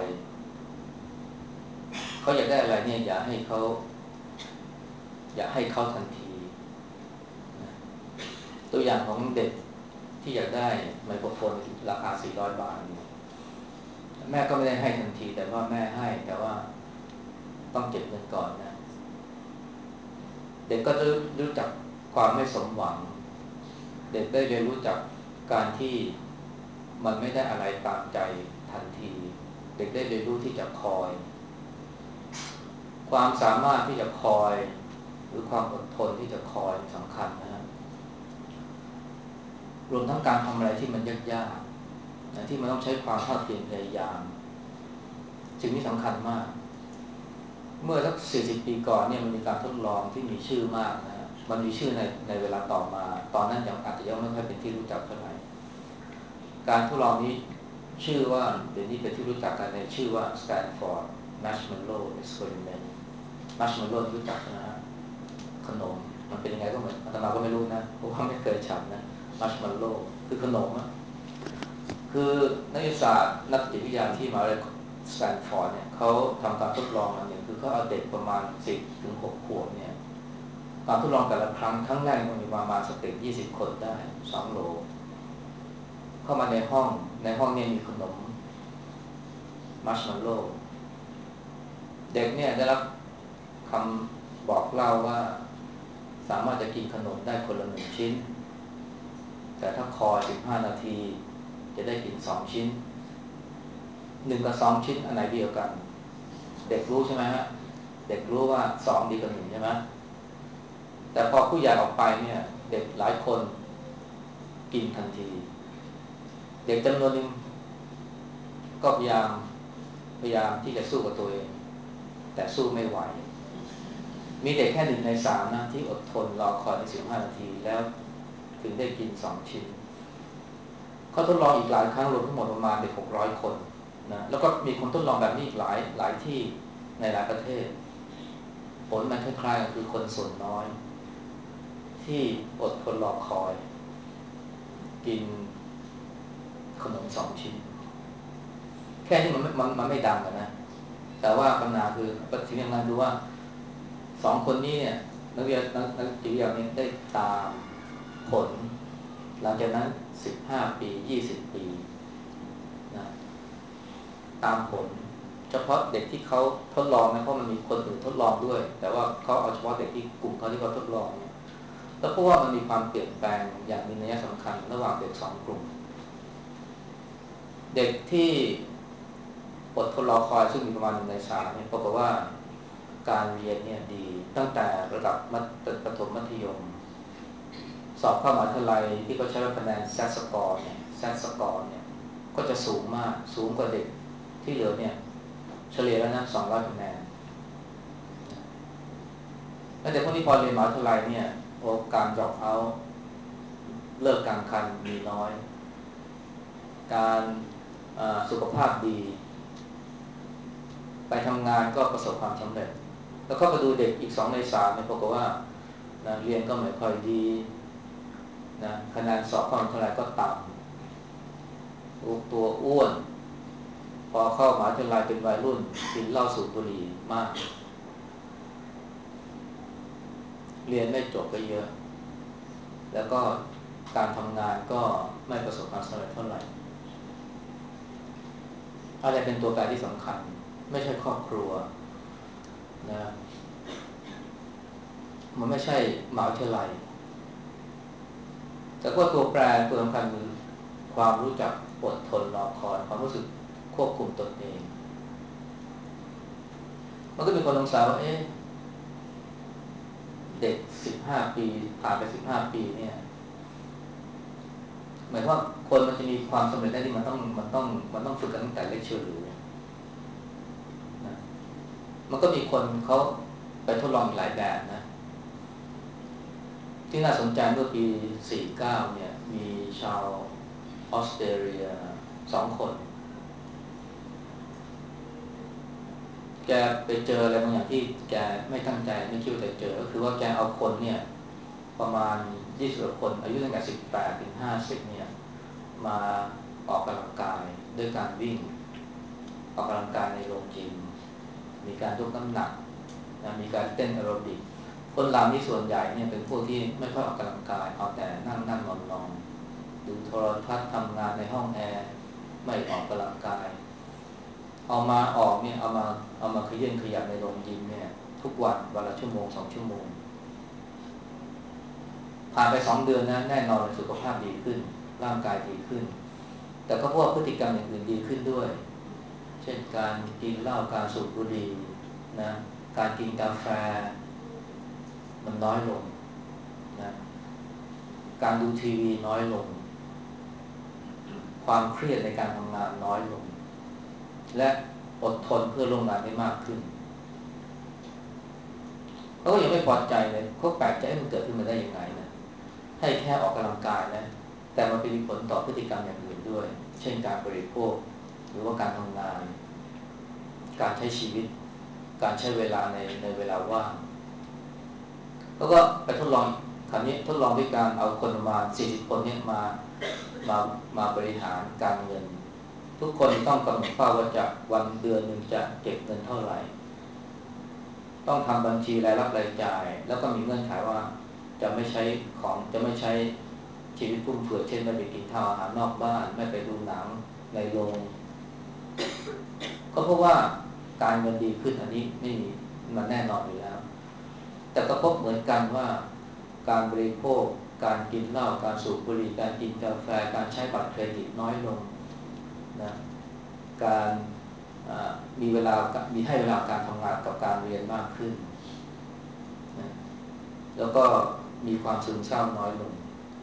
เขาอยากได้อะไรเนี่ยอย่าให้เขาอย่าให้เขาทันทีนะตัวอย่างของเด็กที่อยากได้ไมโครโฟนราคาสี่ร้อยบาทแม่ก็ไม่ได้ให้ทันทีแต่ว่าแม่ให้แต่ว่าต้องเก็บเงินก่อนนะเด็กก็จะรู้จักความไม่สมหวังเด็กได้เรียนรู้จักการที่มันไม่ได้อะไรตามใจทันทีเด็กได้เรียนรู้ที่จะคอยความสามารถที่จะคอยหรือความอดทนที่จะคอยสำคัญนะฮะรวมทั้งการทำอะไรที่มันยากๆนะที่มันต้องใช้ความภาคเพียรพยายามสิ่งนี้สำคัญมากเมื่อสักสี่สิบปีก่อนเนี่ยมันมีการทดลองที่มีชื่อมากนะมันมีชื่อในในเวลาต่อมาตอนนั้นยังอาจจะยังไม่ค่อยเป็นที่รู้จักเท่าไหร่การทดลองนี้ชื่อว่าเดี๋ยวนี้เป็นที่รู้จักกันในชื่อว่า Stanford Marshmallow Experiment Marshmallow รู้จักนะฮะขนมมันเป็นยังไงก็เหมือนอาตมาก็ไม่รู้นะเพราะว่าไม่เคยฉันนะ Marshmallow คือขนมอะคือนักวิทยาศาสตร์นักจิตวิทยาที่มหาวิทยาลัยสแตนฟอร์ดเนี่ยเขาทำการทดลองอันหนึ่งคือเขาเอาเด็กประมาณสิบถึงหกขวบเนี่ยการทดลองแต่ละครั้งครั้งแรกมันมีประมาณสกเด็กยี่สิบคนได้สองโหลเข้ามาในห้องในห้องเนี่ยมีขนมมัชมัลโล่เด็กเนี่ยได้รับคำบอกเล่าว่าสามารถจะกินขนมได้คนละหนึ่งชิ้นแต่ถ้าคอยสิบห้านาทีจะได้กินสองชิ้นหนึ่งกับสองชิ้นอันไหนดีกว่ากันเด็กรู้ใช่ไหมฮะเด็กรู้ว่าสองดีกว่าหนึ่งใช่ไหมแต่พอผู้ใหญ่ออกไปเนี่ยเด็กหลายคนกินทันทีเด็กจำนวนหนึ่งก็พยายามพยายามที่จะสู้กับตัวเองแต่สู้ไม่ไหวมีเด็กแค่หนึ่งในสามนะที่อดทนรอคอยในสิบห้านาทีแล้วถึงได้กินสองชิ้นเขาทดลองอีกหลายครั้งรวมทั้งหมดประมาณเด็กหกร้อยคนนะแล้วก็มีคนทดลองแบบนี้อีกหลายหลายที่ในหลายประเทศผลมันคล้ายๆกันคือคนส่วนน้อยที่อดทนรอคอยกินขนมสองชิ้นแค่นี้มันมันมันไม่ดังกันนะแต่ว่าปัญหาคือปัจจัยสำคัญคือว่าสองคนนี้เนี่ยนักวิทยานักนักจิตวิทยาเนี่ยได้ตามผลหลังจากนั้นสิบห้าปียี่สิบปีนะตามผลเฉพาะเด็กที่เขาทดลองนะเพราะมันมีคนอื่นทดลองด้วยแต่ว่าเขาเอาเฉพาะเด็กที่กลุ่มเขาที่เขาทดลองเนี่ยแล้วเพราะว่ามันมีความเปลี่ยนแปลงอย่างมีนัยสำคัญระหว่างเด็กสองกลุ่มเด็กที่อดทนรอคอยซึ่งมีประมาณหนึ่งในสามเนี่ยปรากฏว่าการเรียนเนี่ยดีตั้งแต่ระดับมัธประถมมัธยมสอบเข้ามหาวิทยาลัยที่เขาใช้คะแนนแซดสกอร์เนี่ยแซดสกอร์เนี่ยก็จะสูงมากสูงกว่าเด็กที่เหลือเนี่ยเฉลี่ยแล้วนะสองร้อยคะแนนแล้วเด็กพวกนี้พอเรียนมหาวิทยาลัยเนี่ยโอกาส drop out เลิกกลางคันมีน้อยการสุขภาพดีไปทำงานก็ประสบความสำเร็จแล้วก็ไปดูเด็กอีกสองในสามเนี่ยปรากฏว่านะเรียนก็ไม่ค่อยดีนะคะแนนสอบเข้ามหาวิทยาลัยก็ต่ำตัวอ้วนพอเข้ามหาวิทยาลัยเป็นวัยรุ่นกินเหล้าสูบบุหรี่มากเรียนไม่จบก็เยอะแล้วก็การทำงานก็ไม่ประสบความสำเร็จเท่าไหร่อะไรเป็นตัวแปรที่สำคัญไม่ใช่ครอบครัวนะมันไม่ใช่มหาวิทยาลัยแต่ว่าตัวแปรตัวสำคัญคือความรู้จักอดทนรอคอยความรู้สึกควบคุมตนเองมันก็มีคนสงสัยว่าเอ๊ะเด็กสิบห้าปีผ่านไปสิบห้าปีเนี่ยหมายว่าคนมันจะมีความสำเร็จได้ที่มันต้องมันต้องมันต้องฝึกกันตั้งแต่เล็กเชียวหรือนะมันก็มีคนเขาไปทดลองหลายแบบนะที่น่าสนใจเมื่อปีสี่สิบเก้าเนี่ยมีชาวออสเตรเลียสองคนแกไปเจออะไรบางอย่างที่แกไม่ตั้งใจไม่คิดว่าจะเจอก็คือว่าแกเอาคนเนี่ยประมาณยี่สิบคนอายุตั้งแต่สิบแปดถึงห้าสิบเนี่ยมาออกกำลังกายด้วยการวิ่งออกกำลังกายในโรงยิมมีการยกน้ำหนักนะมีการเต้นแอโรบิกคนเหล่านี้ส่วนใหญ่เนี่ยเป็นพวกที่ไม่ค่อยออกกำลังกายเอาแต่นั่งนั่งนอนนอนดูโทรทัศน์ทำงานในห้องแอร์ไม่ออกกำลังกายเอามาออกเนี่ยเอามาเอามาขยันขยับในโรงยิมเนี่ยทุกวันวันละชั่วโมงสองชั่วโมงผ่านไปสองเดือนนะแน่นอนสุขภาพดีขึ้นร่างกายดีขึ้นแต่ก็พวกพฤติกรรมอย่างอื่นดีขึ้นด้วยเช่นการกินเหล้าการสูบบุหรี่นะการกินกาแฟมันน้อยลงนะการดูทีวีน้อยลงความเครียดในการทำงานน้อยลงและอดทนเพื่อลงงานได้มากขึ้นเขาก็ยังไม่พอใจเลยเขาแปลกใจมันเกิดขึ้นมาได้ยังไงนะให้แค่ออกกำลังกายนะแต่มันเป็นผลต่อพฤติกรรมอย่างอื่นด้วยเช่นการบริโภคหรือว่าการทำงานการใช้ชีวิตการใช้เวลาในในเวลาว่างแล้วก็ไปทดลองคราวนี้ทดลองด้วยการเอาคนประมาณสี่สิบคนเนี่ยมามามาบริหารการเงินทุกคนต้องกำหนดเป้าว่าจะวันเดือนหนึ่งจะเก็บเงินเท่าไหร่ต้องทำบัญชีรายรับรายจ่ายแล้วก็มีเงื่อนไขว่าจะไม่ใช้ของจะไม่ใช้ชีวิตฟุ่มเฟือยเช่นไม่ไปกินข้าวอาหารนอกบ้านไม่ไปดูหนังในโรงก็เพราะว่าการเงินดีขึ้นอันนี้ไม่มีมันแน่นอนอยู่แล้วแต่ก็พบเหมือนกันว่าการบริโภคการกินเหล้าการสูบบุหรี่การกินกาแฟการใช้บัตรเครดิตน้อยลงนะการมีเวลามีให้เวลาการทำงานกับการเรียนมากขึ้นนะแล้วก็มีความซึมเศร้าน้อยลง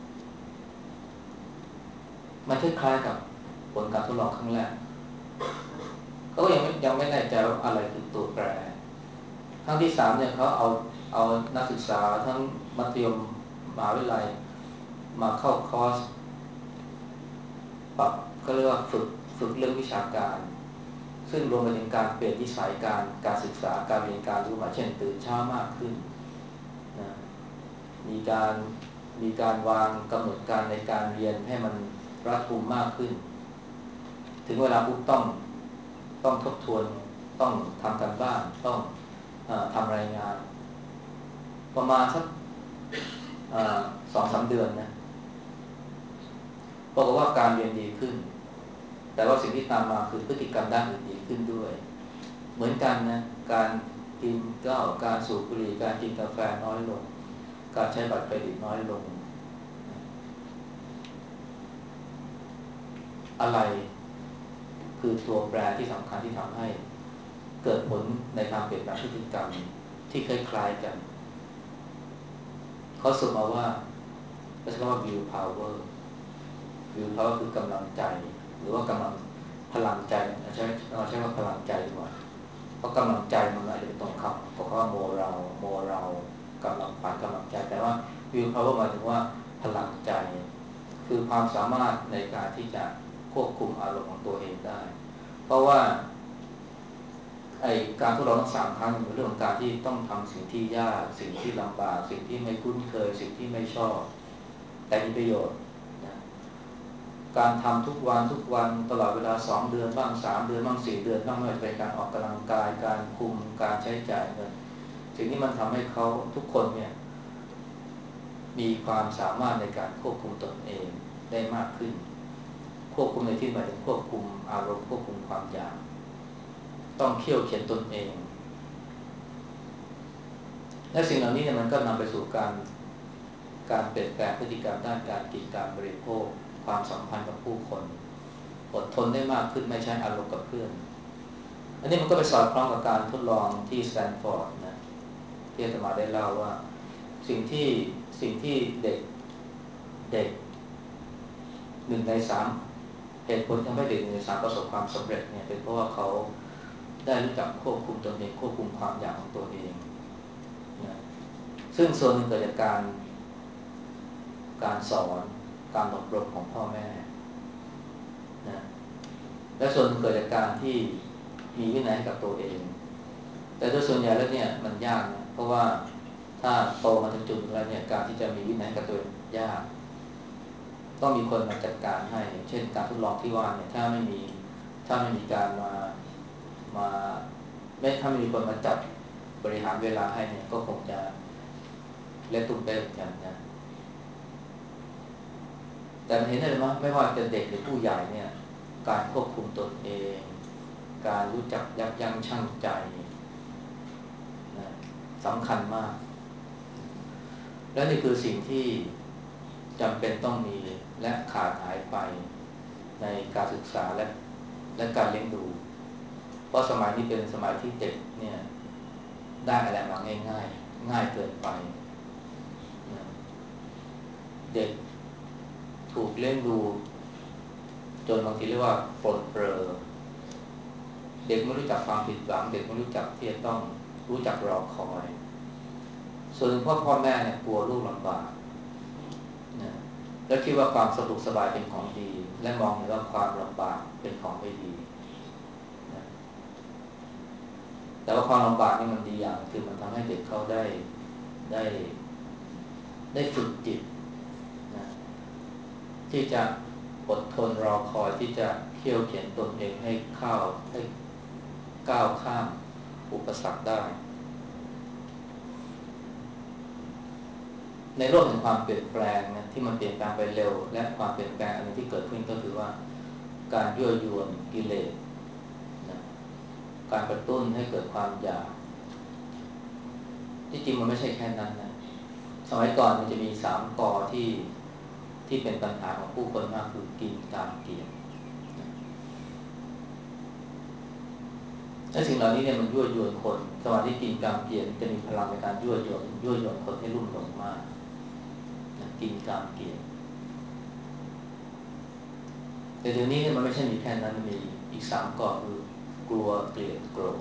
มันคล้ายๆกับผลการทดลองครั้งแรกเขาก็ยังไม่ยังไม่แน่ใจว่าอะไรคือตัวแปรครั้งที่สามเนี่ยเขาเอาเอานักศึกษาทั้งมัธยมมหาวิทยาลัยมาเข้าคอร์สปรับก็เรียกว่าฝึกฝึกเรื่องวิชาการซึ่งรวมไปถึงการเปลี่ยนนิสัยการการศึกษาการเรียนการรู้มาเช่นตื่นเช้ามากขึ้นนะมีการมีการวางกำหนดการในการเรียนให้มันรัดกุมมากขึ้นถึงเวลาปุ๊บต้องต้องทบทวนต้องทำกันบ้านต้องเอ่อทำรายงานประมาณสักสองสามเดือนนะบอกว่าการเรียนดีขึ้นแต่ว่าสิ่งที่ตามมาคือพฤติกรรมด้านอื่นดีขึ้นด้วยเหมือนกันนะการกินเหล้าการสูบบุหรี่การกินกาแฟน้อยลงการใช้บัตรเครดิตน้อยลงอะไรคือตัวแปรที่สำคัญที่ทำให้เกิดผลในการเปลี่ยนแปลงพฤติกรรมที่คล้ายๆกันเขาสรุปมาว่าเขาใช้คำว่า will power will power คือกำลังใจหรือว่ากำลังพลังใจใช้เราใช้ว่าพลังใจดีกว่าเพราะกำลังใจมันอาจจะเป็นตรงคำเพราะว่าโมเราโมเรากำลังฝันกำลังใจแต่ว่า will power หมายถึงว่าพลังใจคือความสามารถในการที่จะควบคุมอารมณ์ของตัวเองได้เพราะว่าไอการทดลองทั้งสามครั้งเป็นเรื่องของการที่ต้องทำสิ่งที่ยากสิ่งที่ลำบากสิ่งที่ไม่คุ้นเคยสิ่งที่ไม่ชอบแต่มีประโยชน์นะการทำทุกวันทุกวันตลอดเวลาสองเดือนบ้างสามเดือนบ้างสี่เดือนบ้างไม่ว่าจะเป็นการออกกำลังกายการคุมการใช้จ่ายเงินสิ่งนี้มันทำให้เขาทุกคนเนี่ยมีความสามารถในการควบคุมตนเองได้มากขึ้นควบคุมในที่หมายถึงควบคุมอารมณ์ควบคุมความอยากต้องเขี่ยวเข็นตนเองและสิ่งเหล่านี้เนี่ยมันก็นำไปสู่การการเปลี่ยนแปลงพฤติกรรมด้านการกินการบริโภคความสัมพันธ์กับผู้คนอดทนได้มากขึ้นไม่ใช้อารมณ์กับเพื่อนอันนี้มันก็ไปสอดคล้องกับการทดลองที่สแตนฟอร์ดนะที่อาตมาได้เล่าว่าสิ่งที่สิ่งที่เด็กเด็กหนึ่งในสามเหตุผลทำให้เด็กหนึ่งในสามประสบความสำเร็จเนี่ยเป็นเพราะว่าเขาได้รู้จักควบคุมตนเองควบคุมความอยากของตัวเองนะซึ่งส่วนหนึ่งเกิดจากการการสอนการอบรมของพ่อแม่นะและส่วนหนึ่งเกิดจากการที่มีวินัยให้กับตัวเองแต่โดยส่วนใหญ่แล้วเนี่ยมันยากนะเพราะว่าถ้าโตมาถึงจุดแล้วเนี่ยการที่จะมีวินัยกับตัวเองยากต้องมีคนมาจัดการให้เช่นการทดลองที่ว่าเนี่ยถ้าไม่มีถ้าไม่มีการมามาไม่ถ้าไม่มีคนมาจัดบริหารเวลาให้เนี่ยก็คงจะเละตุ้มเป๊ะเหมือนกันนะแต่มันเห็นได้เลยว่าไม่ว่าจะเด็กหรือผู้ใหญ่เนี่ยการควบคุมตนเองการรู้จักยับยั้งชั่งใจนะสำคัญมากและนี่คือสิ่งที่จำเป็นต้องมีและขาดหายไปในการศึกษาและและการเลี้ยงดูเพราะสมัยนี้เป็นสมัยที่เด็กเนี่ยได้อะไรมาง่ายๆง่ายเกินไปนะเด็กถูกเลี้ยงดูจนบางทีเรียกว่าปลนเปลือเด็กไม่รู้จักความผิดหวังเด็กไม่รู้จักที่จะต้องรู้จักรอคอยส่วนพ่อพ่อแม่เนี่ยกลัวลูกลำบากนะแล้วคิดว่าความสะดวกสบายเป็นของดีและมองเห็นว่าความลำบากเป็นของไม่ดีนะแต่ว่าความลำบากนี่มันดีอย่างคือมันทำให้เด็กเขาได้ได้ได้ฝึกจิตนะที่จะอดทนรอคอยที่จะเคี่ยวเข็นตนเองให้เข้าให้ก้าวข้ามอุปสรรคได้ในโลกแห่งความเปลี่ยนแปลงนะที่มันเปลี่ยนแปลงไปเร็วและความเปลี่ยนแปลงอันนึงที่เกิดขึ้นก็คือว่าการยั่วยวนกิเลสนะการกระตุ้นให้เกิดความอยากที่จริงมันไม่ใช่แค่นั้นนะสมัยก่อนมันจะมีสามกอที่ที่เป็นปัญหาของผู้คนมากคือกินการเกลียดและสิ่งเหล่านี้เนี่ยมันยั่วยวนคนสมัยที่กินการเกลียดจะมีพลังในการยั่วยวนยั่วยวนคนให้รุ่มหลงมากนะกินการเกลียดแต่เดี๋ยวนี้เนี่ยมันไม่ใช่มีแค่นั้นมันมีอีกสามกอคือกลัวเกลียดโกรธ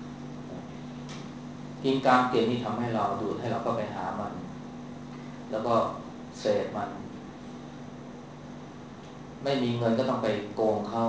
กินการเกลียดนี่ทำให้เราดูดให้เราก็ไปหามันแล้วก็เสพมันไม่มีเงินก็ต้องไปโกงเขา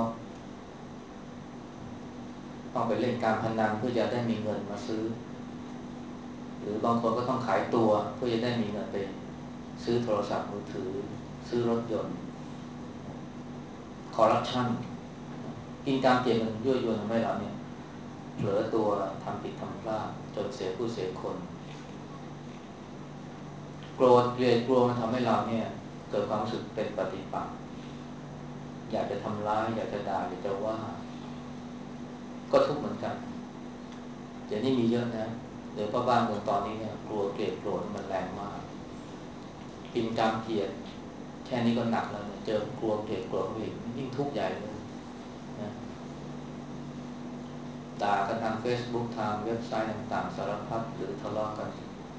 ต้องไปเล่นการพนันเพื่อจะได้มีเงินมาซื้อหรือบางคนก็ต้องขายตัวเพื่อจะได้มีเงินไปซื้อโทรศัพท์มือถือซื้อรถยนต์คอร์รัปชันกินการเกลียดมันยั่วยวนทำให้เราเนี่ยเผลอตัวทำผิดทำพลาดจนเสียผู้เสียคนโกรธเกลียดกลัวมันทำให้เราเนี่ยเกิดความรู้สึกเป็นปฏิปักษ์อยากจะทำร้ายอยากจะด่าอยากจะว่าก็ทุกข์เหมือนกันเดี๋ยวนี้มีเยอะนะเดี๋ยวพ่อบ้านเมืองตอนนี้เนี่ยกลัวเกลียดโกรธมันแรงมากพิมพ์จามเกลียดแค่นี้ก็หนักแล้วเนี่ยเจอกลัวเกลียดโกรธอีกยิ่งทุกข์ใหญ่เลยนะด่ากันทาง Facebook ทางเว็บไซต์ต่างๆสารพัดหรือทะเลาะกัน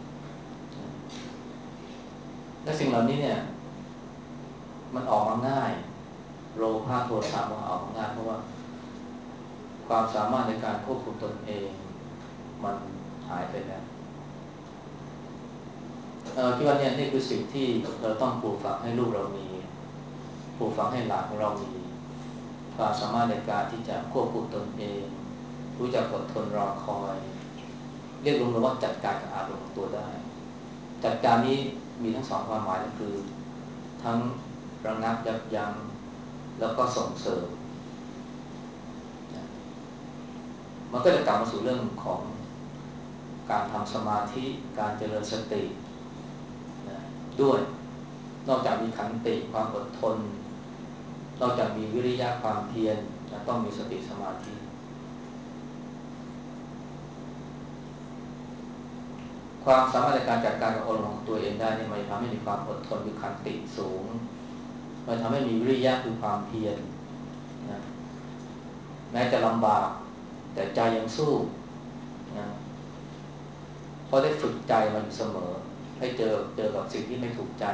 และสิ่งเหล่านี้เนี่ยมันออกมาง่ายโลภะโทสะมันออกมาง่ายเพราะว่าความสามารถในการควบคุมตนเองมันหายไปแล้วคิดว่าเนี่ยนี่คือสิ่งที่เราต้องปลูกฝังให้ลูกเรามีปลูกฝังให้หลานของเรามีความสามารถในการที่จะควบคุมตนเองรู้จักอดทนรอคอยเรียกรวมๆว่าจัดการกับอารมณ์ของตัวได้จัดการนี้มีทั้งสองความหมายก็คือทั้งระงับยับยั้งแล้วก็ส่งเสริมมันก็จะกลับมาสู่เรื่องของการทำสมาธิการเจริญสตินะด้วยนอกจากมีขันติความอดทนนอกจากมีวิริยะความเพียรนะต้องมีสติสมาธิความสามารถในการจัดการกับอารมณ์ของตัวเองได้เนี่ยมันทำให้มีความอดทนมีขันติสูงมันทำให้มีวิริยะคือความเพียรนะแม้จะลำบากแต่ใจยังสู้นะเพราะได้ฝึกใจมันเสมอให้เจอเจอกับสิ่งที่ไม่ถูกใจ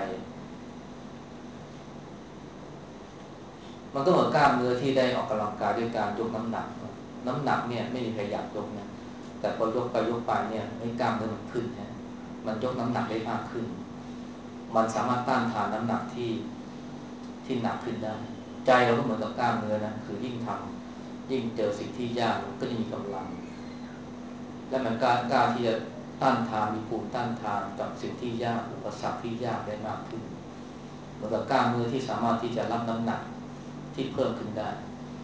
มันก็เหมือนกล้ามเนื้อที่ได้ออกกำลังกายด้วยการยกน้ำหนักน้ำหนักเนี่ยไม่มีใครอยากยกนะแต่พอยกไปยกไปเนี่ยให้กล้ามเนื้อมันขึ้นนะมันยกน้ำหนักได้มากขึ้นมันสามารถต้านทานน้ำหนักที่ที่หนักขึ้นได้ใจเราก็เหมือนกับกล้ามเนื้อนะคือยิ่งทำยิ่งเจอสิ่งที่ยากมันก็ยิ่งมีกำลังและมันกล้ากล้าที่จะต้านทานมีภูมิต้านทานกับสิ่งที่ยากอุปสรรคที่ยากได้มากขึ้นเหมือนกับกล้ามเนื้อที่สามารถที่จะรับน้ำหนักที่เพิ่มขึ้นได้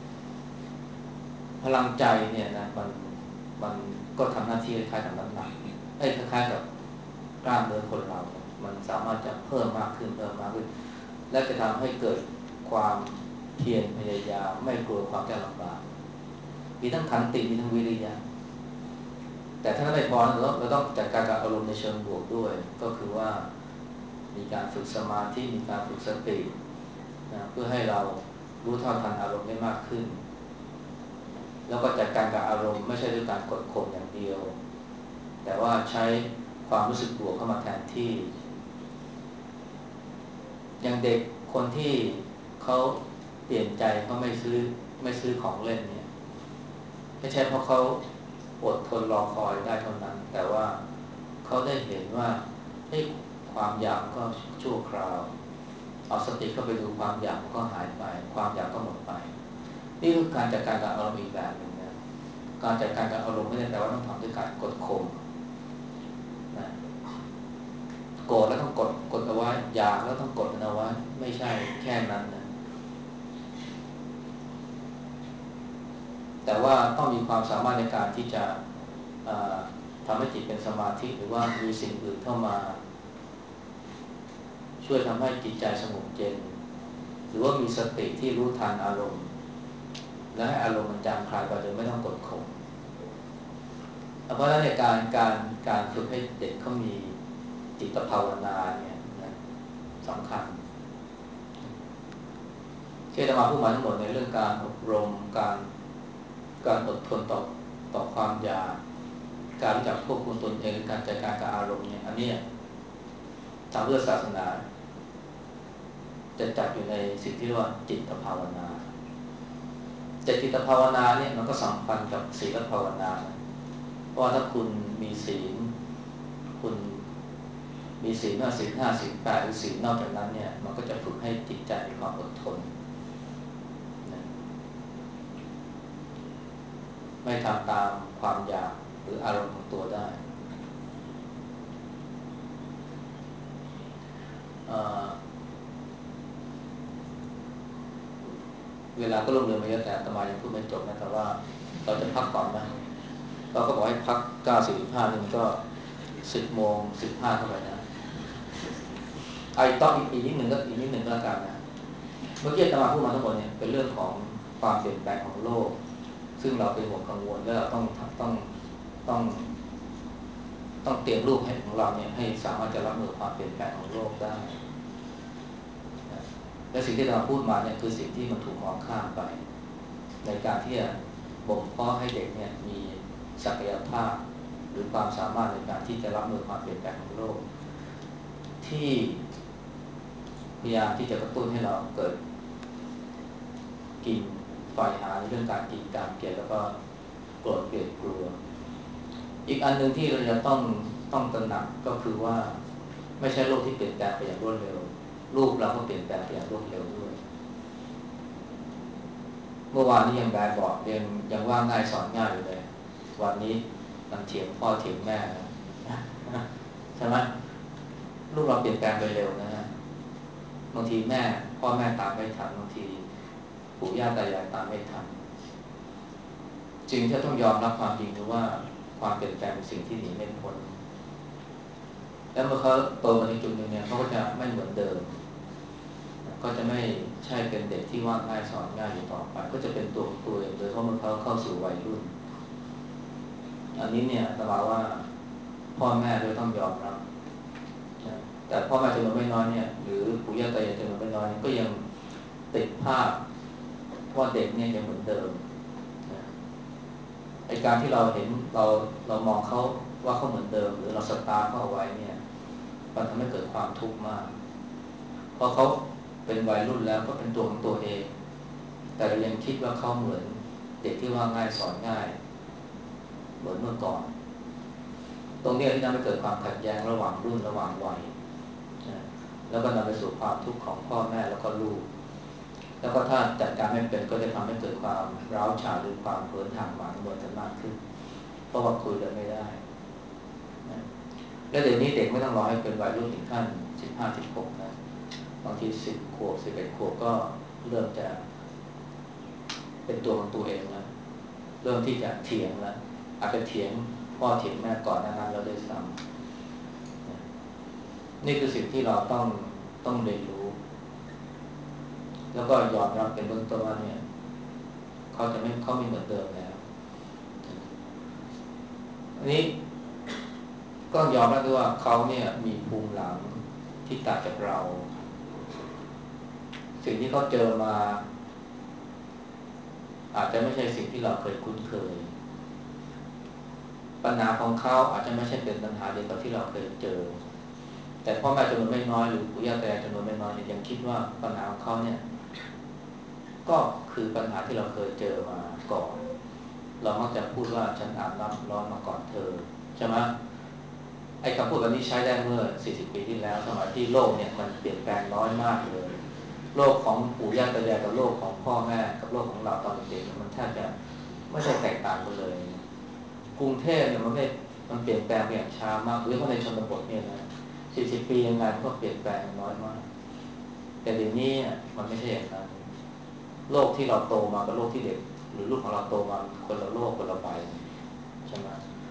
พลังใจเนี่ยนะมันมันก็ทำหน้าที่คล้ายๆกับน้ำหนักไอ้คล้ายๆกับกล้ามเนื้อคนเรามันสามารถจะเพิ่มมากขึ้นเพิ่มมากขึ้นและจะทำให้เกิดความเพียรพยายามไม่กลัวความยากลำบากมีทั้งขันติมีทั้งวิริยะแต่ถ้าไม่พอเราต้องเราต้องจัดการกับอารมณ์ในเชิงบวกด้วยก็คือว่ามีการฝึกสมาธิมีการฝึกสตินะเพื่อให้เรารู้เท่าทันอารมณ์ได้มากขึ้นแล้วก็จัดการกับอารมณ์ไม่ใช่ด้วยการกดข่มอย่างเดียวแต่ว่าใช้ความรู้สึกบวกเข้ามาแทนที่อย่างเด็กคนที่เขาเปลี่ยนใจเขาไม่ซื้อไม่ซื้อของเล่นเนี่ยไม่ใช่เพราะเขาอดทนรอคอยได้เท่านั้นแต่ว่าเขาได้เห็นว่าให้ความอยากก็ชั่วคราวเอาสติเข้าไปดูความอยากก็หายไปความอยากก็หมดไปนี่คือการจัดการกับอารมณ์อีกแบบหนึ่งนะการจัดการกับอารมณ์ไม่ได้แปลว่าต้องทำด้วยการกดข่มนะโกรธแล้วต้องกดกดเอาไว้อยากแล้วต้องกดมันเอาไว้ไม่ใช่แค่นั้นนะแต่ว่าต้องมีความสามารถในการที่จะทำให้จิตเป็นสมาธิหรือว่ามีสิ่งอื่นเข้ามาช่วยทำให้จิตใจสงบเย็นหรือว่ามีสติที่รู้ทันอารมณ์และให้อารมณ์มันจางคลายไปโดยไม่ต้องกดข่มเพราะฉะนั้นในการการการฝึกให้เด็กเขามีจิตภาวนาเนี่ยนะสำคัญที่จะมาพูดมาทั้งหมดในเรื่องการอบรมการการอดทนต่อต่อความอยากการรู้จักควบคุมตนเองการจัดการกับอารมณ์เนี่ยอันนี้ทางพุทธศาสนาจะจัดอยู่ในสิ่งที่เรียกว่าจิตภาวนาแต่จิตภาวนาเนี่ยมันก็สัมพันธ์กับศีลภาวนาเพราะว่าถ้าคุณมีศีลคุณมีศีลห้าศีลห้าศีลแปดหรือศีลนอกจากนั้นเนี่ยมันก็จะฝึกให้จิตใจมีความอดทนไม่ทำตามความอยากหรืออารมณ์ของตัวได้เวลาก็ลงเรือมาเยอะแต่อาตมายังพูดไม่จบนะแต่ว่าเราจะพักก่อนนะเราก็บอกให้พักเก้าสี่สิบห้านี่มันก็สิบโมงสิบห้าเข้าไปนะไอ้ต้องอีกนิดหนึ่งก็อีกนิดหนึ่งก็แล้วกันนะเมื่อกี้อาตมาพูดมาทั้งหมดเนี่ยเป็นเรื่องของความเปลี่ยนแปลงของโลกซึ่งเราเป็นห่วงกังวลและเราต้องต้องต้องต้องเตรียมรูปให้ของเราเนี่ยให้สามารถจะรับมือความเปลี่ยนแปลงของโลกได้นะและสิ่งที่เราพูดมาเนี่ยคือสิ่งที่มันถูกมองข้ามไปในการที่จะบ่มเพาะให้เด็กเนี่ยมีศักยภาพหรือความสามารถในการที่จะรับมือความเปลี่ยนแปลงของโลกที่พยายามที่จะกระตุ้นให้เราเกิดกินฝ่ายหาในเรื่องการกินการเกลียดแล้วก็โกรธเกลียดกลัวอีกอันหนึ่งที่เราจะต้องต้องตระหนักก็คือว่าไม่ใช่โลกที่เปลี่ยนแปลงไปอย่างรวดเร็วลูกเราก็เปลี่ยนแปลงไปอย่างรวดเร็วด้วยเมื่อวานนี้ยังแบบบอกเรียนยังว่าง่ายสอนง่ายอยู่เลยวันนี้มันเถียงพ่อเถียงแม่ใช่ไหมลูกเราเปลี่ยนแปลงไปเร็วนะฮะบางทีแม่พ่อแม่ตามไม่ทันบางทีปู่ย่าตายายตามไม่ทันจริงที่ต้องยอมรับความจริงคือว่าความเปลี่ยนแปลงเป็นสิ่งที่หนีไม่พ้นแล้วเมื่อเขาโตมาถึงจุดหนึ่งเนี่ยเขาก็จะไม่เหมือนเดิมก็จะไม่ใช่เป็นเด็กที่ว่าง่ายสอนง่ายอยู่ต่อไปก็จะเป็นตัวของตัวเองโดยเพราะเมื่อเขาเข้าสู่วัยรุ่นอันนี้เนี่ยตมาว่าพ่อแม่โดยต้องยอมรับนะแต่พ่อแม่จำนวนไม่น้อยเนี่ยหรือปู่ย่าตายายจำนวนไม่น้อยก็ยังติดภาพว่าเด็กเนี่ยยังเหมือนเดิมนะไอการที่เราเห็นเราเรามองเขาว่าเขาเหมือนเดิมหรือเราสตาร์เขาเอาไว้เนี่ยมันทำให้เกิดความทุกข์มากเพราะเขาเป็นวัยรุ่นแล้วก็เป็นตัวของตัวเองแต่เรายังคิดว่าเขาเหมือนเด็กที่ว่าง่ายสอนง่ายเหมือนเมื่อก่อนตรงนี้ที่ทำให้เกิดความขัดแย้งระหว่างรุ่นระหว่างวัยนะแล้วก็นำไปสู่ความทุกข์ของพ่อแม่แล้วก็ลูกแล้วก็ถ้าจัดการไม่เป็นก็จะทำให้เกิดความร้าวฉานหรือความเหินห่างหมางเมินกันมากขึ้นเพราะว่าคุยกันไม่ได้นะและเดี๋ยวนี้เด็กไม่ต้องรอให้เป็นวัยรุ่นถึงขั้นสิบห้าสิบหกนะบางทีสิบขวบสิบเอ็ดขวบก็เริ่มจะเป็นตัวของตัวเองแล้วเริ่มที่จะเถียงแล้วอาจจะเถียงพ่อเถียงแม่ก่อนหน้านั้นเราได้ซ้ำนี่คือสิ่งที่เราต้องต้องเรียนรู้แล้วก็ยอมรับเป็นเบื้องต้นว่าเนี่ยเขาจะไม่เขาไม่เหมือนเดิมแล้วอันนี้ก็ยอมรับด้วยว่าเขาเนี่ยมีภูมิหลังที่ต่างจากเราสิ่งที่เขาเจอมาอาจจะไม่ใช่สิ่งที่เราเคยคุ้นเคยปัญหาของเขาอาจจะไม่ใช่เป็นปัญหาเดียวกับที่เราเคยเจอแต่พ่อแม่จำนวนไม่น้อยหรือปู่ย่าตายายจำนวนไม่น้อยเนี่ยยังคิดว่าปัญหาของเขาเนี่ยก็คือปัญหาที่เราเคยเจอมาก่อนเรามักจะพูดว่าฉันอาบน้ำร้อนมาก่อนเธอใช่ไหมไอ้คำพูดแบบนี้ใช้ได้เมื่อสี่สิบปีที่แล้วสมัยที่โลกเนี่ยมันเปลี่ยนแปลงน้อยมากเลยโลกของปู่ย่าตายายกับโลกของพ่อแม่กับโลกของเราตอนเด็กมันแทบจะไม่ได้แตกต่างกันเลยกรุงเทพเนี่ยมันไม่มันเปลี่ยนแปลงไปอย่างช้ามากหรือว่าในชนบทเนี่ยนะสี่สิบปียังไงมันก็เปลี่ยนแปลงน้อยมากแต่เดี๋ยวนี้มันไม่ใช่อย่างนั้นโลกที่เราโตมากับโลกที่เด็กหรือลูกของเราโตมาคนละโลกคนละใบใช่ไหม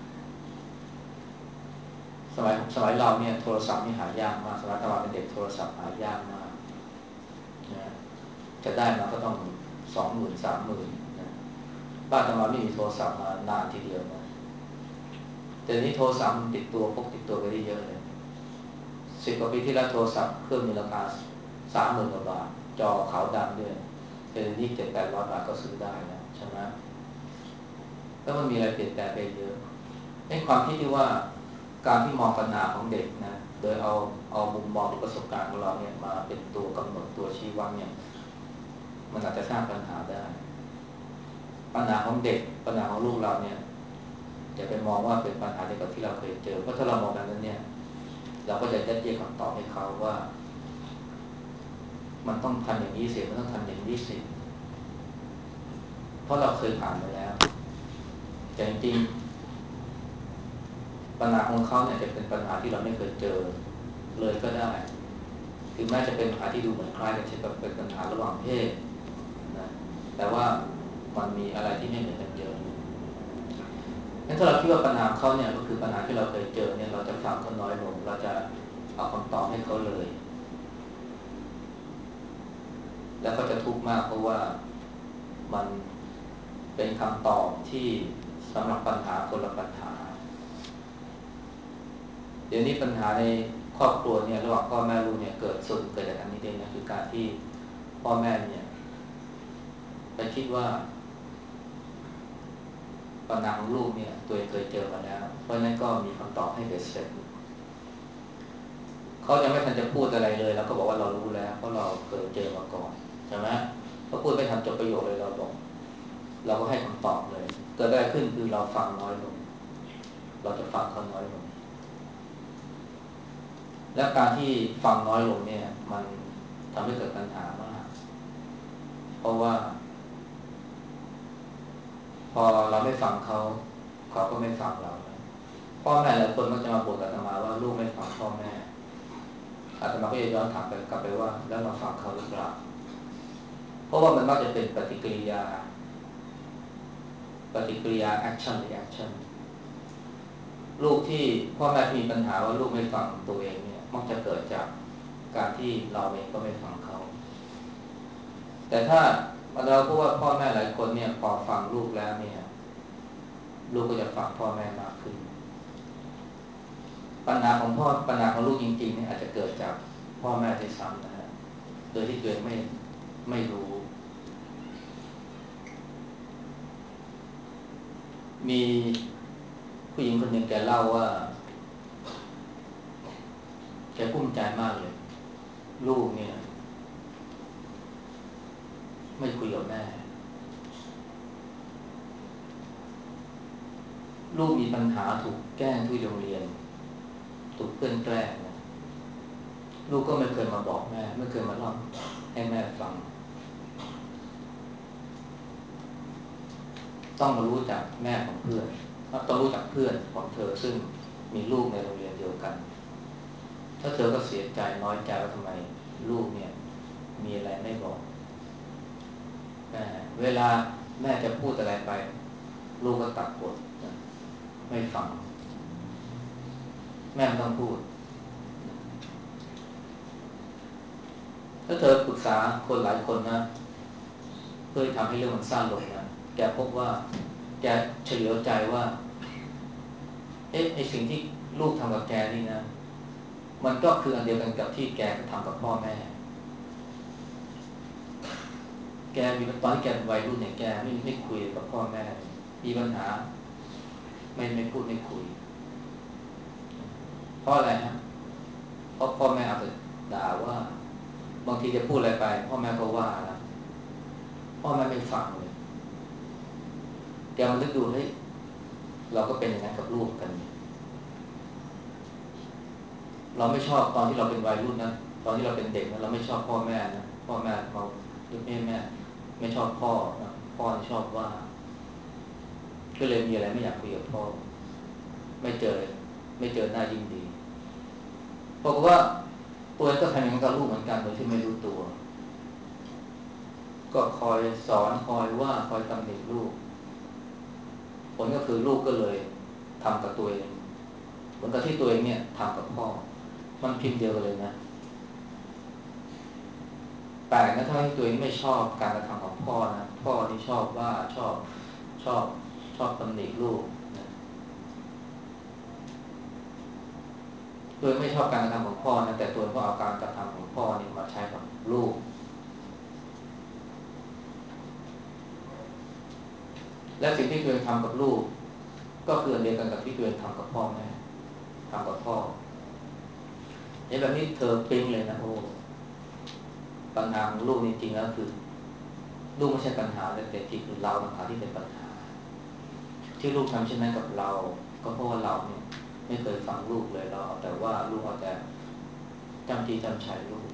สมัยสมัยเราเนี่ยโทรศัพท์นี่หายากมากสมัยตอนเป็นเด็กโทรศัพท์หายากมากนะจะได้มาก็ต้องสองหมื่นสามหมื่นนะบ้านตมาไม่มีโทรศัพท์มานานทีเดียวนะแต่นี้โทรศัพท์มันติดตัวพกติดตัวไปได้เยอะเลยสิบกว่าปีที่แล้วโทรศัพท์เครื่องมีราคาสามหมื่นกว่าบาทจอขาวดำด้วยแต่เดี๋ยวนี้เจ็ดแปดร้อยบาทก็ซื้อได้แล้วใช่ไหมแล้วมันมีอะไรเปลี่ยนแปลงไปเยอะในความคิดที่ว่าการที่มองปัญหาของเด็กนะโดยเอาเอามุมมองหรือประสบการณ์ของเราเนี่ยมาเป็นตัวกำหนดตัวชี้วัดเนี่ยมันอาจจะสร้างปัญหาได้ปัญหาของเด็กปัญหาของลูกเราเนี่ยอย่าไปมองว่าเป็นปัญหาเดียวกับที่เราเคยเจอเพราะถ้าเรามองแบบนั้นเนี่ยเราก็จะยัดเยียดคำตอบให้เขาว่ามันต้องทำอย่างนี้สิมันต้องทำอย่างนี้สิเพราะเราเคยผ่านมาแล้วแต่จริงปัญหาของเขาเนี่ยจะเป็นปัญหาที่เราไม่เคยเจอเลยก็ได้ถึงแม้จะเป็นปัญหาที่ดูเหมือนคล้ายกันเช่นกับเป็นปัญหาระหว่างเพศนะแต่ว่ามันมีอะไรที่ไม่เหมือนกันเยอะงั้นถ้าเราคิดว่าปัญหาเขาเนี่ยก็คือปัญหาที่เราเคยเจอเนี่ยเราจะฟังเขาน้อยลงเราจะเอาคำตอบให้เขาเลยแล้วก็จะทุกข์มากเพราะว่ามันเป็นคำตอบที่สำหรับปัญหาคนละปัญหาเดี๋ยวนี้ปัญหาในครอบครัวเนี่ยระหว่างพ่อแม่ลูกเนี่ยเกิดส่วนเกิดจากอันนี้เองนะคือการที่พ่อแม่เนี่ยไปคิดว่าปัญหาของลูกเนี่ยตัวเองเคยเจอมาแล้วเพราะนั้นก็มีคำตอบให้เบ็ดเสร็จเขายังไม่ทันจะพูดอะไรเลยแล้วก็บอกว่าเรารู้แล้วเพราะเราเคยเจอมาก่อนใช่ไหมเขาพูดไม่ทันจบประโยคเลยเราบอกเราก็ให้คำตอบเลยเกิดอะไรขึ้นคือเราฟังน้อยลงเราจะฟังเขาน้อยลงและการที่ฟังน้อยลงเนี่ยมันทำให้เกิดปัญหามากเพราะว่าพอเราไม่ฟังเขาเขาก็ไม่ฟังเราพ่อแม่หลายคนก็จะมาบ่นอาตมาว่าลูกไม่ฟังพ่อแม่อาตมาก็จะย้อนถามไปกลับไปว่าแล้วเราฟังเขาหรือเปล่าเพราะว่ามันมักจะเป็นปฏิกิริยาปฏิกิริยา action reaction ลูกที่พ่อแม่มีปัญหาว่าลูกไม่ฟังตัวเองเนี่ยมักจะเกิดจากการที่เราเองก็ไม่ฟังเขาแต่ถ้าเราพูดว่าพ่อแม่หลายคนเนี่ยพอฟังลูกแล้วเนี่ยลูกก็จะฟังพ่อแม่มากขึ้นปัญหาของพ่อปัญหาของลูกจริงๆเนี่ยอาจจะเกิดจากพ่อแม่ที่ซ้ำนะฮะโดยที่ตัวเองไม่ไม่รู้มีผู้หญิงคนหนึ่งแกเล่าว่าแกกุ้มใจมากเลยลูกเนี่ยไม่คุยกับแม่ลูกมีปัญหาถูกแกล้งที่โรงเรียนถูกเพื่อนแกล้งนะลูกก็ไม่เคยมาบอกแม่ไม่เคยมาเล่าให้แม่ฟังต้องมารู้จักแม่ของเพื่อนต้องรู้จักเพื่อนของเธอซึ่งมีลูกในโรงเรียนเดียวกันถ้าเธอก็เสียใจน้อยใจว่าทำไมลูกเนี่ยมีอะไรไม่บอกแม่เวลาแม่จะพูดอะไรไปลูกก็ตัดบทไม่ฟังแม่ไม่ต้องพูดถ้าเธอปรึกษาคนหลายคนนะเพื่อทำให้เรื่องมันสั้นลงนะแกพบว่าแกเฉลียวใจว่าเอ๊ะไอสิ่งที่ลูกทำกับแกนี่นะมันก็คืออันเดียวกันกับที่แกทำกับพ่อแม่แกมีตอนที่แกเป็นวัยรุ่นเนี่ยแกไม่ไม่คุยกับพ่อแม่มีปัญหาไม่ไม่พูดไม่คุยเพราะอะไรฮะเพราะพ่อแม่อาจจะด่าว่าบางทีจะพูดอะไรไปพ่อแม่ก็ว่านะพ่อแม่ไม่ฟังเลยแกมาลึกดูเฮ้ยเราก็เป็นอย่างนั้นกับลูกกันเราไม่ชอบตอนที่เราเป็นวัยรุ่นนะตอนที่เราเป็นเด็กนะเราไม่ชอบพ่อแม่นะพ่อแม่เราแม่แม่ไม่ชอบพ่อนะพ่อชอบว่าก็เลยมีอะไรไม่อยากคุยกับพ่อไม่เจอไม่เจอหน้ายิ่งดีเพราะว่าตัวเองก็ทำอย่างนั้นกับลูกเหมือนกันโดยที่ไม่รู้ตัวก็คอยสอนคอยว่าคอยตำหนิลูกผลก็คือลูกก็เลยทำกับตัวเองเหมือนกับที่ตัวเองเนี่ยทำกับพ่อมันพิมพ์เดียวกันเลยนะแปลกนะถ้าที่ตัวเองไม่ชอบการกระทำของพ่อนะพ่อที่ชอบว่าชอบชอบชอบตำหนิลูกนะตัวไม่ชอบการกระทำของพ่อนะแต่ตัวก็เอาการกระทำของพ่อนี่มาใช้กับลูกและสิ่งที่ตัวเองทำกับลูกก็คือเดียวกันกับที่ตัวเองทำกับพ่อแม่ทำกับพ่อในแบบนี้เธอปิ๊งเลยนะโอ้ปัญหาของลูกจริงๆแล้วคือลูกไม่ใช่ปัญหาแต่แต่ที่คือเราต่างหากที่เป็นปัญหาที่ลูกทำเช่นนั้นกับเราก็เพราะว่าเราเนี่ยไม่เคยฟังลูกเลยเราเอาแต่ว่าลูกเอาแต่จำจีจำชัยลูก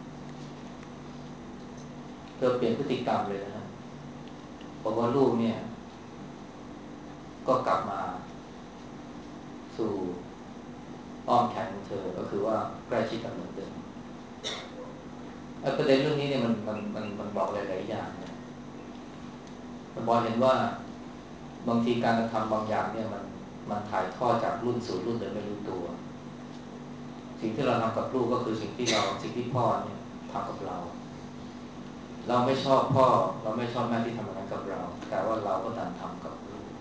เธอเปลี่ยนพฤติกรรมเลยนะฮะบอกว่าลูกเนี่ยก็กลับมาสู่อ้อมแขนของเธอก็คือว่าใกล้ชิดกันเหมือนเดิมประเด็นเรื่องนี้เนี่ยมันมันมันมันบอกหลายๆอย่างนะมันบอกเห็นว่าบางทีการกระทำบางอย่างเนี่ยมันมันถ่ายทอดจากรุ่นสู่รุ่นโดยไม่รู้ตัวสิ่งที่เราทำกับลูกก็คือสิ่งที่เราสิ่งที่พ่อเนี่ยทำกับเราเราไม่ชอบพ่อเราไม่ชอบแม่ที่ทำอย่างนั้นกับเราแต่ว่าเราก็ดันทำกับลูก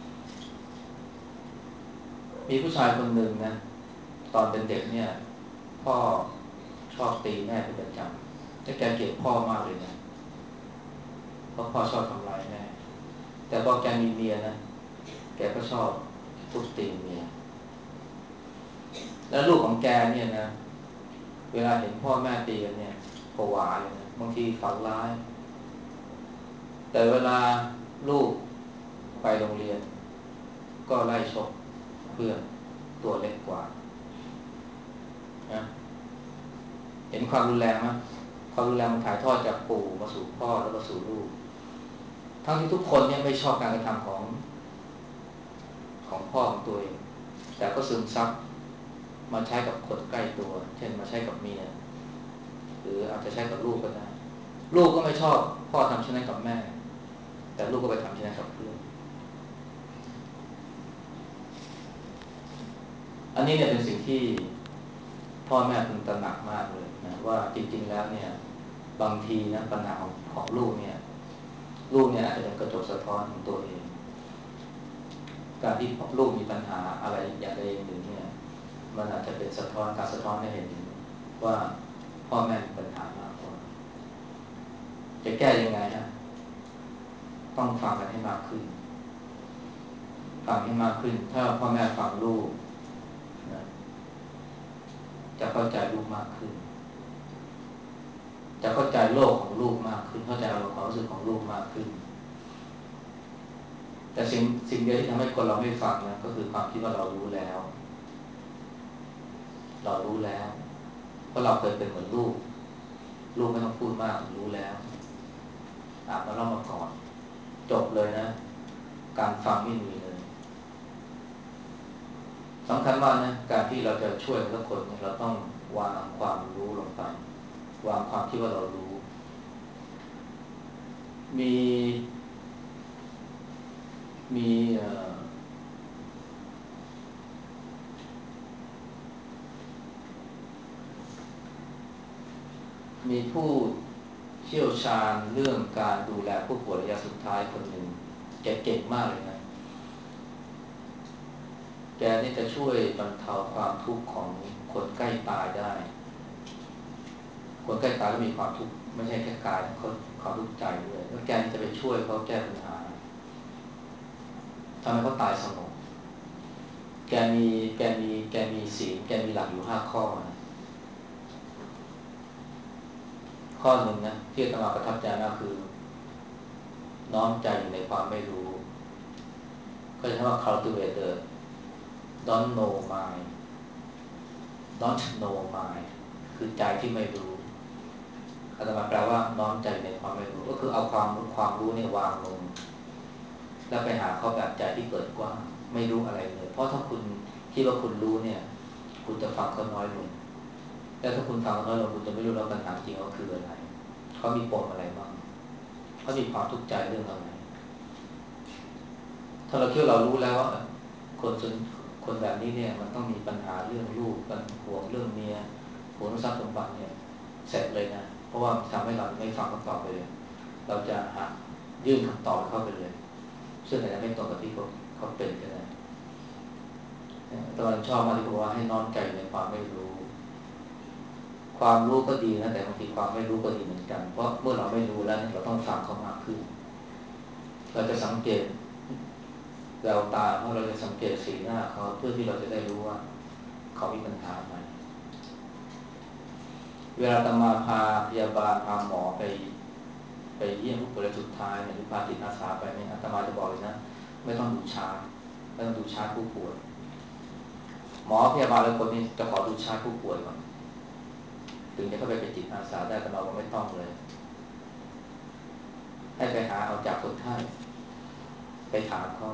มีผู้ชายคนหนึ่งนะตอนเป็นเด็กเนี่ยพ่อชอบตีแม่เป็นประจำแต่แกเกลียดพ่อมากเลยนะเพราะพ่อชอบทำร้ายแม่แต่พอแกมีเมียนะแกก็ชอบทุบตีเมียแล้วลูกของแกเนี่ยนะเวลาเห็นพ่อแม่ตีกันเนี่ยผวาเลยนะบางทีฝันร้ายแต่เวลาลูกไปโรงเรียนก็ไล่ชกเพื่อนตัวเล็กกว่านะเห็นความรุนแรงไหมความรุนแรงมันถ่ายทอดจากปู่มาสู่พ่อแล้วก็สู่ลูกทั้งที่ทุกคนเนี่ยไม่ชอบการกระทำของของพ่อของตัวเองแต่ก็ซึมซับมาใช้กับคนใกล้ตัวเช่นมาใช้กับเมียหรืออาจจะใช้กับลูกก็ได้ลูกก็ไม่ชอบพ่อทำเช่นนั้นกับแม่แต่ลูกก็ไปทำเช่นนั้นกับเพื่อนอันนี้เนี่ยเป็นสิ่งที่พ่อแม่พึงตระหนักมากเลยนะว่าจริงๆแล้วเนี่ยบางทีนะปัญหาของของลูกเนี่ยลูกเนี่ยอาจจะเป็นกระจกสะท้อนของตัวเองการที่ลูกมีปัญหาอะไรอย่างใดอย่างหนึ่งเนี่ยมันอาจจะเป็นสะท้อนการสะท้อนให้เห็นว่าพ่อแม่มีปัญหามากกว่าจะแก้ยังไงนะต้องฟังกันให้มากขึ้นฟังให้มากขึ้นถ้าพ่อแม่ฟังลูกนะจะเข้าใจลูกมากขึ้นจะเข้าใจโลกของลูกมากขึ้นเข้าใจอารมณ์ความรู้สึกของลูกมากขึ้นแต่สิ่งสิ่งเดียวที่ทำให้คนเราไม่ฟังนะก็คือความคิดว่าเรารู้แล้วเรารู้แล้วเพราะเราเคยเป็นเหมือนลูกลูกไม่ต้องพูดมากรู้แล้วอ่านมาเล่ามาก่อนจบเลยนะการฟังไม่มีเลยสำคัญมากนะการที่เราจะช่วยทุกคนเราต้องวางความรู้ลงไปวางความที่ว่าเรารู้มีมีเอ่อมีผู้เชี่ยวชาญเรื่องการดูแลผู้ป่วยระยะสุดท้ายคนหนึ่งแกเก่งมากเลยนะแกนี่จะช่วยบรรเทาความทุกข์ของคนใกล้ตายได้คนใกล้ตายก็มีความทุกข์ไม่ใช่แค่กายเขาความทุกข์ใจด้วยแล้วแกจะไปช่วยเขาแก้ปัญหาทำให้เขาตายสงบแกมีแกมีแกมีศีลแกมีหลักอยู่ห้าข้อนะข้อหนึ่งนะที่อาตมาประทับใจมากคือน้อมใจอยู่ในความไม่รู้ก็จะเรียกว่า cultivate the don't know mind don't know mind คือใจที่ไม่รู้อาตมาแปลว่าน้อมใจในความไม่รู้ก็คือเอาความความรู้เนี่ยวางลงแล้วไปหาข้อแบบใจที่เปิดกว้างไม่รู้อะไรเลยเพราะถ้าคุณคิดว่าคุณรู้เนี่ยคุณจะฟังเขาน้อยลงแล้วถ้าคุณฟังเขาน้อยลงคุณจะไม่รู้ว่าปัญหาจริงเขาคืออะไรเขามีปมอะไรบ้างเขามีความทุกข์ใจเรื่องอะไรถ้าเราคิดว่าเรารู้แล้วว่าคนจนคนแบบนี้เนี่ยมันต้องมีปัญหาเรื่องลูกปัญห่วงเรื่องเมียห่วงทรัพย์สมบัติเนี่ยเสร็จเลยนะเพราะว่าทำให้เราไม่ฟังคำตอบไปเลยเราจะหายื่นคำตอบเข้าไปเลยซึ่งอาจจะไม่ตรงกับที่เขาเขาเป็นก็ได้ตอนชอบมากที่บอกว่าให้น้อมใจในความไม่รู้ความรู้ก็ดีนะแต่บางทีความไม่รู้ก็ดีเหมือนกันเพราะเมื่อเราไม่รู้แล้วเนี่ยเราต้องฟังเขามากขึ้นเราจะสังเกตแววตาเพราะเราจะสังเกตสีหน้าเขาเพื่อที่เราจะได้รู้ว่าเขามีปัญหาอะไรเวลาตมาพาพยาบาลพาหมอไปไปเยี่ยมผู้ป่วยรายสุดท้ายเนี่ยหรือพาจิตอาสาไปเนี่ยอาตมาจะบอกเลยนะไม่ต้องดูชาร์ตไม่ต้องดูชาร์ตผู้ป่วยหมอพยาบาลหลายคนนี่จะขอดูชาร์ตผู้ป่วยก่อนถึงจะเข้าไปเป็นจิตอาสาได้แต่เราก็ไม่ต้องเลยให้ไปหาเอาจากคนไข้ไปถามเขา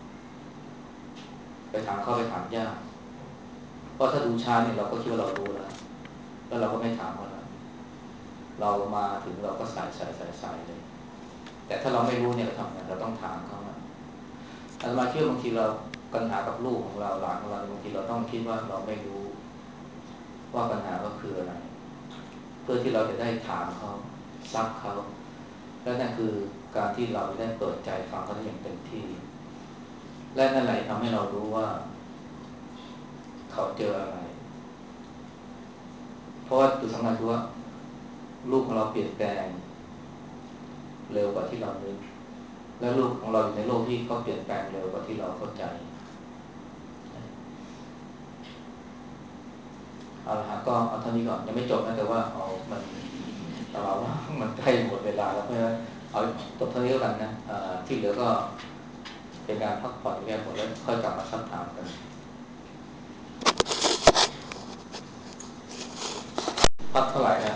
ไปถามเขาไปถามญาติเพราะถ้าดูชาร์ตเนี่ยเราก็คิดว่าเรารู้แล้วแล้วเราก็ไม่ถามเขาแล้วเรามาถึงเราก็ใส่ใส่ใส่ใส่เลยแต่ถ้าเราไม่รู้เนี่ยเราทำไงเราต้องถามเขาอะอาตมาเชื่อบางทีเราปัญหากับลูกของเราหลานของเราบางทีเราต้องคิดว่าเราไม่รู้ว่าปัญหาก็คืออะไรเพื่อที่เราจะได้ถามเขาซักเขาและนั่นคือการที่เราได้เปิดใจฟังเขาได้อย่างเต็มที่และนั่นแหละทำให้เรารู้ว่าเขาเจออะไรเพราะว่าจุดสำคัญคือว่าลูกของเราเปลี่ยนแปลงเร็วกว่าที่เรานึกและลูกของเราอยู่ในโลกที่เขาเปลี่ยนแปลงเร็วกว่าที่เราเข้าใจเอาละฮะก็เอาเท่านี้ก่อนยังไม่จบนะแต่ว่าเอามันแต่ว่ามันใกล้หมดเวลาแล้วเพราะฉะนั้นเอาจบเท่านี้แล้วกันนะที่เหลือก็เป็นการพักผ่อนแค่หมดแล้วค่อยกลับมาซักถามกันพักเท่าไหร่นะ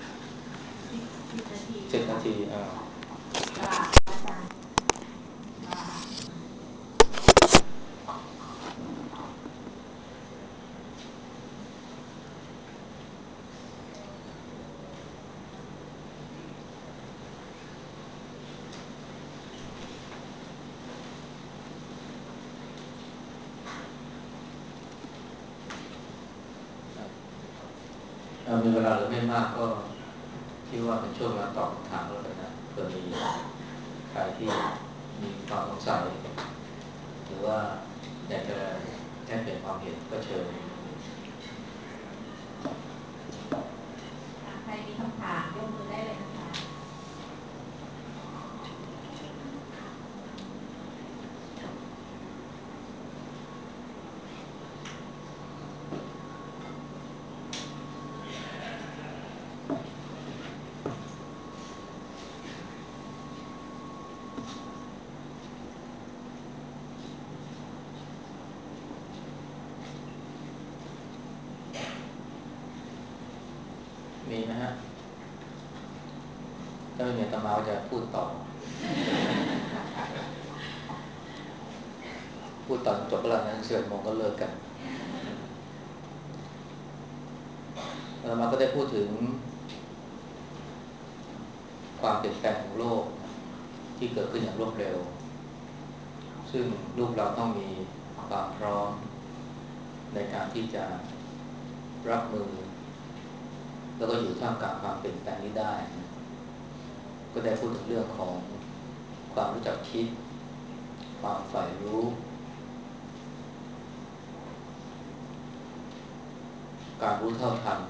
สิบนาทีอ่ามีเวลาหรือไม่มากก็คิดว่าเป็นช่วงเวลาตอบคำถามแล้วกันนะเผื่อมีใครที่มีความสงสัยหรือว่าอยากจะแก้เปลี่ยนความเห็นก็เชิญใครมีคำถามยกมือได้เลยนะคะมีไหมฮะถ้าไม่มีอาตมาจะพูดต่อพูดตอนจบแล้วนะเสิบโมงก็เลิกกันอาตมาก็ได้พูดถึงความเปลี่ยนแปลงของโลกที่เกิดขึ้นอย่างรวดเร็วซึ่งลูกเราต้องมีความพร้อมในการที่จะรับมือแล้วก็อยู่ท่ามกลางความเปลี่ยนแปลงนี้ได้ก็ได้พูดถึงเรื่องของความรู้จักคิดความใฝ่รู้การรู้เท่าทัน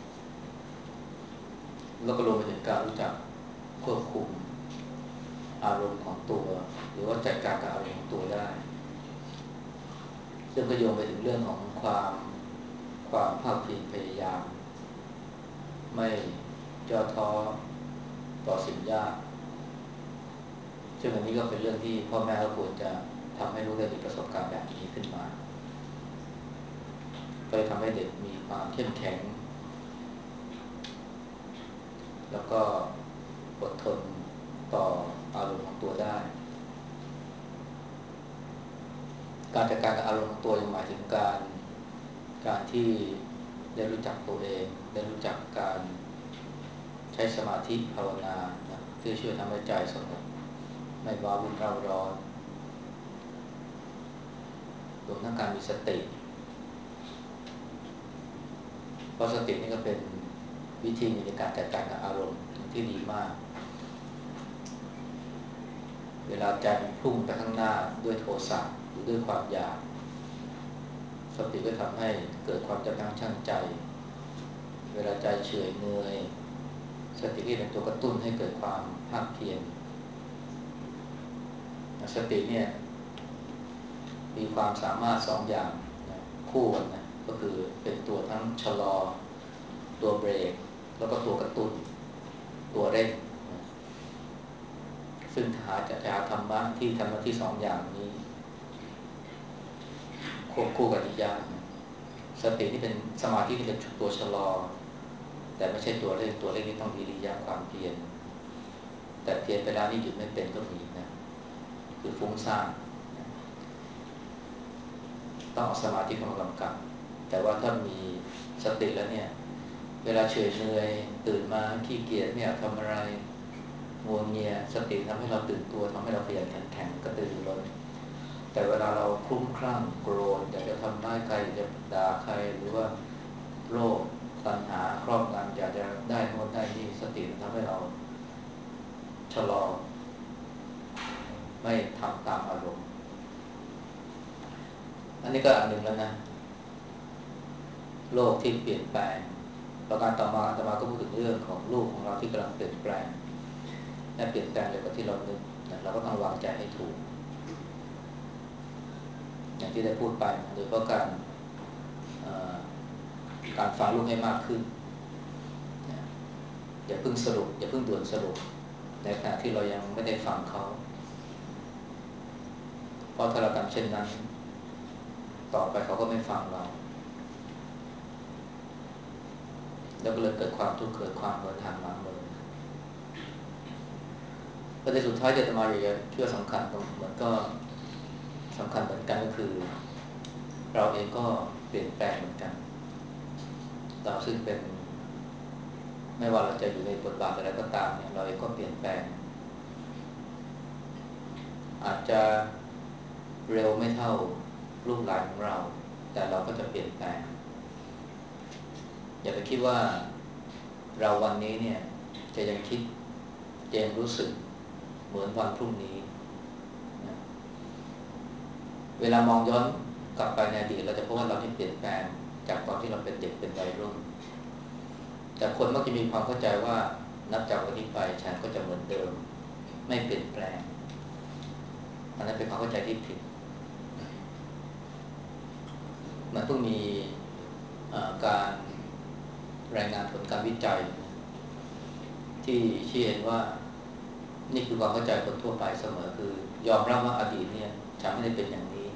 แล้วก็รวมไปถึงการรู้จักควบคุมอารมณ์ของตัวหรือว่าจัดการกับอารมณ์ของตัวได้ซึ่งก็โยงไปถึงเรื่องของความความภาคเพียรพยายามไม่ย่อท้อต่อสิ่งยากซึ่งอันนี้ก็เป็นเรื่องที่พ่อแม่ก็ควรจะทำให้ลูกได้มีประสบการณ์แบบนี้ขึ้นมาก็จะทำให้เด็กมีความเข้มแข็งแล้วก็อดทนต่ออารมณ์ของตัวได้การจัดการกับอารมณ์ของตัวยังหมายถึงการการที่ได้รู้จักตัวเองได้รู้จักการใช้สมาธิภาวนานะเพื่อช่วยทำให้ใจสงบไม่ว้าวุ่นเร่าร้อนรวมทั้งการมีสติเพราะสตินี่ก็เป็นวิธีในการจัดการกับอารมณ์ที่ดีมากเวลาใจมันพุ่งไปข้างหน้าด้วยโทสะหรือด้วยความอยากสติก็ทำให้เกิดความยับยั้งชั่งใจเวลาใจเฉื่อยเหนื่อยสติที่เป็นตัวกระตุ้นให้เกิดความภาคเพียรสติเนี่ยมีความสามารถสองอย่างนะคู่กันนะก็คือเป็นตัวทั้งชะลอตัวเบรกแล้วก็ตัวกระตุ้นตัวเร่งนะซึ่งหาจะหาธรรมะที่ทำหน้าที่สองอย่างนี้ควบคู่กันยากนะสติที่เป็นสมาธิที่เป็นตัวชะลอแต่ไม่ใช่ตัวเร่งตัวเร่งที่ต้องวิริยะความเพียรแต่เพียรไปแล้วนี่หยุดไม่เป็นก็มีนะคือฟุ้งซ่านต้องเอาสมาธิเข้ามากำกับแต่ว่าถ้ามีสติแล้วเนี่ยเวลาเฉยเหนื่อยตื่นมาขี้เกียจไม่อยากทำอะไรงัวเงียสติทำให้เราตื่นตัวทำให้เราขยันขันแข็งกระตือรือร้นแต่เวลาเราคลุ้มคลั่งโกรธอยากจะทำร้ายใครอยากจะด่าใครหรือว่าโลภตัณหาครอบงำอยากจะได้โน่นได้นี่สติทำให้เราชะลอไม่ทำตามอารมณ์อันนี้ก็อันหนึ่งแล้วนะโลกที่เปลี่ยนแปลงประการต่อมาอาตมาก็พูดถึงเรื่องของลูกของเราที่กำลังเปลี่ยนแปลงและเปลี่ยนแปลงเร็วกว่าที่เรานึกนะเราก็ต้องวางใจให้ถูกอย่างที่ได้พูดไปโดยเพราะการการฟังลูกให้มากขึ้นอย่าเพิ่งสรุปอย่าเพิ่งด่วนสรุปในขณะที่เรายังไม่ได้ฟังเขาเพราะถ้าเราทำเช่นนั้นต่อไปเขาก็ไม่ฟังเราแล้วก็เลยเกิดความทุกข์เกิดความเหินห่างหลังเลยประเด็นสุดท้ายที่อาตมาอยากจะเชื่อสำคัญตรงมันก็สำคัญเหมือนกันก็คือเราเองก็เปลี่ยนแปลงเหมือนกันเราซึ่งเป็นไม่ว่าเราจะอยู่ในบทบาทอะไรก็ตามเนี่ยเราเองก็เปลี่ยนแปลงอาจจะเร็วไม่เท่าลูกหลานของเราแต่เราก็จะเปลี่ยนแปลงอย่าไปคิดว่าเราวันนี้เนี่ยจะยังคิดจะยังรู้สึกเหมือนวันพรุ่งนี้นะเวลามองย้อนกลับไปในอดีตเราจะพบว่าเราที่เปลี่ยนแปลงจากตอนที่เราเป็นเด็กเป็นวัยรุ่นแต่คนมักจะมีความเข้าใจว่านับจากวันนี้ไปฉันก็จะเหมือนเดิมไม่เปลี่ยนแปลงอันนั้นเป็นความเข้าใจที่ผิดมันต้องมีการรายงานผลการวิจัยที่ชี้เห็นว่านี่คือความเข้าใจคนทั่วไปเสมอคือยอมรับว่าอดีตเนี่ยฉันไม่ได้เป็นอย่างนี้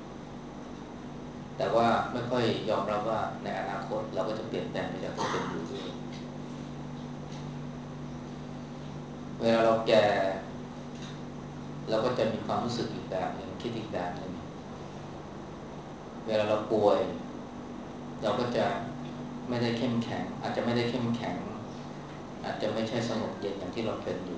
แต่ว่าไม่ค่อยยอมรับว่าในอนาคตเราก็จะเปลี่ยนแปลงไปจากที่เป็นอยู่ด้วยเวลาเราแก่เราก็จะมีความรู้สึกอีกแบบหนึ่งคิดอีกแบบหนึ่งเวลาเราป่วยเราก็จะไม่ได้เข้มแข็งอาจจะไม่ได้เข้มแข็งอาจจะไม่ใช่สงบเย็นอย่างที่เราเป็นอยู่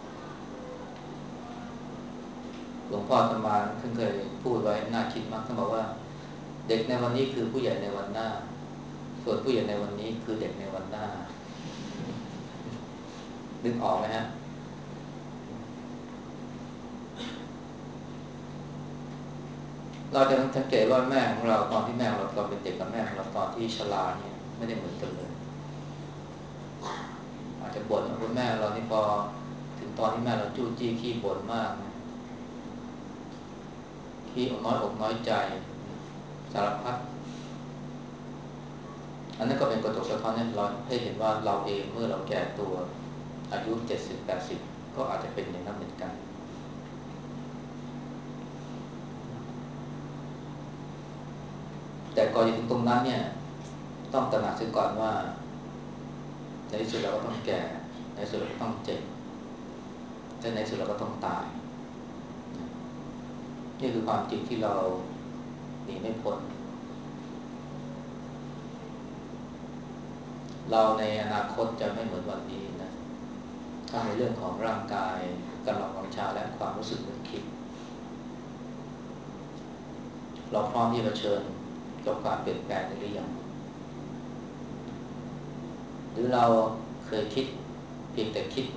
หลวงพ่ออาตมาท่านเคยพูดไว้น่าคิดมากท่านบอกว่าเด็กในวันนี้คือผู้ใหญ่ในวันหน้าส่วนผู้ใหญ่ในวันนี้คือเด็กในวันหน้านึกออกไหมฮะเราจะสังเกตว่าแม่ของเราตอนที่แม่ของเราตอนเป็นเด็กกับแม่ของเราตอนที่ชราเนี่ยไม่ได้เหมือนกันเลยอาจจะบ่นว่าคุณแม่เรานี่พอถึงตอนที่แม่เราจู้จี้ขี้บ่นมากนะขี้อกน้อยอกน้อยใจสารพัดอันนั้นก็เป็นกระจกสะท้อนให้เราให้เห็นว่าเราเองเมื่อเราแก่ตัวอายุเจ็ดสิบแปดสิบก็อาจจะเป็นอย่างนั้นเหมือนกันแต่ก่อนจะถึงตรงนั้นเนี่ยต้องตระหนักเสียก่อนว่าในที่สุดเราก็ต้องแก่ในที่สุดเราก็ต้องเจ็บและในที่สุดเราก็ต้องตายนี่คือความจริงที่เราหนีไม่พ้นเราในอนาคตจะไม่เหมือนวันนี้นะทั้งในเรื่องของร่างกายกำลังวังชาและความรู้สึกนึกคิดเราพร้อมที่จะเผชิญกับความเปลี่ยนแปลงนี้หรือยังหรือเราเคยคิดเพียงแต่คิด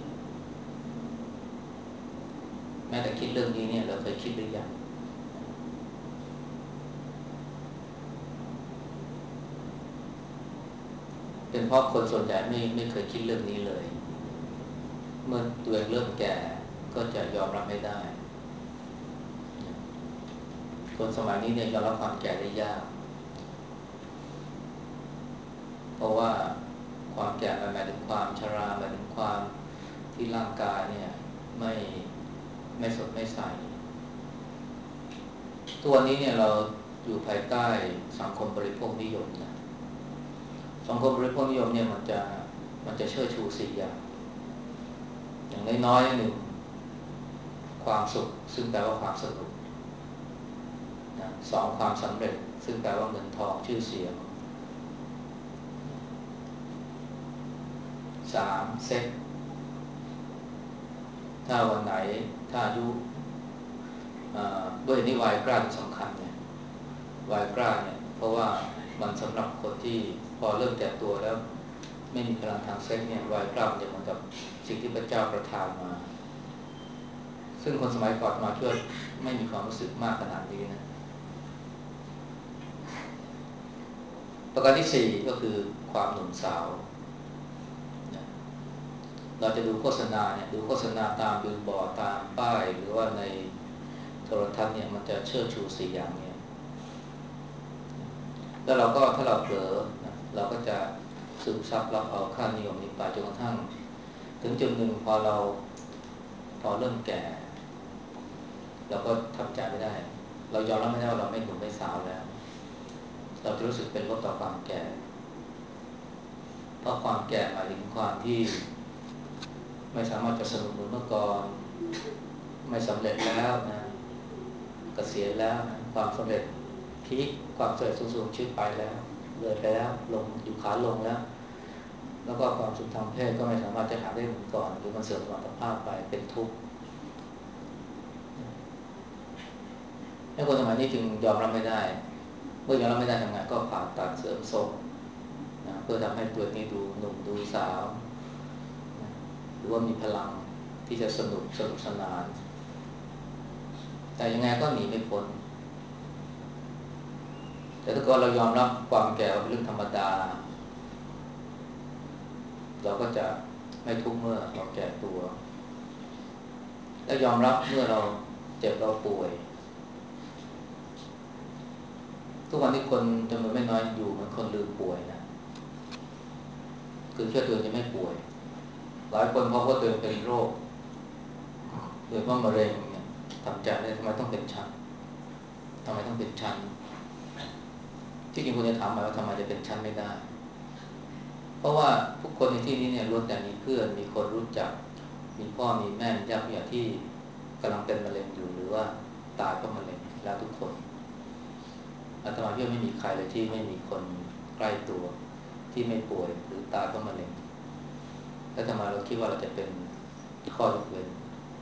แม้แต่คิดเรื่องนี้เนี่ยเราเคยคิดหรือยังเป็นเพราะคนส่วนใหญ่ไม่ไม่เคยคิดเรื่องนี้เลยเมื่อตัวเองเริ่มแก่ก็จะยอมรับไม่ได้คนสมัยนี้เนี่ยยอมรับความแก่ได้ยากเพราะว่าความแก่มันหมายถึงความชราหมายถึงความที่ร่างกายเนี่ยไม่ไม่สดไม่ใสตัวนี้เนี่ยเราอยู่ภายใต้สังคมบริโภคนิยมนะสังคมบริโภคนิยมเนี่ยมันจะมันจะเชิดชูสี่อย่างอย่างน้อยๆหนึ่งความสุขซึ่งแปลว่าความสนุกนะสองความสำเร็จซึ่งแปลว่าเงินทองชื่อเสียงสามเซ็กถ้าวันไหนถ้าอายุด้วยนิวัยกล้าที่สำคัญเนี่ยวัยกล้าเนี่ยเพราะว่ามันสำหรับคนที่พอเริ่มแก่ตัวแล้วไม่มีพลังทางเซ็กเนี่ยวัยกล้ามจะเหมือนกับสิ่งที่พระเจ้าประทานมาซึ่งคนสมัยก่อนมาเชื่อไม่มีความรู้สึกมากขนาดนี้นะประการที่สี่ก็คือความหนุ่มสาวเราจะดูโฆษณาเนี่ยดูโฆษณาตามบิลบอร์ดตามป้ายหรือว่าในโทรทัศน์เนี่ยมันจะเชิดชูสี่อย่างนี้แล้วเราก็ถ้าเราเผลอนะเราก็จะซึมซับรับเอาค่านิยมนี้ไปจนกระทั่งถึงจุดหนึ่งพอเราพอเริ่มแก่เราก็ทำใจไม่ได้เรายอมรับไม่ได้ว่าเราไม่หนุ่มไม่สาวแล้วเราจะรู้สึกเป็นลบต่อความแก่เพราะความแก่หมายถึงความที่ไม่สามารถจะสนุกเหมือนเมื่อก่อนไม่สำเร็จแล้วนะเกษียณแล้วนะความสำเร็จพีคความสำเร็จสูงๆชีวิตไปแล้วเลยไปแล้วลงอยู่ขาลงแล้วแล้วก็ความสุขทางเพศก็ไม่สามารถจะหาได้เหมือนก่อนหรือมันเสื่อมสมรรถภาพไปเป็นทุกข์ให้คนสมัยนี้จึงยอมรับไม่ได้เมื่อยอมรับไม่ได้ทำงานก็ผ่าตัดเสริมทรงนะเพื่อทำให้ตัวนี้ดูหนุ่มดูสาวนะหรือว่ามีพลังที่จะสนุกสนุกสนานแต่ยังไงก็หนีไม่พ้นแต่ถ้าเกิดเรายอมรับความแก่ว่าเป็นเรื่องธรรมดาเราก็จะไม่ทุกข์เมื่อเราแก่ตัวและยอมรับเมื่อเราเจ็บเราป่วยทุกวันนี้คนจำนวนไม่น้อยอยู่เหมือนคนลืมป่วยนะคือเชื่อตัวเองจะไม่ป่วยหลายคนพบว่าตัวเองเป็นโรคโดยเฉพาะมะเร็งเนี่ยทำใจได้ทำไมต้องเป็นชั้นทำไมต้องเป็นชั้นที่จริงคุณจะถามมาว่าทำไมจะเป็นชั้นไม่ได้เพราะว่าทุกคนในที่นี้เนี่ยล้วนแต่มีเพื่อนมีคนรู้จักมีพ่อมีแม่มีญาติผู้ใหญ่ที่กำลังเป็นมะเร็งอยู่หรือว่าตายเพราะมะเร็งแล้วทุกคนอาตมาเชื่อไม่มีใครเลยที่ไม่มีคนใกล้ตัวที่ไม่ป่วยหรือตายเพราะมะเร็งแล้วทำไมเราคิดว่าเราจะเป็นข้อยกเว้น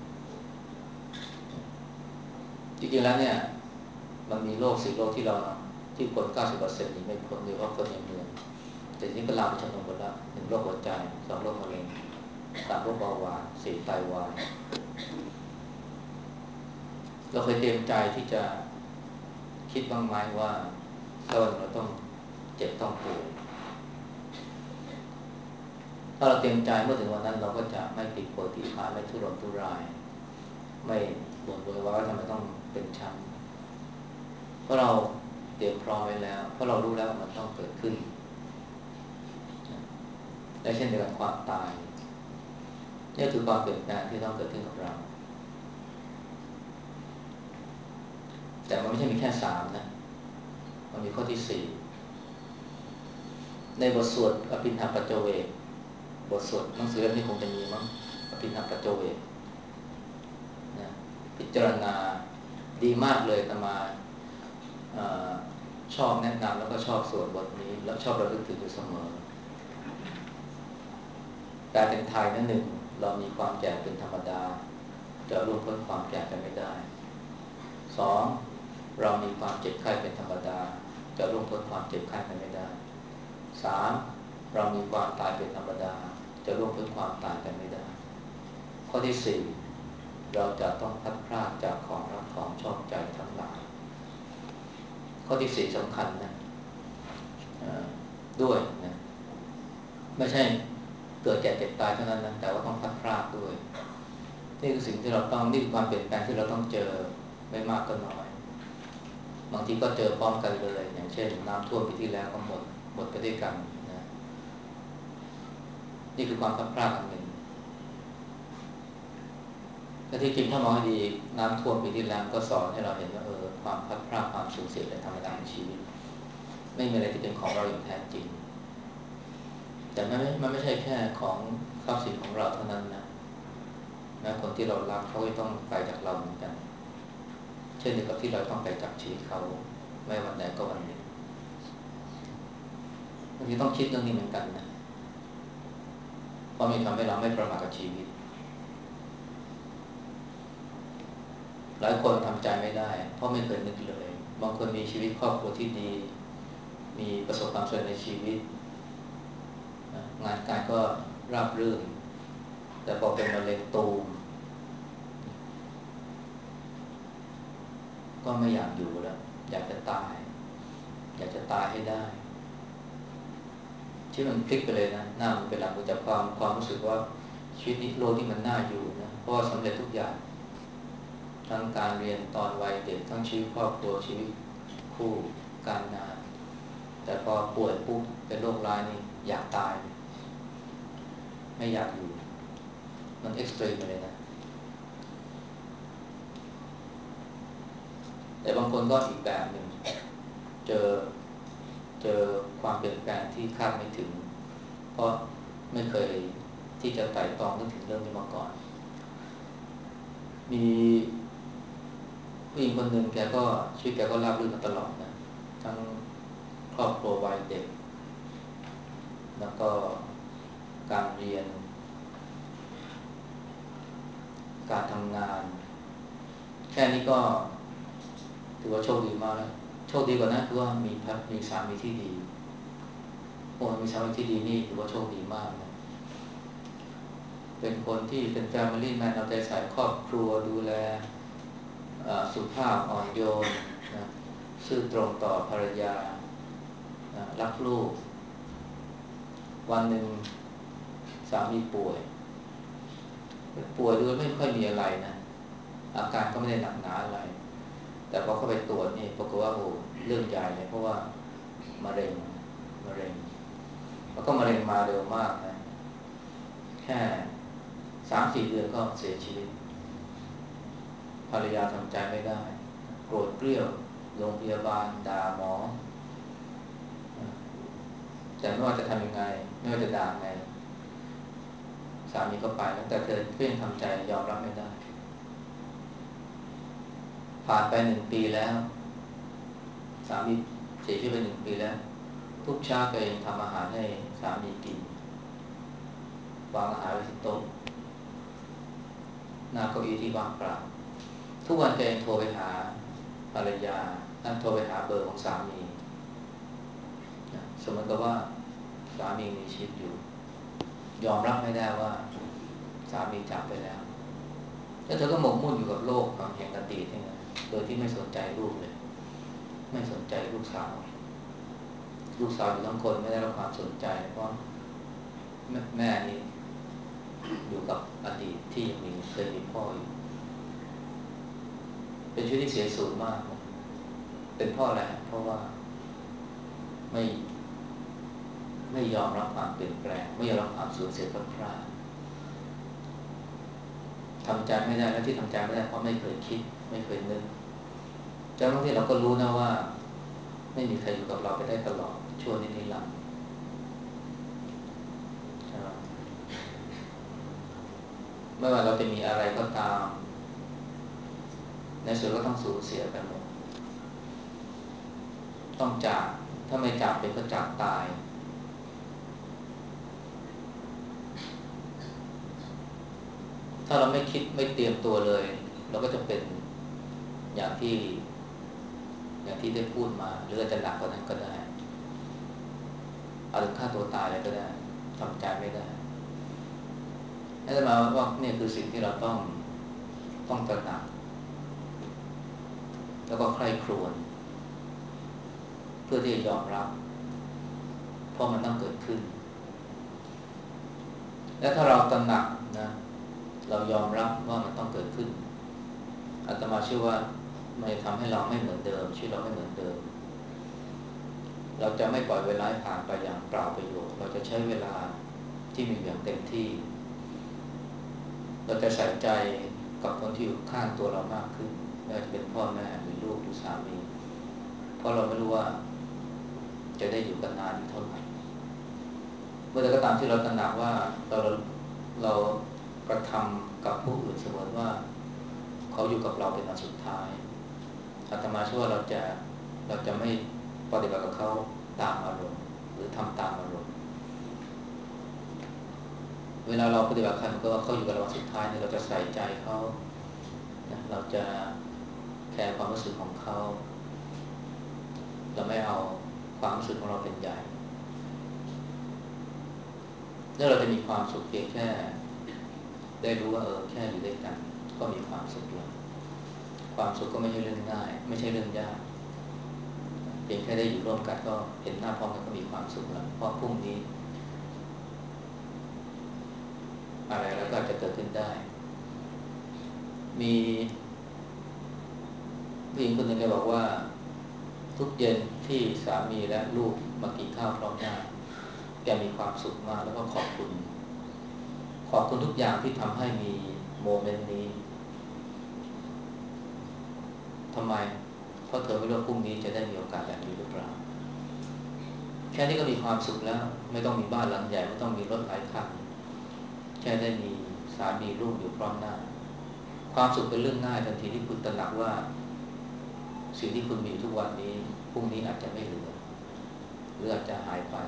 จริงๆแล้วเนี่ยมันมีโรคสี่โรคที่เราที่คน เก้าสิบเปอร์เซ็นต์ นี้ไม่พ้นโดยเฉพาะคนในเมืองแต่ทีนี้ก็ลามไปชนบทแล้วหนึ่งโรคหัวใจสองโรคมะเร็งสามโรคเบาหวานสี่ไตวายเราเคยเตรียมใจที่จะคิดบ้างไหมว่าถ้าวันเราต้องเจ็บต้องป่วยถ้าเราเตรียมใจเมื่อถึงวันนั้นเราก็จะไม่ติดปวดติดขาไม่ทุรนทุรายไม่บ่นโวยวายว่าทำไมต้องเป็นชั้นเพราะเราเตรียมพร้อมไว้แล้วเพราะเรารู้แล้วว่ามันต้องเกิดขึ้นและเช่นเดียวกันความตายนี่คือความเปลี่ยนแปลงที่ต้องเกิดขึ้นกับเราแต่มันไม่ใช่มีแค่สามนะมันมีข้อที่สี่ในบทสวดอภินหปัจจเวกบทสวดหนังสือเล่มนี้คงจะมีมั้งอภินหปัจจเวกนะพิจารณาดีมากเลยแต่มาอชอบแนะนำแล้วก็ชอบสวดบทนี้แล้วชอบระลึกถึงอยู่เสมอแต่เป็นไทยนั่นหนึ่งเรามีความแก่เป็นธรรมดาจะล่วงพ้นความแก่ไปไม่ได้สองเรามีความเจ็บไข้เป็นธรรมดาจะล่วงพ้นความเจ็บไข้ไปไม่ได้สามเรามีความตายเป็นธรรมดาจะล่วงพ้นความตายไปไม่ได้ข้อที่สี่เราจะต้องพลัดพรากจากของรักของชอบใจทั้งหลายข้อที่สี่สำคัญนะด้วยนะไม่ใช่เกิดแก่เจ็บตายเท่านั้นนะแต่ว่าต้องพลัดพรากด้วยนี่คือสิ่งที่เราต้องนี่คือความเปลี่ยนแปลงที่เราต้องเจอไม่มากก็น้อยบางทีก็เจอพร้อมกันเลยอย่างเช่นน้ำท่วมปีที่แล้วก็หมดหมดไปด้วยกันนะนี่คือความพลัดพรากอันหนึ่งแต่ที่จริงถ้ามองให้ดีน้ำท่วมปีที่แล้วก็สอนให้เราเห็นว่าเออความพลัดพรากความสูญเสียเป็นธรรมดาในชีวิตไม่มีอะไรที่เป็นของเราอย่างแท้จริงแต่มันไม่มันไม่ใช่แค่ของทรัพย์สินของเราเท่านั้นนะนะคนที่เรารักเขาก็ต้องไปจากเราเหมือนกันเช่นเดียวกับที่เราต้องไปจากชีวิตเขาไม่วันใดก็วันหนึ่งบางทีต้องคิดเรื่องนี้เหมือนกันนะเพราะมันทำให้เราไม่ประมาทกับชีวิตหลายคนทำใจไม่ได้เพราะไม่เคยนึกเลยบางคนมีชีวิตครอบครัวที่ดีมีประสบความสำเร็จในชีวิตนะงานการก็ราบรื่นแต่พอเป็นมะเร็งตูมก็ไม่อยากอยู่แล้วอยากจะตายอยากจะตายให้ได้ที่มันพลิกไปเลยนะหน้ามันเป็นหลังจากความความรู้สึกว่าชีวิตนี้โลกที่มันน่าอยู่นะเพราะว่าสำเร็จทุกอย่างทั้งการเรียนตอนวัยเด็กทั้งชีวิตครอบครัวชีวิตคู่การงานแต่พอป่วยปุ๊บเป็นโรคร้ายนี่อยากตายไม่อยากอยู่มันเอ็กซ์ตรีมไปเลยนะแต่บางคนก็อีกแบบหนึ่งเจอเจอความเปลี่ยนแปลงที่คาดไม่ถึงเพราะไม่เคยที่จะไต่ตรองนึกถึงเรื่องนี้มาก่อนมีผู้หญิงคนหนึ่งแกก็ชีวิตแกก็ราบรื่นมาตลอดนะทั้งครอบครัววัยเด็กแล้วก็การเรียนการทำงานแค่นี้ก็ถือว่าโชคดีมากแล้วโชคดีกว่านั้นคือว่ามีพัฒมีสามีที่ดีโอ้มีสามีที่ดีนี่ถือว่าโชคดีมากนะเป็นคนที่เป็น family man เอาใจใส่ครอบครัวดูแลสุภาพอ่อนโยนนะซื่อตรงต่อภรรยานะรักลูกวันหนึ่งสามีป่วยป่วยโดยไม่ค่อยมีอะไรนะอาการก็ไม่ได้หนักหนาอะไรแต่พอเข้าไปตรวจนี่ปรากฏว่าโอ้เรื่องใหญ่เลยเพราะว่ามะเร็งมะเร็งแล้วก็มะเร็งมาเร็วมากนะแค่สามสี่เดือนก็เสียชีวิตภรรยาทำใจไม่ได้โกรธเกรี้ยวโรงพยาบาลด่าหมอแต่ไม่ว่าจะทำยังไงไม่ว่าจะด่าไงสามีก็ไปแล้วแต่เธอเพื่อนทำใจยอมรับไม่ได้ผ่านไปหนึ่งปีแล้วสามีเสียชีวิตไปหนึ่งปีแล้วทุกเช้าแกยังทำอาหารให้สามีกินวางอาหารไว้ที่โต๊ะหน้าเก้าอี้ที่ว่างเปล่าทุกวันแกยังโทรไปหาภรรยาท่านโทรไปหาเบอร์ของสามีสมมติว่าสามีมีชีวิตอยู่ยอมรับไม่ได้ว่าสามีจากไปแล้วแล้วเธอก็หมกมุ่นอยู่กับโลกแห่งอดีตนี่นะโดยที่ไม่สนใจลูกเลยไม่สนใจลูกสาวลูกสาวอยู่ทั้งคนไม่ได้รับความสนใจเพราะแม่นี่อยู่กับอดีตที่ยังมีเคยมีพ่ออยู่เป็นชีวิตที่เสียสูญมากนะเป็นพ่อแหละเพราะว่าไม่ไม่ยอมรับความเปลี่ยนแปลงไม่ยอมรับความสูญเสียพลาดพลาดทำใจไม่ได้และที่ทำใจไม่ได้เพราะไม่เคยคิดไม่เคยนึกแต่บางทีเราก็รู้นะว่าไม่มีใครอยู่กับเราไปได้ตลอดชั่วนิดนิรันดร์ใช่ไหมไม่ว่าเราจะมีอะไรก็ตามในสุดก็ต้องสูญเสียไปหมดต้องจากถ้าไม่จากเป็นก็จากตายถ้าเราไม่คิดไม่เตรียมตัวเลยเราก็จะเป็นอย่างที่อย่างที่ได้พูดมาหรืออาจจะหนักกว่านั้นก็ได้เอาถึงฆ่าตัวตายเลยก็ได้ทำใจไม่ได้นั่นหมายว่าเนี่ยคือสิ่งที่เราต้องต้องตระหนักแล้วก็ใคร่ครวญเพื่อที่จะยอมรับเพราะมันต้องเกิดขึ้นและถ้าเราตระหนักนะเรายอมรับว่ามันต้องเกิดขึ้นอาตมาเชื่อว่ามันจะทำให้เราไม่เหมือนเดิมชีวิตเราไม่เหมือนเดิมเราจะไม่ปล่อยเวลาผ่านไปอย่างเปล่าประโยชน์เราจะใช้เวลาที่มีอย่างเต็มที่เราจะใส่ใจกับคนที่อยู่ข้างตัวเรามากขึ้นไม่ว่าจะเป็นพ่อแม่หรือลูกหรือสามีเพราะเราไม่รู้ว่าจะได้อยู่กันนานอีกเท่าไหร่เมื่อใดก็ตามที่เราตระหนักว่าเราเรากระทำกับผู้อื่นเสมือนว่าเขาอยู่กับเราเป็นวันสุดท้ายอาตมาเชื่อว่าเราจะเราจะไม่ปฏิบัติกับเขาตามอารมณ์หรือทำตามอารมณ์เวลาเราปฏิบัติใครมันก็ว่าเขาอยู่กับเราวันสุดท้ายเนี่ยเราจะใส่ใจเขานะเราจะแคร์ความรู้สึกของเขาเราไม่เอาความรู้สึกของเราเป็นใหญ่แล้วเราจะมีความสุขเพียงแค่ได้รู้ว่าเออแค่อยู่ด้วยกันก็มีความสุขแล้วความสุขก็ไม่ใช่เรื่องง่ายไม่ใช่เรื่องยากเพียงแค่ได้อยู่ร่วมกันก็เห็นหน้าพร้อมกันก็มีความสุขแล้วเพราะพรุ่งนี้อะไรแล้วก็จะเกิดขึ้นได้มีผู้หญิงคนหนึ่งแกบอกว่าทุกเย็นที่สามีและลูกมากินข้าวพร้อมหน้าแกมีความสุขมากแล้วก็ขอบคุณขอบคุณทุกอย่างที่ทำให้มีโมเมนต์นี้ทำไมเพราะเธอไม่รู้ว่าพรุ่งนี้จะได้มีโอกาสแบบนี้หรือเปล่าแค่นี้ก็มีความสุขแล้วไม่ต้องมีบ้านหลังใหญ่ไม่ต้องมีรถหลายคันแค่ได้มีสามีลูกอยู่พร้อมหน้าความสุขเป็นเรื่องง่ายทันทีที่คุณตระหนักว่าสิ่งที่คุณมีทุกวันนี้พรุ่งนี้อาจจะไม่เหลือหรืออาจจะหายไป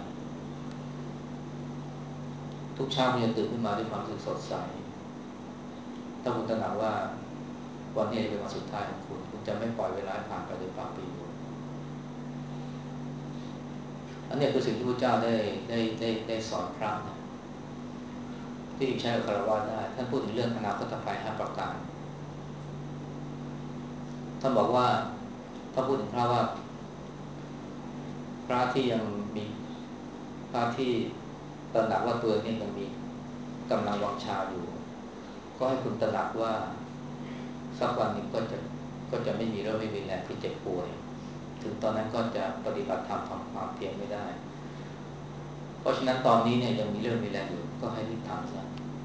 ทุกเช้าคุณจะตื่นขึ้นมาด้วยความรู้สึกสดใสถ้าคุณตระหนักว่าวันนี้จะเป็นวันสุดท้ายของคุณคุณจะไม่ปล่อยเวลาผ่านไปโดยเปล่าประโยชน์อันนี้คือสิ่งที่พระเจ้าได้ได้ได้ได้สอนพระนะที่ใช้กับคารวะได้ท่านพูดถึงเรื่องอนาคตภัยห้าประการท่านบอกว่าถ้าพูดถึงพระว่าพระที่ยังมีพระที่ตระหนักว่าตัวเองยังมีกำลังวังชาอยู่ก็ให้คุณตระหนักว่าสักวันหนึ่งก็จะก็จะไม่มีโรคไม่มีแรงที่เจ็บป่วยถึงตอนนั้นก็จะปฏิบัติธรรมทำความเพียรไม่ได้เพราะฉะนั้นตอนนี้เนี่ยยังมีเรื่องมีแรงอยู่ก็ให้รีบทำซะ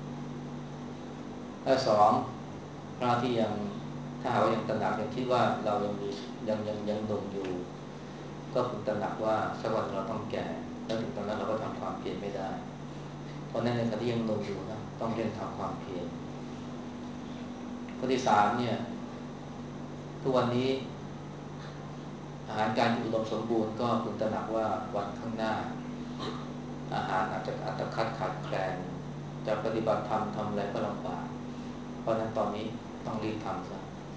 ข้อสองพระที่ยังถ้าหากว่ายังตระหนักยังคิดว่าเรายังมียังยังยังหนุ่มอยู่ก็คุณตระหนักว่าสักวันเราต้องแก่แล้วถึงตอนนั้นเราก็ทำความเพียรไม่ได้เพราะนั้นในขณะที่ยังหนุ่มอยู่นะต้องเร่งทำความเพียรข้อที่สามเนี่ยทุกวันนี้อาหารการอุดมสมบูรณ์ก็คุณตระหนักว่าวันข้างหน้าอาหารอาจจะอาจจะขาดขาดแคลนจะปฏิบัติธรรมทำอะไรก็ลำบากเพราะนั้นตอนนี้ต้องรีบทำซะ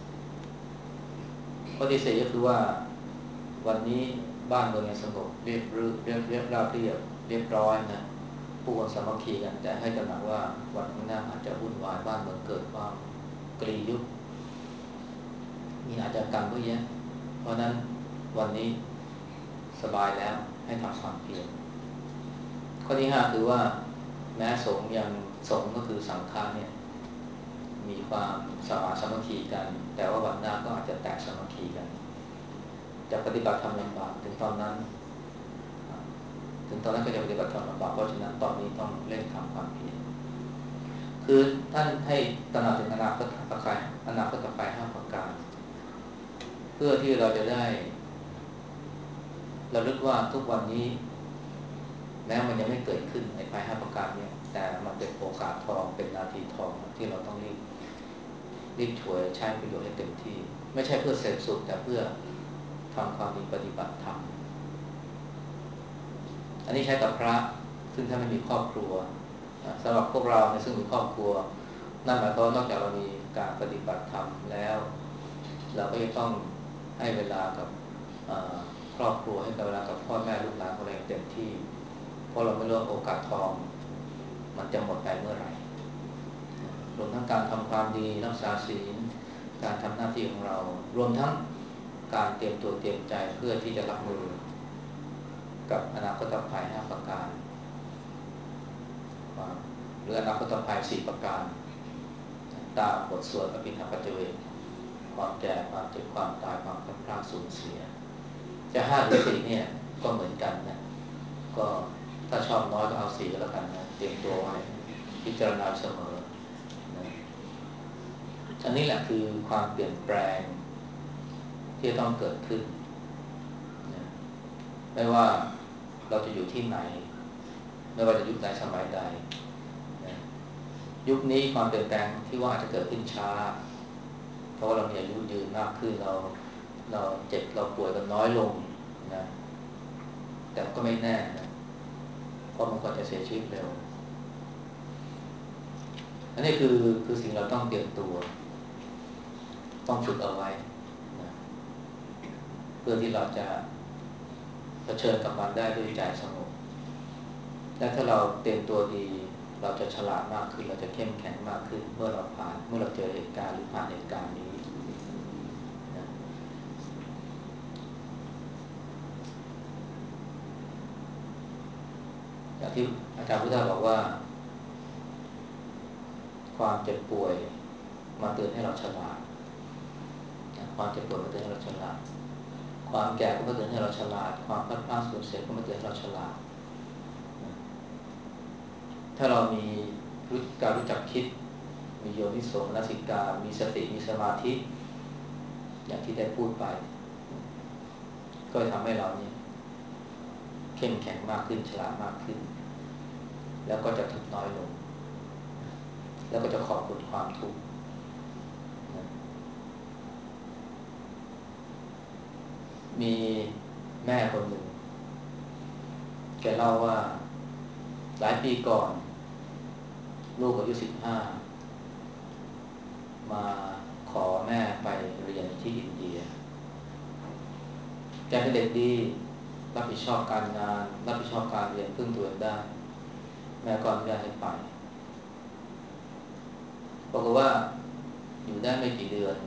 ข้อที่สี่ก็คือว่าวันนี้บ้านเมืองยังสงบเรียบเรียบเรียบราบเรียบเรียบร้อยนะผู้คนสามัคคีกันแต่ให้ตระหนักว่าวันข้างหน้าอาจจะวุ่นวายบ้านเมืองเกิดความกรียุคมีอาชญากรรมเยอะแยะเพราะนั้นวันนี้สบายแล้วให้ทำความเพียรข้อที่ห้าคือว่าแม้สงฆ์ยังสงฆ์ก็คือสังฆะเนี่ยมีความสมานสามัคคีกันแต่ว่าวันหน้าก็อาจจะแตกสามัคคีกันจะปฏิบัติธรรมลำบากถึงตอนนั้นถึงตอนนั้นก็จะปฏิบัติธรรมลำบากเพราะฉะนั้นตอนนี้ต้องเร่งทำความเพียรคือท่านให้ตระหนักถึงอนาคตภัยอนาคตภัยห้าประการเพื่อที่เราจะได้ระลึกว่าทุกวันนี้แม้มันยังไม่เกิดขึ้นในภัยห้าประการนี้แต่มันเป็นโอกาสทองเป็นนาทีทองที่เราต้องรีบรีบช่วยใช้ประโยชน์ให้เต็มที่ไม่ใช่เพื่อเสพสุขแต่เพื่อทำความดีปฏิบัติธรรมอันนี้ใช้กับพระซึ่งท่านไม่มีครอบครัวสำหรับพวกเราในซึ่งมีครอบครัวนั่นหมายความว่านอกจากเรามีการปฏิบัติธรรมแล้วเราก็จะต้องให้เวลากับครอบครัวให้เวลากับพ่อแม่ลูกหลานของเราเต็มที่เพราะเราไม่รู้โอกาสทองมันจะหมดไปเมื่อไหร่รวมทั้งการทำความดีรักษาศีลการทำหน้าที่ของเรารวมทั้งการเตรียมตัวเตรียมใจเพื่อที่จะรับมือกับอนาคตภัยห้าประการหรืออนาคตภัยสี่ประการตามบทสวดอภิธรรมปัจเจเวกความแก่ความเจ็บความตายความพลัดพรากสูญเสียจะห้าหรือสี่เนี่ยก็เหมือนกันนะก็ถ้าชอบน้อยก็เอาสี่ก็แล้วกันนะเตรียมตัวไว้พิจารณาเสมอนะอันนี้แหละคือความเปลี่ยนแปลงที่ต้องเกิดขึ้นนะไม่ว่าเราจะอยู่ที่ไหนไม่ว่าจะยุคใดสมัยใดนะยุคนี้ความเปลี่ยนแปลงที่ว่าอาจจะเกิดขึ้นช้าเพราะว่าเรามีอายุยืนมากขึ้นเราเราเจ็บเราป่วยกันน้อยลงนะแต่ก็ไม่แน่นะเพราะมันก็จะเสียชีวิตเร็วอันนี้คือคือสิ่งเราต้องเตรียมตัวต้องฝึกเอาไว้นะเพื่อที่เราจะเผชิญกับมันได้ด้วยใจสงบและถ้าเราเตรียมตัวดีเราจะฉลาดมากขึ้นเราจะเข้มแข็งมากขึ้นเมื่อเราผ่านเมื่อเราเจอเหตุการณ์หรือผ่านเหตุการณ์นี้นะอย่างที่อาจารย์พุทธาบอกว่าความเจ็บป่วยมาเตือนให้เราฉลาดความเจ็บป่วยมาเตือนให้เราฉลาดความแก่ก็มาเตือนให้เราฉลาดความพลาดพลาดสูญเสียก็มาเตือนให้เราฉลาดถ้าเรามีรู้การรู้จักคิดมีโยนิโสมนสิการมีสติมีสมาธิอย่างที่ได้พูดไปก็จะทำให้เราเนี่ยเข้มแข็งมากขึ้นฉลาดมากขึ้นแล้วก็จะทุกข์น้อยลงแล้วก็จะขอบคุณความทุกข์มีแม่คนหนึ่งแกเล่าว่าหลายปีก่อนลูกอายุสิบห้ามาขอแม่ไปเรียนที่อินเดียแกเป็นเด็กดีรับผิดชอบการงานรับผิดชอบการเรียนพึ่งตัวเองได้แม่ก็อนุญาตให้ไปบอกว่าอยู่ได้ไม่กี่เดือน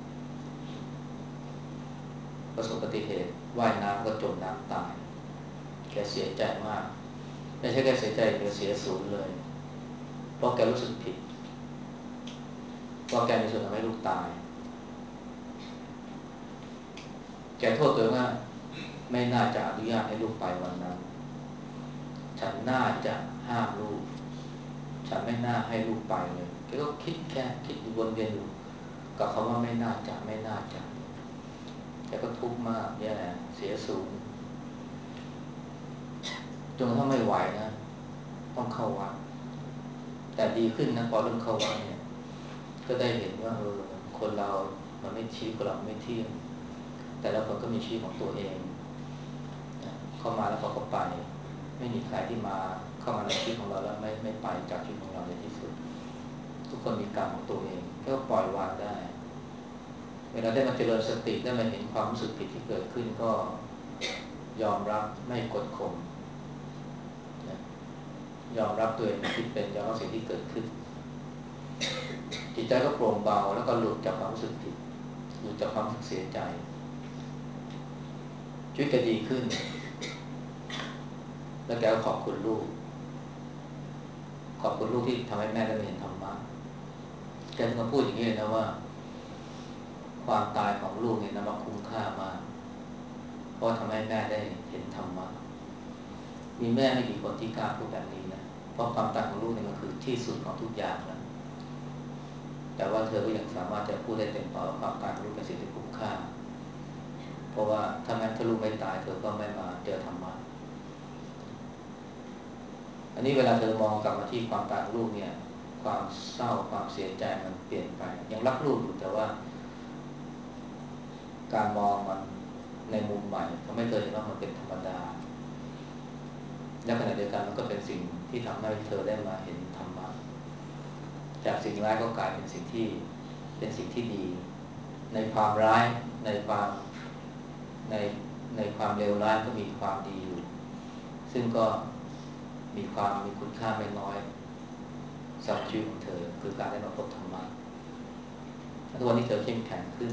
ประสบอุบัติเหตุว่ายน้ำก็จมน้ำตายแกเสียใจมากไม่ใช่แค่เสียใจแกเสียศูนย์เลยเพราะแกรู้สึกผิดว่าแกมีส่วนทำให้ลูกตายแกโทษตัวเองว่าไม่น่าจะอนุญาตให้ลูกไปวันนั้นฉันน่าจะห้ามลูกฉันไม่น่าให้ลูกไปเลยแกก็คิดแค่คิดอยู่วนเวียนอยู่กับคำว่าไม่น่าจะไม่น่าจะแกก็ทุกข์มากแย่เสียศูนย์จนกระทั่งไม่ไหวนะต้องเข้าวัดแต่ดีขึ้นนะพอเริ่มเข้าวัดเนี่ยก็ได้เห็นว่าเออคนเรามันไม่ชีวิตของเราไม่เที่ยงแต่ละคนก็มีชีวิตของตัวเองเข้ามาแล้วเขาก็ไปไม่มีใครที่มาเข้ามาในชีวิตของเราแล้วไม่ไม่ไปจากชีวิตของเราในที่สุดทุกคนมีกรรมของตัวเองก็ปล่อยวางได้เวลาได้มาเจริญสติได้มาเห็นความรู้สึกผิดที่เกิดขึ้นก็ยอมรับไม่กดข่มยอมรับตัวเองที่เป็นยอมรับสิ่งที่เกิดขึ้นจิตใจก็โปร่งเบาแล้วก็หลุดจากความรู้สึกผิดหลุดจากความรู้สึกเสียใจชีวิตก็ดีขึ้นแล้วแกก็ขอบคุณลูกขอบคุณลูกที่ทำให้แม่ได้เห็นธรรมะแกถึงมาพูดอย่างนี้นะว่าความตายของลูกเนี่ยนะมันคุ้มค่ามากเพราะทำให้แม่ได้เห็นธรรมะมีแม่ไม่กี่คนที่กล้าพูดแบบนี้นะเพราะความตายของลูกเนี่ยมันคือที่สุดของทุกอย่างแล้วแต่ว่าเธอก็ยังสามารถจะพูดได้เต็มปากว่าความตายของลูกเป็นสิ่งที่คุ้มค่าเพราะว่าถ้าแม้ถ้าลูกไม่ตายเธอก็ไม่มาเจอธรรมะอันนี้เวลาเธอมองกลับมาที่ความตายของลูกเนี่ยความเศร้าความเสียใจมันเปลี่ยนไปยังรักลูกอยู่แต่ว่าการมองมันในมุมใหม่ทำให้เธอเห็นว่ามันเป็นธรรมดาและขณะเดียวกันมันก็เป็นสิ่งที่ทำให้เธอได้มาเห็นธรรมะจากสิ่งร้ายก็กลายเป็นสิ่งที่เป็นสิ่งที่ดีในความร้ายในความในในความเลวร้ายก็มีความดีอยู่ซึ่งก็มีความมีคุณค่าไม่น้อยสำหรับชีวิตของเธอคือการได้มาพบธรรมะทุกวันนี้เธอเข้มแข็งขึ้น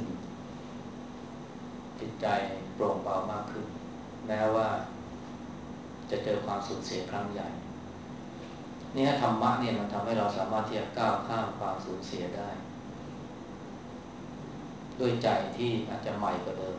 จิตใจโปร่งเบามากขึ้นแม้ว่าจะเจอความสูญเสียครั้งใหญ่นี่ธรรมะเนี่ยมันทำให้เราสามารถที่จะก้าวข้ามความสูญเสียได้ด้วยใจที่อาจจะใหม่กว่าเดิม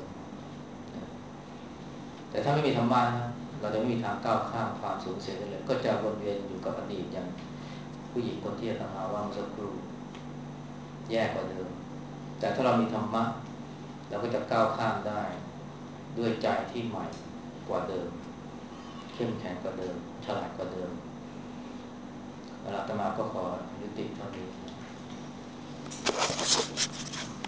แต่ถ้าไม่มีธรรมะนะเราจะไม่มีทางก้าวข้ามความสูญเสียได้เลยก็จะวนเวียนอยู่กับอดีตอย่างผู้หญิงคนที่อาตมาว่าเมื่อสักครู่แย่กว่าเดิมแต่ถ้าเรามีธรรมะเราก็จะก้าวข้ามได้ด้วยใจที่ใหม่กว่าเดิมเข้มแข็งกว่าเดิมฉลาดกว่าเดิมอาตมาก็ขอยุติเท่านี้